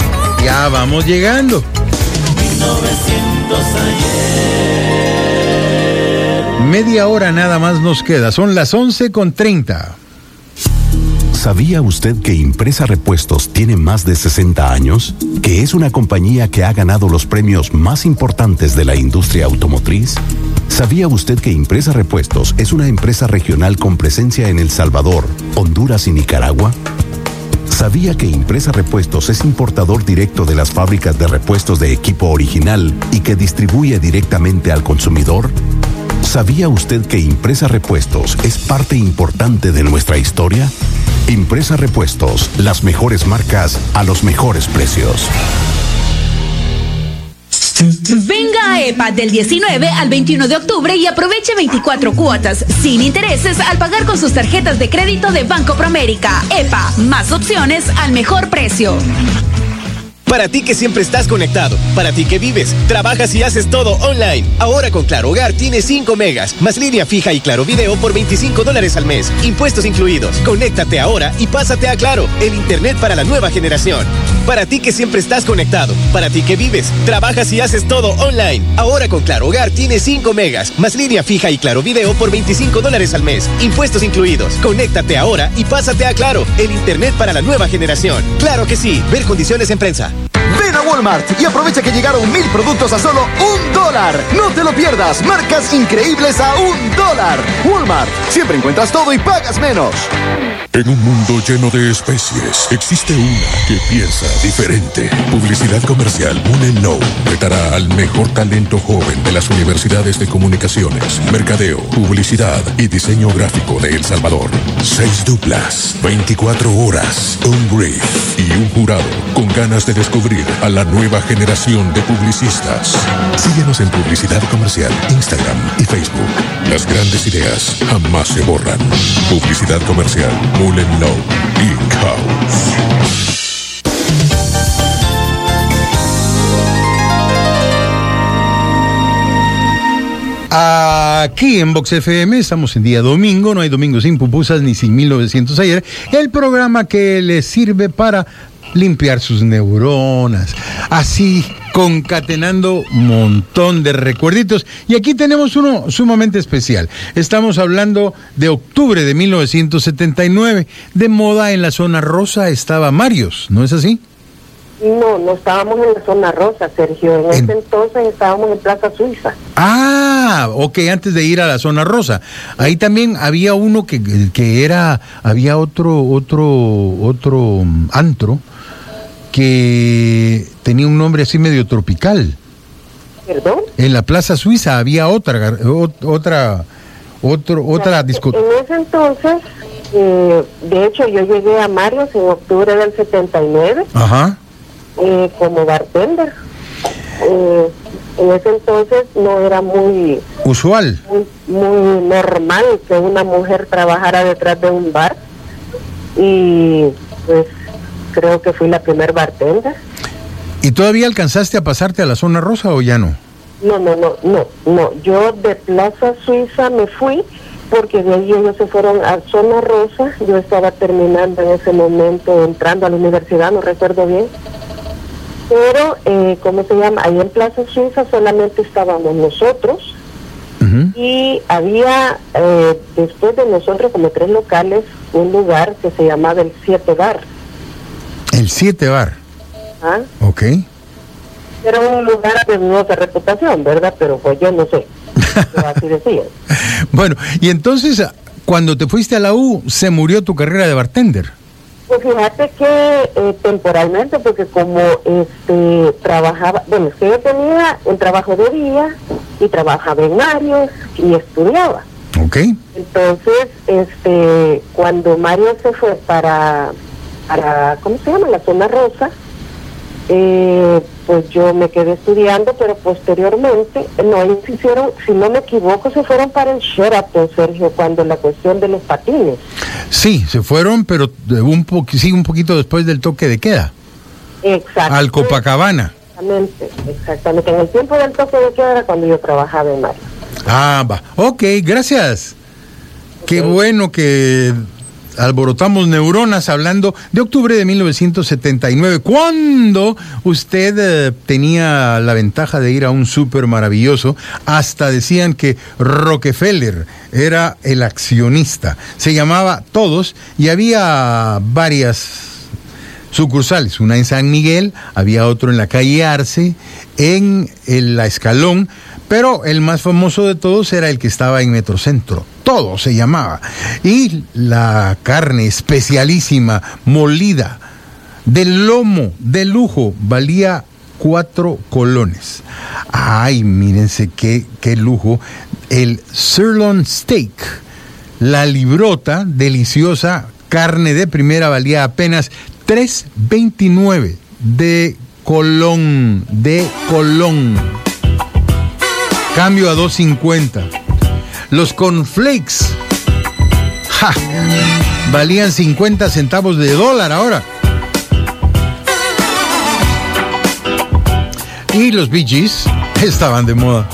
Ya vamos llegando. mil novecientos ayer. Media hora nada más nos queda. Son las once con treinta. ¿Sabía usted que Impresa Repuestos tiene más de sesenta años? ¿Que es una compañía que ha ganado los premios más importantes de la industria automotriz? ¿Sabía usted que Impresa Repuestos es una empresa regional con presencia en El Salvador, Honduras y Nicaragua? ¿Sabía que Impresa Repuestos es importador directo de las fábricas de repuestos de equipo original y que distribuye directamente al consumidor? ¿Sabía usted que Impresa Repuestos es parte importante de nuestra historia? Impresa Repuestos, las mejores marcas a los mejores precios. Venga a EPA del diecinueve al veintiuno de octubre y aproveche veinticuatro cuotas sin intereses al pagar con sus tarjetas de crédito de Banco Promérica. EPA, más opciones al mejor precio. Para ti que siempre estás conectado, para ti que vives, trabajas y haces todo online. Ahora con Claro Hogar tienes cinco megas, más línea fija y Claro Video por veinticinco dólares al mes, impuestos incluidos. Conéctate ahora y pásate a Claro, el internet para la nueva generación. Para ti que siempre estás conectado, para ti que vives, trabajas y haces todo online. Ahora con Claro Hogar tienes cinco megas, más línea fija y Claro Video por veinticinco dólares al mes, impuestos incluidos. Conéctate ahora y pásate a Claro, el internet para la nueva generación. Claro que sí, ver condiciones en prensa. Ven a Walmart y aprovecha que llegaron mil productos a solo un dólar. No te lo pierdas, marcas increíbles a un dólar. Walmart, siempre encuentras todo y pagas menos. En un mundo lleno de especies, existe una que piensa diferente. Publicidad comercial Moon No retará al mejor talento joven de las universidades de comunicaciones, mercadeo, publicidad y diseño gráfico de El Salvador. Seis duplas, veinticuatro horas, un brief y un jurado con ganas de descubrir a la nueva generación de publicistas. Síguenos en Publicidad Comercial, Instagram y Facebook. Las grandes ideas jamás se borran. Publicidad Comercial Mullen Low In-House. Aquí en Vox F M estamos en día domingo, no hay domingo sin pupusas ni sin mil novecientos ayer, el programa que les sirve para limpiar sus neuronas, así concatenando un montón de recuerditos. Y aquí tenemos uno sumamente especial. Estamos hablando de octubre de mil novecientos setenta y nueve. De moda en la zona rosa estaba Marios, ¿no es así? No, no estábamos en la zona rosa, Sergio. En, en... ese entonces estábamos en Plaza Suiza. Ah, ok, antes de ir a la zona rosa. Ahí también había uno que, que era, había otro, otro, otro antro que tenía un nombre así medio tropical. ¿Perdón? En la Plaza Suiza había otra, otra, otro, otra discoteca. En ese entonces, eh, de hecho, yo llegué a Marios en octubre del setenta y nueve. Ajá. Eh, como bartender. Eh, en ese entonces no era muy usual, muy, muy normal que una mujer trabajara detrás de un bar, y pues creo que fui la primer bartender. ¿Y todavía alcanzaste a pasarte a la zona rosa o ya no? No, no, no, no, no. Yo de Plaza Suiza me fui porque de ahí ellos se fueron a zona rosa. Yo estaba terminando en ese momento, entrando a la universidad, no recuerdo bien. Pero, eh, ¿cómo se llama? Ahí en Plaza Suiza solamente estábamos nosotros. Uh-huh. Y había, eh, después de nosotros, como tres locales, un lugar que se llamaba el Siete Bar. El Siete Bar. ¿Ah? Ok. Era un lugar de dudosa reputación, ¿verdad? Pero pues yo no sé. Pero así decían. Bueno, y entonces, cuando te fuiste a la U, se murió tu carrera de bartender. Pues fíjate que eh, temporalmente, porque como este trabajaba, bueno, es que yo tenía un trabajo de día y trabajaba en Marios y estudiaba. Ok. Entonces, este, cuando Mario se fue para, para, ¿cómo se llama? La zona rosa, eh, pues yo me quedé estudiando, pero posteriormente, no, ellos hicieron, si no me equivoco, se fueron para el Sheraton, Sergio, cuando la cuestión de los patines. Sí, se fueron, pero un po sí, un poquito después del toque de queda. Exacto. Al Copacabana. Exactamente, exactamente. En el tiempo del toque de queda era cuando yo trabajaba en Mario. Ah, va. Ok, gracias. Okay. Qué bueno que alborotamos neuronas hablando de octubre de mil novecientos setenta y nueve, cuando usted eh, tenía la ventaja de ir a un súper maravilloso. Hasta decían que Rockefeller era el accionista. Se llamaba Todos y había varias sucursales, una en San Miguel, había otro en la calle Arce, en, en la Escalón, pero el más famoso de todos era el que estaba en Metrocentro. Todo se llamaba. Y la carne especialísima, molida, del lomo, de lujo, valía cuatro colones. Ay, mírense qué, qué lujo. El sirloin steak, la librota, deliciosa, carne de primera, valía apenas tres veintinueve de Colón, de Colón. Cambio a dos cincuenta. Los cornflakes, ja, valían cincuenta centavos de dólar ahora. Y los Bee Gees estaban de moda.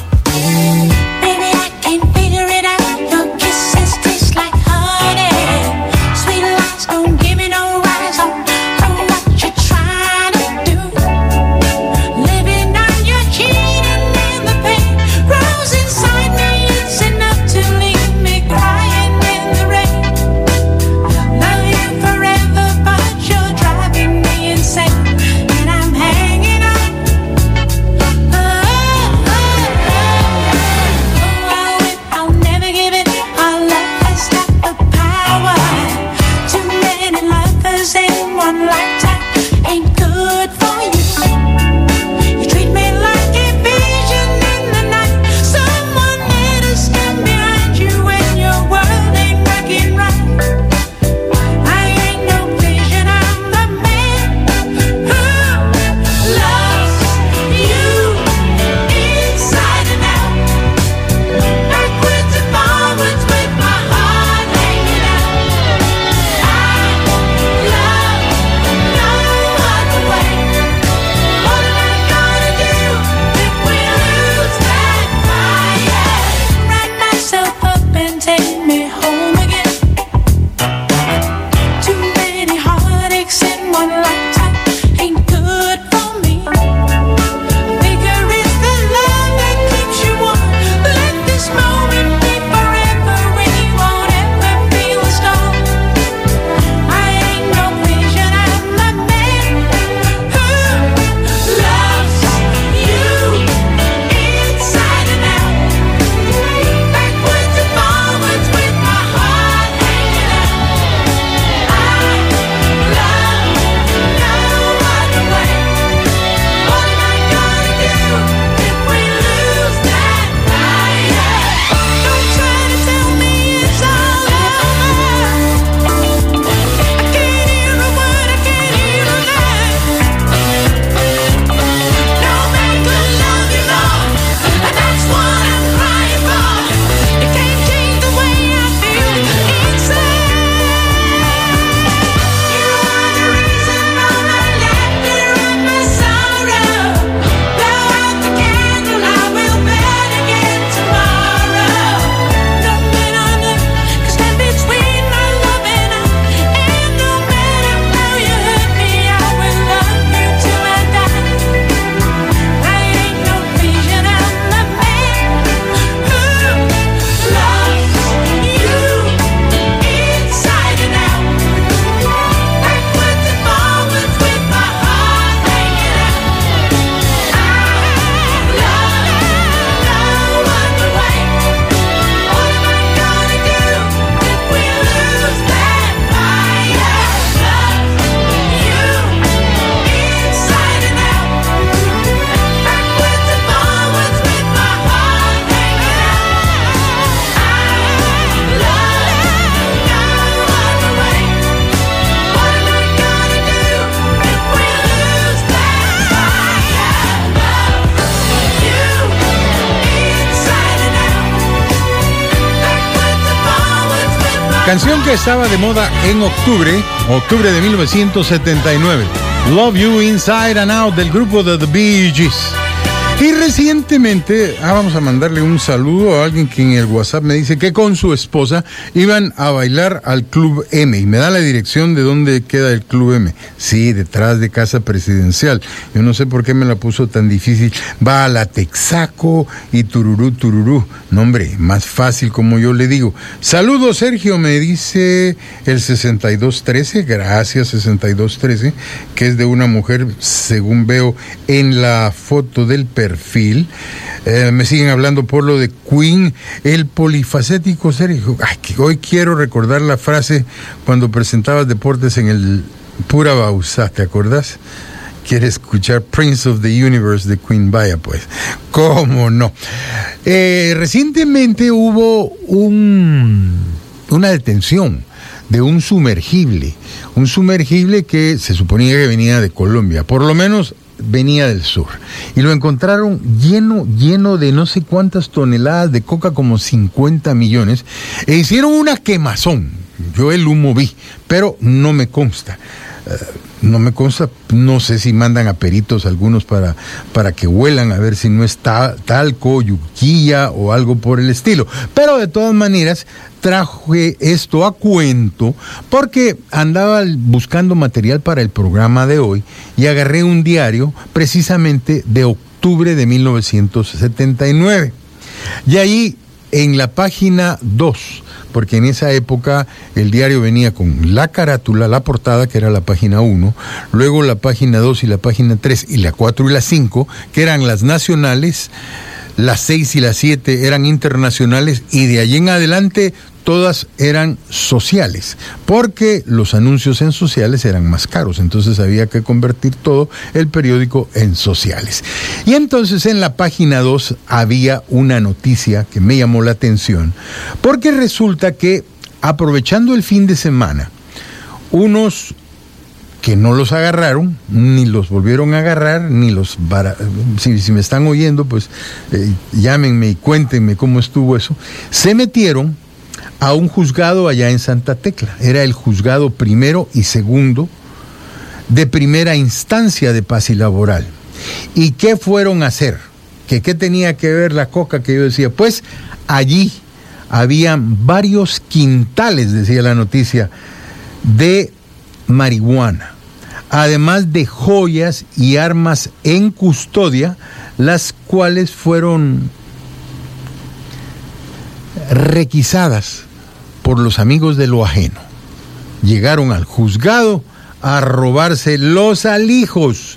Canción que estaba de moda en octubre, octubre de mil novecientos setenta y nueve. Love You Inside and Out del grupo de The Bee Gees. Y recientemente, ah, vamos a mandarle un saludo a alguien que en el WhatsApp me dice que con su esposa iban a bailar al Club M y me da la dirección de dónde queda el Club M. Sí, detrás de Casa Presidencial. Yo no sé por qué me la puso tan difícil. Va a la Texaco y tururú, tururú. No, hombre, más fácil como yo le digo. Saludos, Sergio, me dice el sesenta y dos trece. Gracias, sesenta y dos trece, que es de una mujer, según veo en la foto del perfil. Eh, me siguen hablando por lo de Queen, el polifacético Sergio. Ay, que hoy quiero recordar la frase cuando presentabas deportes en el Pura Bausá, ¿te acordás? Quiere escuchar Prince of the Universe de Queen, vaya pues, ¿cómo no? Eh, recientemente hubo un, una detención de un sumergible, un sumergible que se suponía que venía de Colombia, por lo menos venía del sur, y lo encontraron lleno, lleno de no sé cuántas toneladas de coca, como cincuenta millones, e hicieron una quemazón. Yo el humo vi, pero no me consta. Uh, no me consta, no sé si mandan a peritos algunos para, para que huelan a ver si no es ta, talco, yuquilla o algo por el estilo. Pero de todas maneras, traje esto a cuento porque andaba buscando material para el programa de hoy y agarré un diario precisamente de octubre de mil novecientos setenta y nueve. Y ahí en la página dos, porque en esa época el diario venía con la carátula, la portada, que era la página uno, luego la página dos y la página tres y la cuatro y la cinco, que eran las nacionales, las seis y las siete eran internacionales, y de allí en adelante todas eran sociales, porque los anuncios en sociales eran más caros, entonces había que convertir todo el periódico en sociales. Y entonces en la página dos había una noticia que me llamó la atención, porque resulta que, aprovechando el fin de semana, unos que no los agarraron, ni los volvieron a agarrar, ni los... Bara... Si, si me están oyendo, pues eh, llámenme y cuéntenme cómo estuvo eso, se metieron a un juzgado allá en Santa Tecla. Era el juzgado primero y segundo de primera instancia de paz y laboral. ¿Y qué fueron a hacer? ¿Que qué tenía que ver la coca que yo decía? Pues allí habían varios quintales, decía la noticia, de marihuana, además de joyas y armas en custodia, las cuales fueron requisadas por los amigos de lo ajeno. Llegaron al juzgado a robarse los alijos.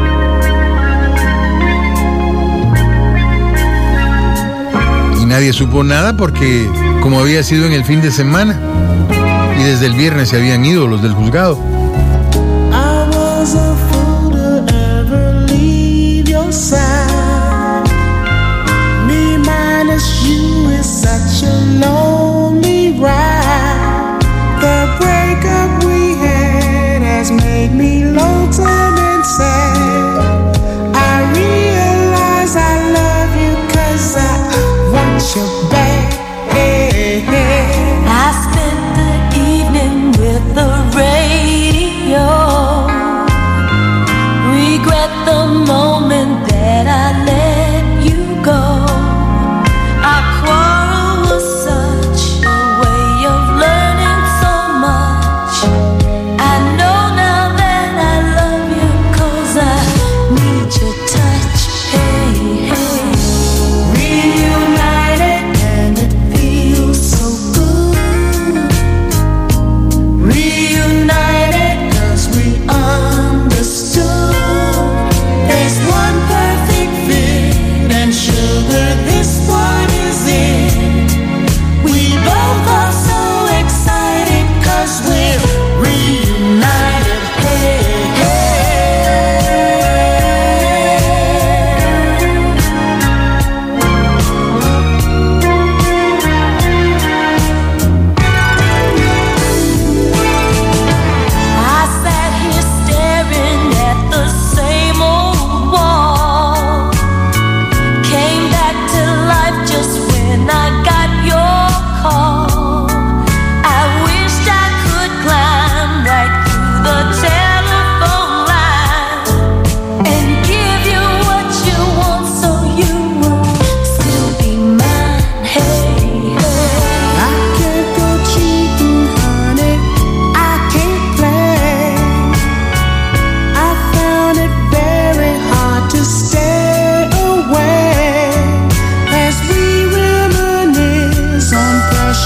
Y nadie supo nada porque, como había sido en el fin de semana, y desde el viernes se habían ido los del juzgado. I was a fool to ever leave your side. Me minus you is such a lonely ride. The breakup we had has made me lonesome and sad. I realize I love you 'cause I want you back. Hey, hey. I spent the evening with the radio. Regret the moment that I let you go. Our quarrel was such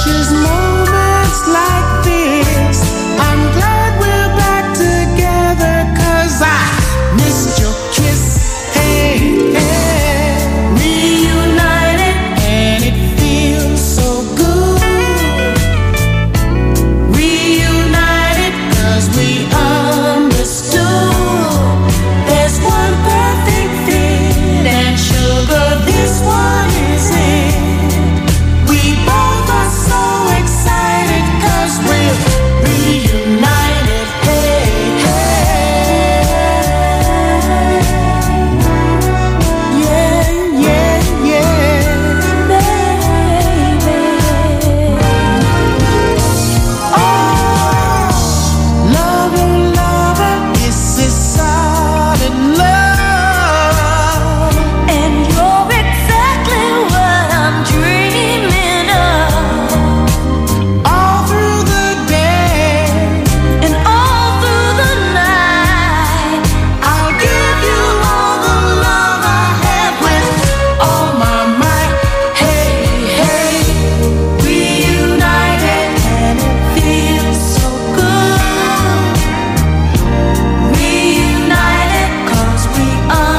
precious moments like this. I'm glad we're back together, 'cause I missed your kiss. Hey, hey, reunited and it feels so good. Reunited 'cause we understood. There's one perfect fit and sugar, this one is it. We both are so excited 'cause we're reunited. Hey, hey. Yeah, yeah, yeah, baby. Oh, lover, lover, this is solid love. And you're exactly what I'm dreaming of. All through the day and all through the night, I'll give you all the love I have with all my might. Hey, hey, reunited and it feels so good. Reunited 'cause we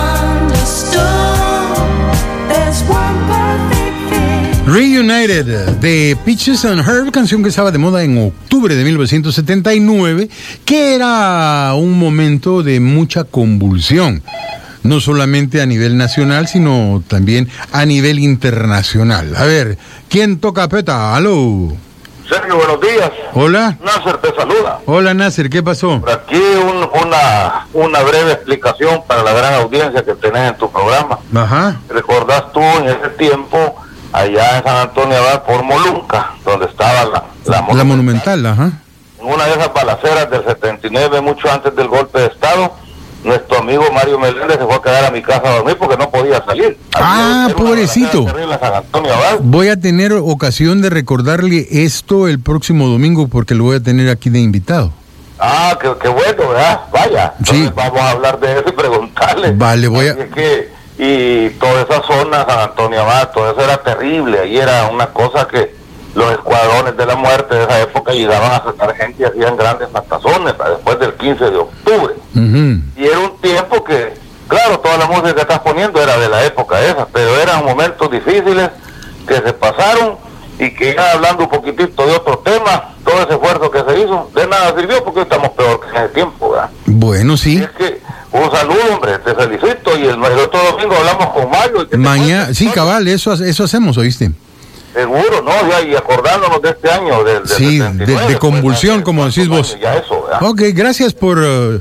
understood. There's one perfect fit. Reunited de Peaches and Herb, canción que estaba de moda en octubre de mil novecientos setenta y nueve, que era un momento de mucha convulsión, no solamente a nivel nacional, sino también a nivel internacional. A ver, ¿quién toca peta? Aló. Sergio, buenos días. Hola. Nasser te saluda. Hola, Nasser, ¿qué pasó? Por aquí un- una, una breve explicación para la gran audiencia que tenés en tu programa. Ajá. ¿Recordás tú en ese tiempo, allá en San Antonio Abad, por Molunca, donde estaba la, la, La monumental, ajá. en una de esas balaceras del setenta y nueve, mucho antes del golpe de Estado, nuestro amigo Mario Meléndez se fue a quedar a mi casa a dormir porque no podía salir. Ah, pobrecito. Terrible en San Antonio Abad. Voy a tener ocasión de recordarle esto el próximo domingo porque lo voy a tener aquí de invitado. Ah, qué, qué bueno, ¿verdad? Vaya. Entonces Sí. vamos a hablar de eso y preguntarle. Vale, voy a... Así es que, y toda esa zona, San Antonio Abad, todo eso era terrible. Ahí era una cosa que los escuadrones de la muerte de esa época llegaban a sacar gente y hacían grandes matazones después del quince de octubre. Ujú. Y era un tiempo que, claro, toda la música que estás poniendo era de la época esa, pero eran momentos difíciles que se pasaron y que ya hablando un poquitito de otro tema, todo ese esfuerzo que se hizo, de nada sirvió porque hoy estamos peor que en ese tiempo, ¿verdad? Bueno, sí. Es que un saludo, hombre, te felicito y el, el otro domingo hablamos con Mario. y que te Mañana, sí, cabal, eso, eso hacemos, ¿oíste? Seguro, ¿no? Ya, y acordándonos de este año, del, del Sí, setenta y de, nueve, de convulsión, como decís vos. ya eso, ¿verdad? Ok, gracias por, eh,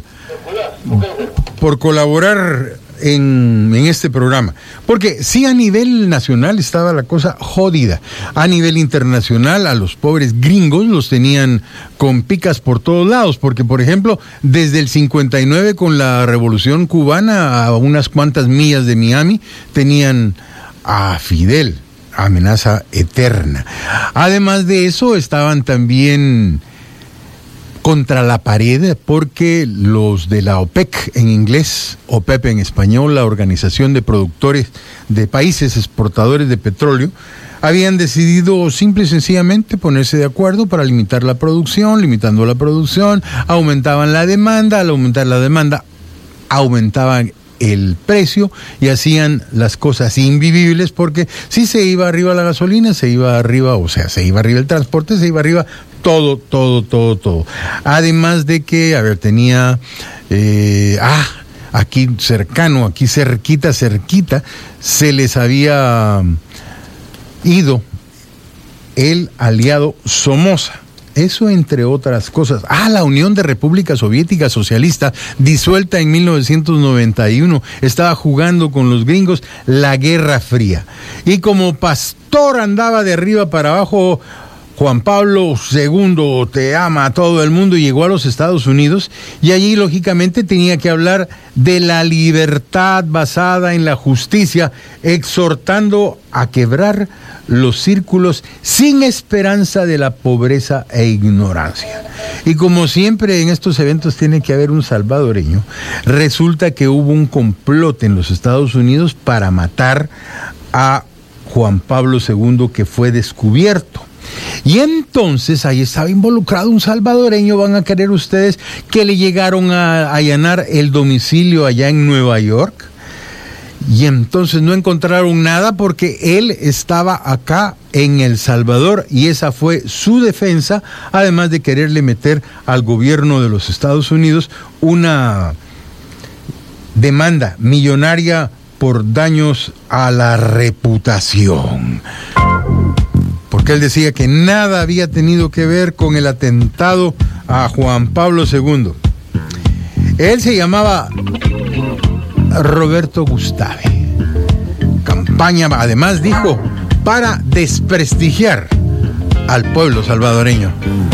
por colaborar en, en este programa. Porque sí, a nivel nacional estaba la cosa jodida. A nivel internacional, a los pobres gringos los tenían con picas por todos lados. Porque, por ejemplo, desde el cincuenta y nueve con la Revolución Cubana, a unas cuantas millas de Miami, tenían a Fidel, amenaza eterna. Además de eso, estaban también contra la pared porque los de la OPEC en inglés, OPEP en español, la Organización de Productores de Países Exportadores de Petróleo, habían decidido simple y sencillamente ponerse de acuerdo para limitar la producción. Limitando la producción, aumentaban la demanda. Al aumentar la demanda, aumentaban el precio y hacían las cosas invivibles, porque si se iba arriba la gasolina, se iba arriba, o sea, se iba arriba el transporte, se iba arriba todo, todo, todo, todo. Además de que, a ver, tenía, eh, ah, aquí cercano, aquí cerquita, cerquita, se les había ido el aliado Somoza. Eso entre otras cosas. Ah, la Unión de República Soviética Socialista, disuelta en mil novecientos noventa y uno, estaba jugando con los gringos la Guerra Fría. Y como pastor andaba de arriba para abajo, Juan Pablo segundo, te ama a todo el mundo, y llegó a los Estados Unidos, y allí lógicamente tenía que hablar de la libertad basada en la justicia, exhortando a quebrar los círculos sin esperanza de la pobreza e ignorancia. Y como siempre en estos eventos tiene que haber un salvadoreño, resulta que hubo un complot en los Estados Unidos para matar a Juan Pablo segundo, que fue descubierto. Y entonces ahí estaba involucrado un salvadoreño. Van a querer ustedes que le llegaron a allanar el domicilio allá en Nueva York. Y entonces no encontraron nada porque él estaba acá en El Salvador y esa fue su defensa, además de quererle meter al gobierno de los Estados Unidos una demanda millonaria por daños a la reputación. Porque él decía que nada había tenido que ver con el atentado a Juan Pablo segundo. Él se llamaba Roberto Gustave. Campaña, además dijo, para desprestigiar al pueblo salvadoreño.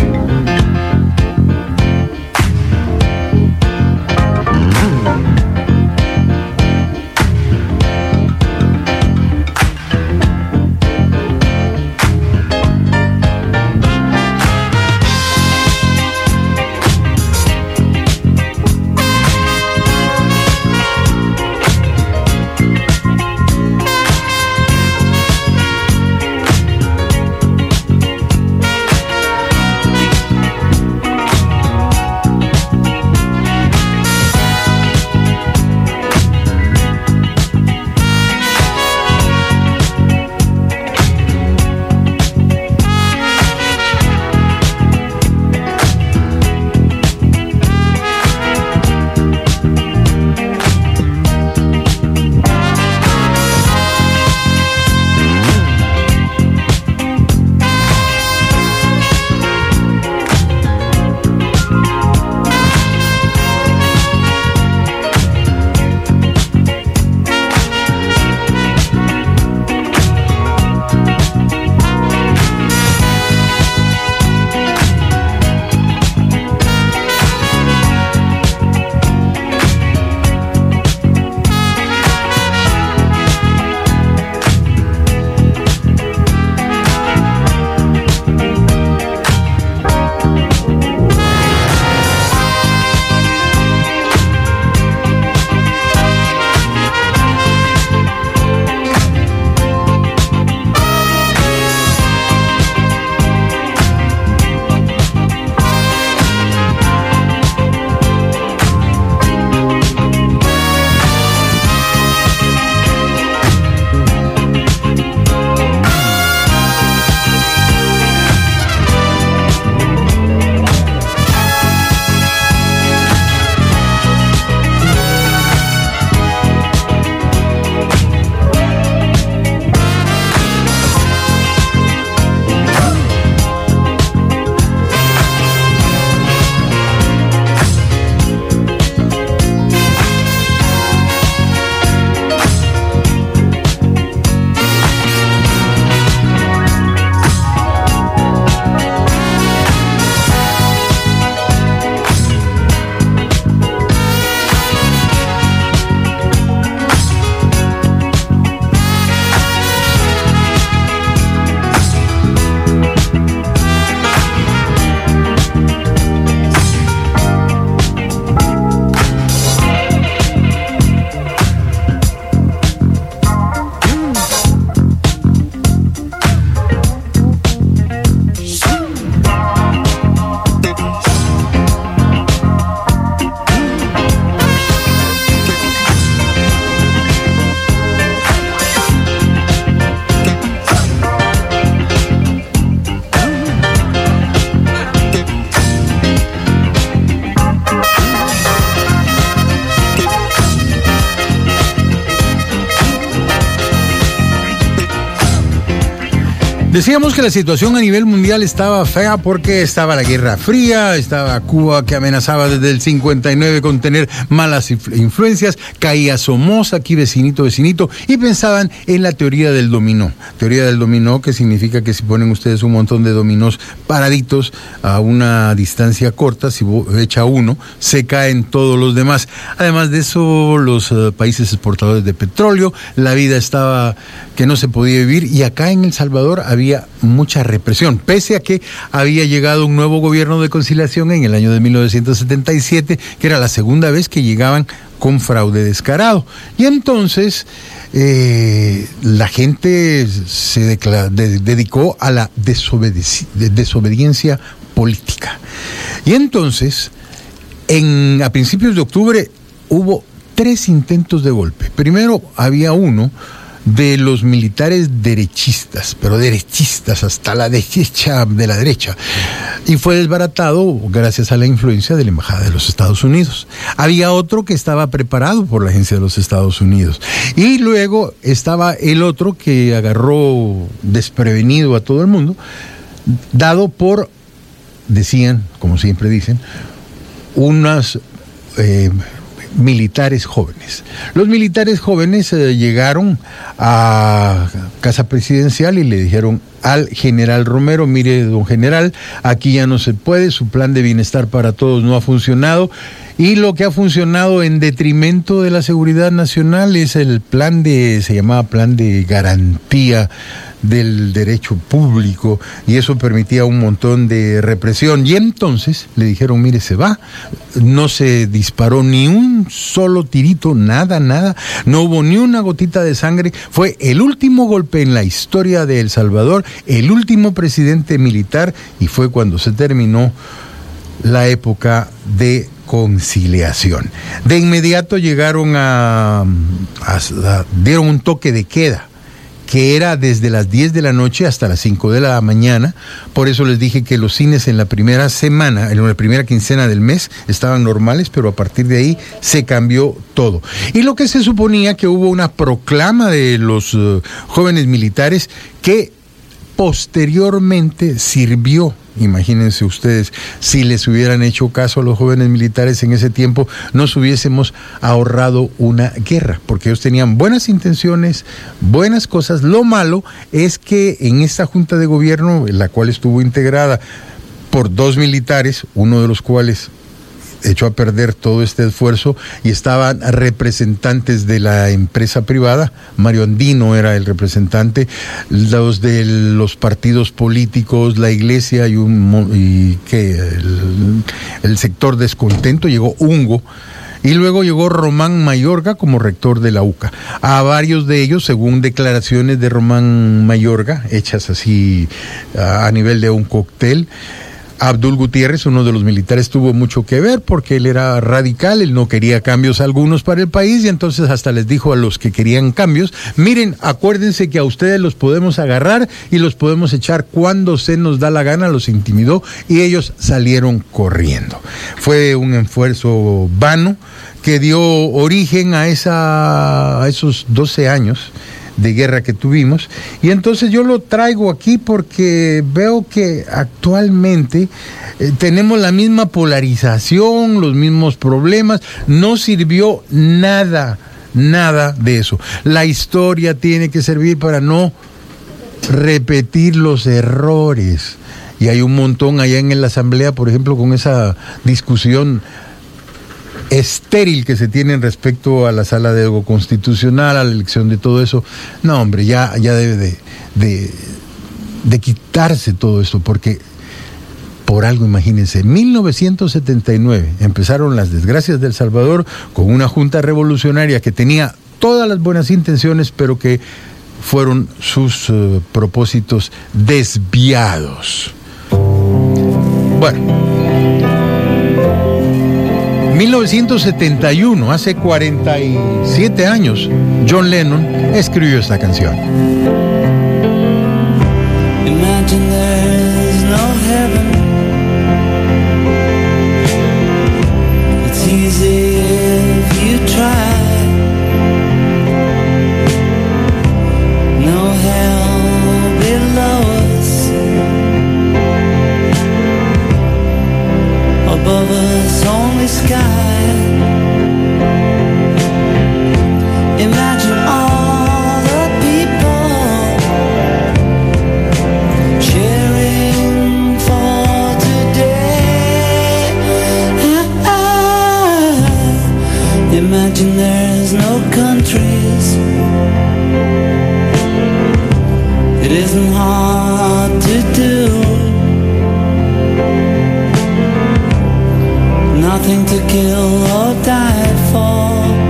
Decíamos que la situación a nivel mundial estaba fea porque estaba la Guerra Fría, estaba Cuba que amenazaba desde el cincuenta y nueve con tener malas influencias, caía Somoza, aquí vecinito, vecinito, y pensaban en la teoría del dominó. Teoría del dominó que significa que si ponen ustedes un montón de dominós paraditos a una distancia corta, si echa uno, se caen todos los demás. Además de eso, los uh, países exportadores de petróleo, la vida estaba que no se podía vivir, y acá en El Salvador había mucha represión, pese a que había llegado un nuevo gobierno de conciliación en el año de mil novecientos setenta y siete, que era la segunda vez que llegaban con fraude descarado. Y entonces eh, la gente se decla- de- dedicó a la desobedi- de- desobediencia política. Y entonces, en, a principios de octubre, hubo tres intentos de golpe. Primero había uno de los militares derechistas, pero derechistas hasta la derecha de la derecha, y fue desbaratado gracias a la influencia de la Embajada de los Estados Unidos. Había otro que estaba preparado por la Agencia de los Estados Unidos, y luego estaba el otro que agarró desprevenido a todo el mundo, dado por, decían, como siempre dicen, unas eh, militares jóvenes. Los militares jóvenes eh, llegaron a Casa Presidencial y le dijeron al general Romero: mire, don general, aquí ya no se puede, su plan de bienestar para todos no ha funcionado, y lo que ha funcionado en detrimento de la seguridad nacional es el plan de, se llamaba plan de garantía del derecho público, y eso permitía un montón de represión. Y entonces le dijeron: mire, se va. No se disparó ni un solo tirito, nada, nada, no hubo ni una gotita de sangre. Fue el último golpe en la historia de El Salvador, el último presidente militar, y fue cuando se terminó la época de conciliación. De inmediato llegaron a, a, a dieron un toque de queda, que era desde las diez de la noche hasta las cinco de la mañana. Por eso les dije que los cines en la primera semana, en la primera quincena del mes, estaban normales, pero a partir de ahí se cambió todo. Y lo que se suponía que hubo una proclama de los uh, jóvenes militares que posteriormente sirvió. Imagínense ustedes, si les hubieran hecho caso a los jóvenes militares en ese tiempo, nos hubiésemos ahorrado una guerra, porque ellos tenían buenas intenciones, buenas cosas. Lo malo es que en esta junta de gobierno, la cual estuvo integrada por dos militares, uno de los cuales echó a perder todo este esfuerzo, y estaban representantes de la empresa privada. Mario Andino era el representante, los de los partidos políticos, la iglesia y, un, y que el, el sector descontento. Llegó Ungo, y luego llegó Román Mayorga como rector de la U C A. A varios de ellos, según declaraciones de Román Mayorga, hechas así a nivel de un cóctel, Abdul Gutiérrez, uno de los militares, tuvo mucho que ver porque él era radical, él no quería cambios algunos para el país, y entonces hasta les dijo a los que querían cambios: miren, acuérdense que a ustedes los podemos agarrar y los podemos echar cuando se nos da la gana. Los intimidó y ellos salieron corriendo. Fue un esfuerzo vano que dio origen a, esa, a esos doce años de guerra que tuvimos. Y entonces yo lo traigo aquí porque veo que actualmente eh, tenemos la misma polarización, los mismos problemas. No sirvió nada, nada de eso. La historia tiene que servir para no repetir los errores. Y hay un montón allá en la asamblea, por ejemplo, con esa discusión estéril que se tienen respecto a la sala de ego constitucional, a la elección de todo eso. No, hombre, ya, ya debe de, de, de quitarse todo esto, porque por algo, imagínense, en mil novecientos setenta y nueve empezaron las desgracias de El Salvador con una junta revolucionaria que tenía todas las buenas intenciones, pero que fueron sus uh, propósitos desviados. Bueno, mil novecientos setenta y uno, hace cuarenta y siete años, John Lennon escribió esta canción. Imagine there's no heaven. It's easy if you try. No hell below us. Above us only sky. Imagine all the people cheering for today. Imagine there's no countries. It isn't hard to do. Nothing to kill or die for.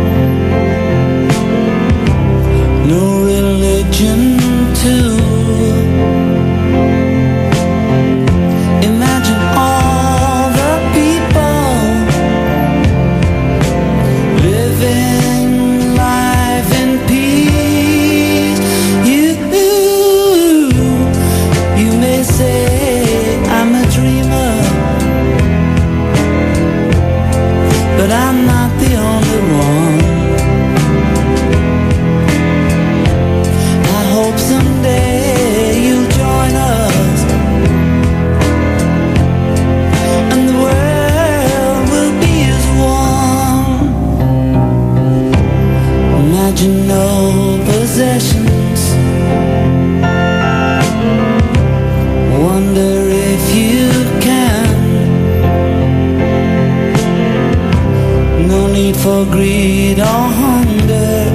for greed or hunger,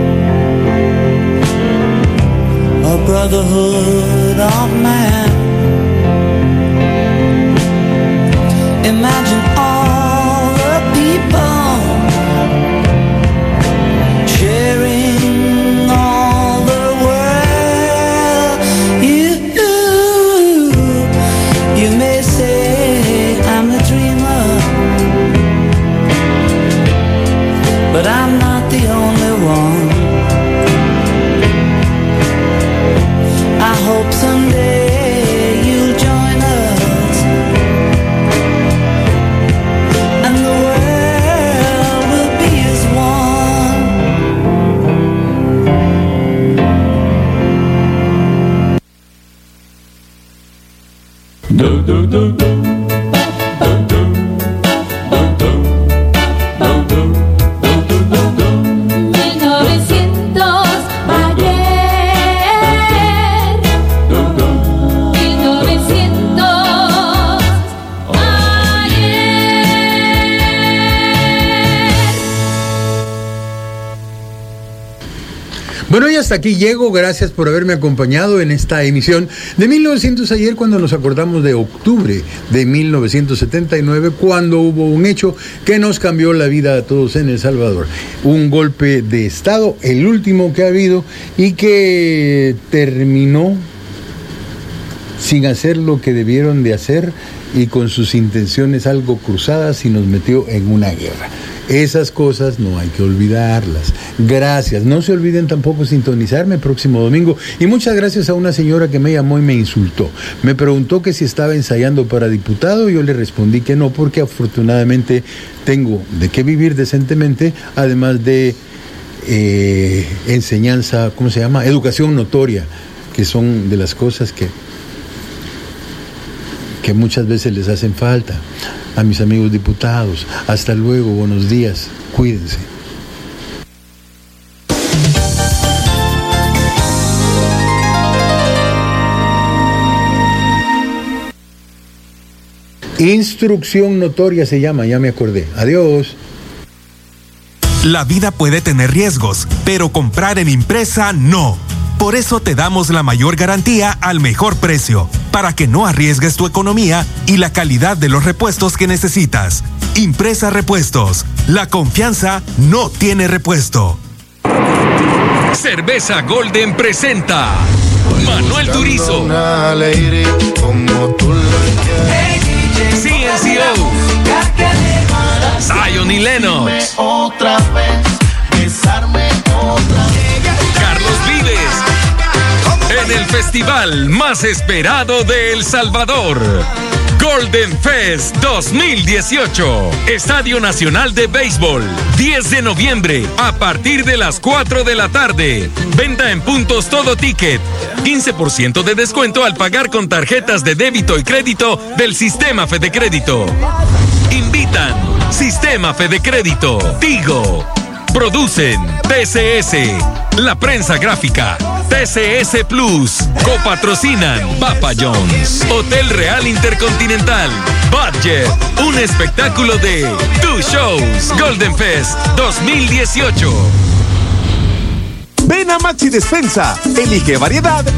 a brotherhood of man. Imagine all the people sharing all the world. You, you may say I'm a dreamer, but I'm not the only one. I hope someday you'll join us, and the world will be as one. Do do do do. mil novecientos ayer, mil novecientos ayer. Bueno, y hasta aquí llego. Gracias por haberme acompañado en esta emisión de mil novecientos ayer, cuando nos acordamos de octubre de mil novecientos setenta y nueve, cuando hubo un hecho que nos cambió la vida a todos en El Salvador. Un golpe de Estado, el último que ha habido, y que terminó sin hacer lo que debieron de hacer y con sus intenciones algo cruzadas, y nos metió en una guerra. Esas cosas no hay que olvidarlas. Gracias. No se olviden tampoco sintonizarme el próximo domingo. Y muchas gracias a una señora que me llamó y me insultó. Me preguntó que si estaba ensayando para diputado. Yo le respondí que no, porque afortunadamente tengo de qué vivir decentemente, además de eh, enseñanza, ¿cómo se llama? Educación notoria, que son de las cosas que, que muchas veces les hacen falta a mis amigos diputados. Hasta luego, buenos días, cuídense. Instrucción notoria se llama, ya me acordé. Adiós. La vida puede tener riesgos, pero comprar en Impresa no. Por eso te damos la mayor garantía al mejor precio, para que no arriesgues tu economía y la calidad de los repuestos que necesitas. Impresa Repuestos. La confianza no tiene repuesto. Cerveza Golden presenta Manuel Turizo, C N C O, Zion y Lennox, Carlos Vives, en el festival más esperado de El Salvador, Golden Fest dos mil dieciocho, Estadio Nacional de Béisbol, diez de noviembre, a partir de las cuatro de la tarde. Venta en puntos Todo Ticket, quince por ciento de descuento al pagar con tarjetas de débito y crédito del Sistema Fede Crédito. Invitan Sistema Fede Crédito, Tigo. Producen T C S, La Prensa Gráfica, T C S Plus. Copatrocinan Papa John's, Hotel Real Intercontinental, Budget, un espectáculo de Two Shows. Golden Fest dos mil dieciocho. Ven a Maxi Despensa, elige variedad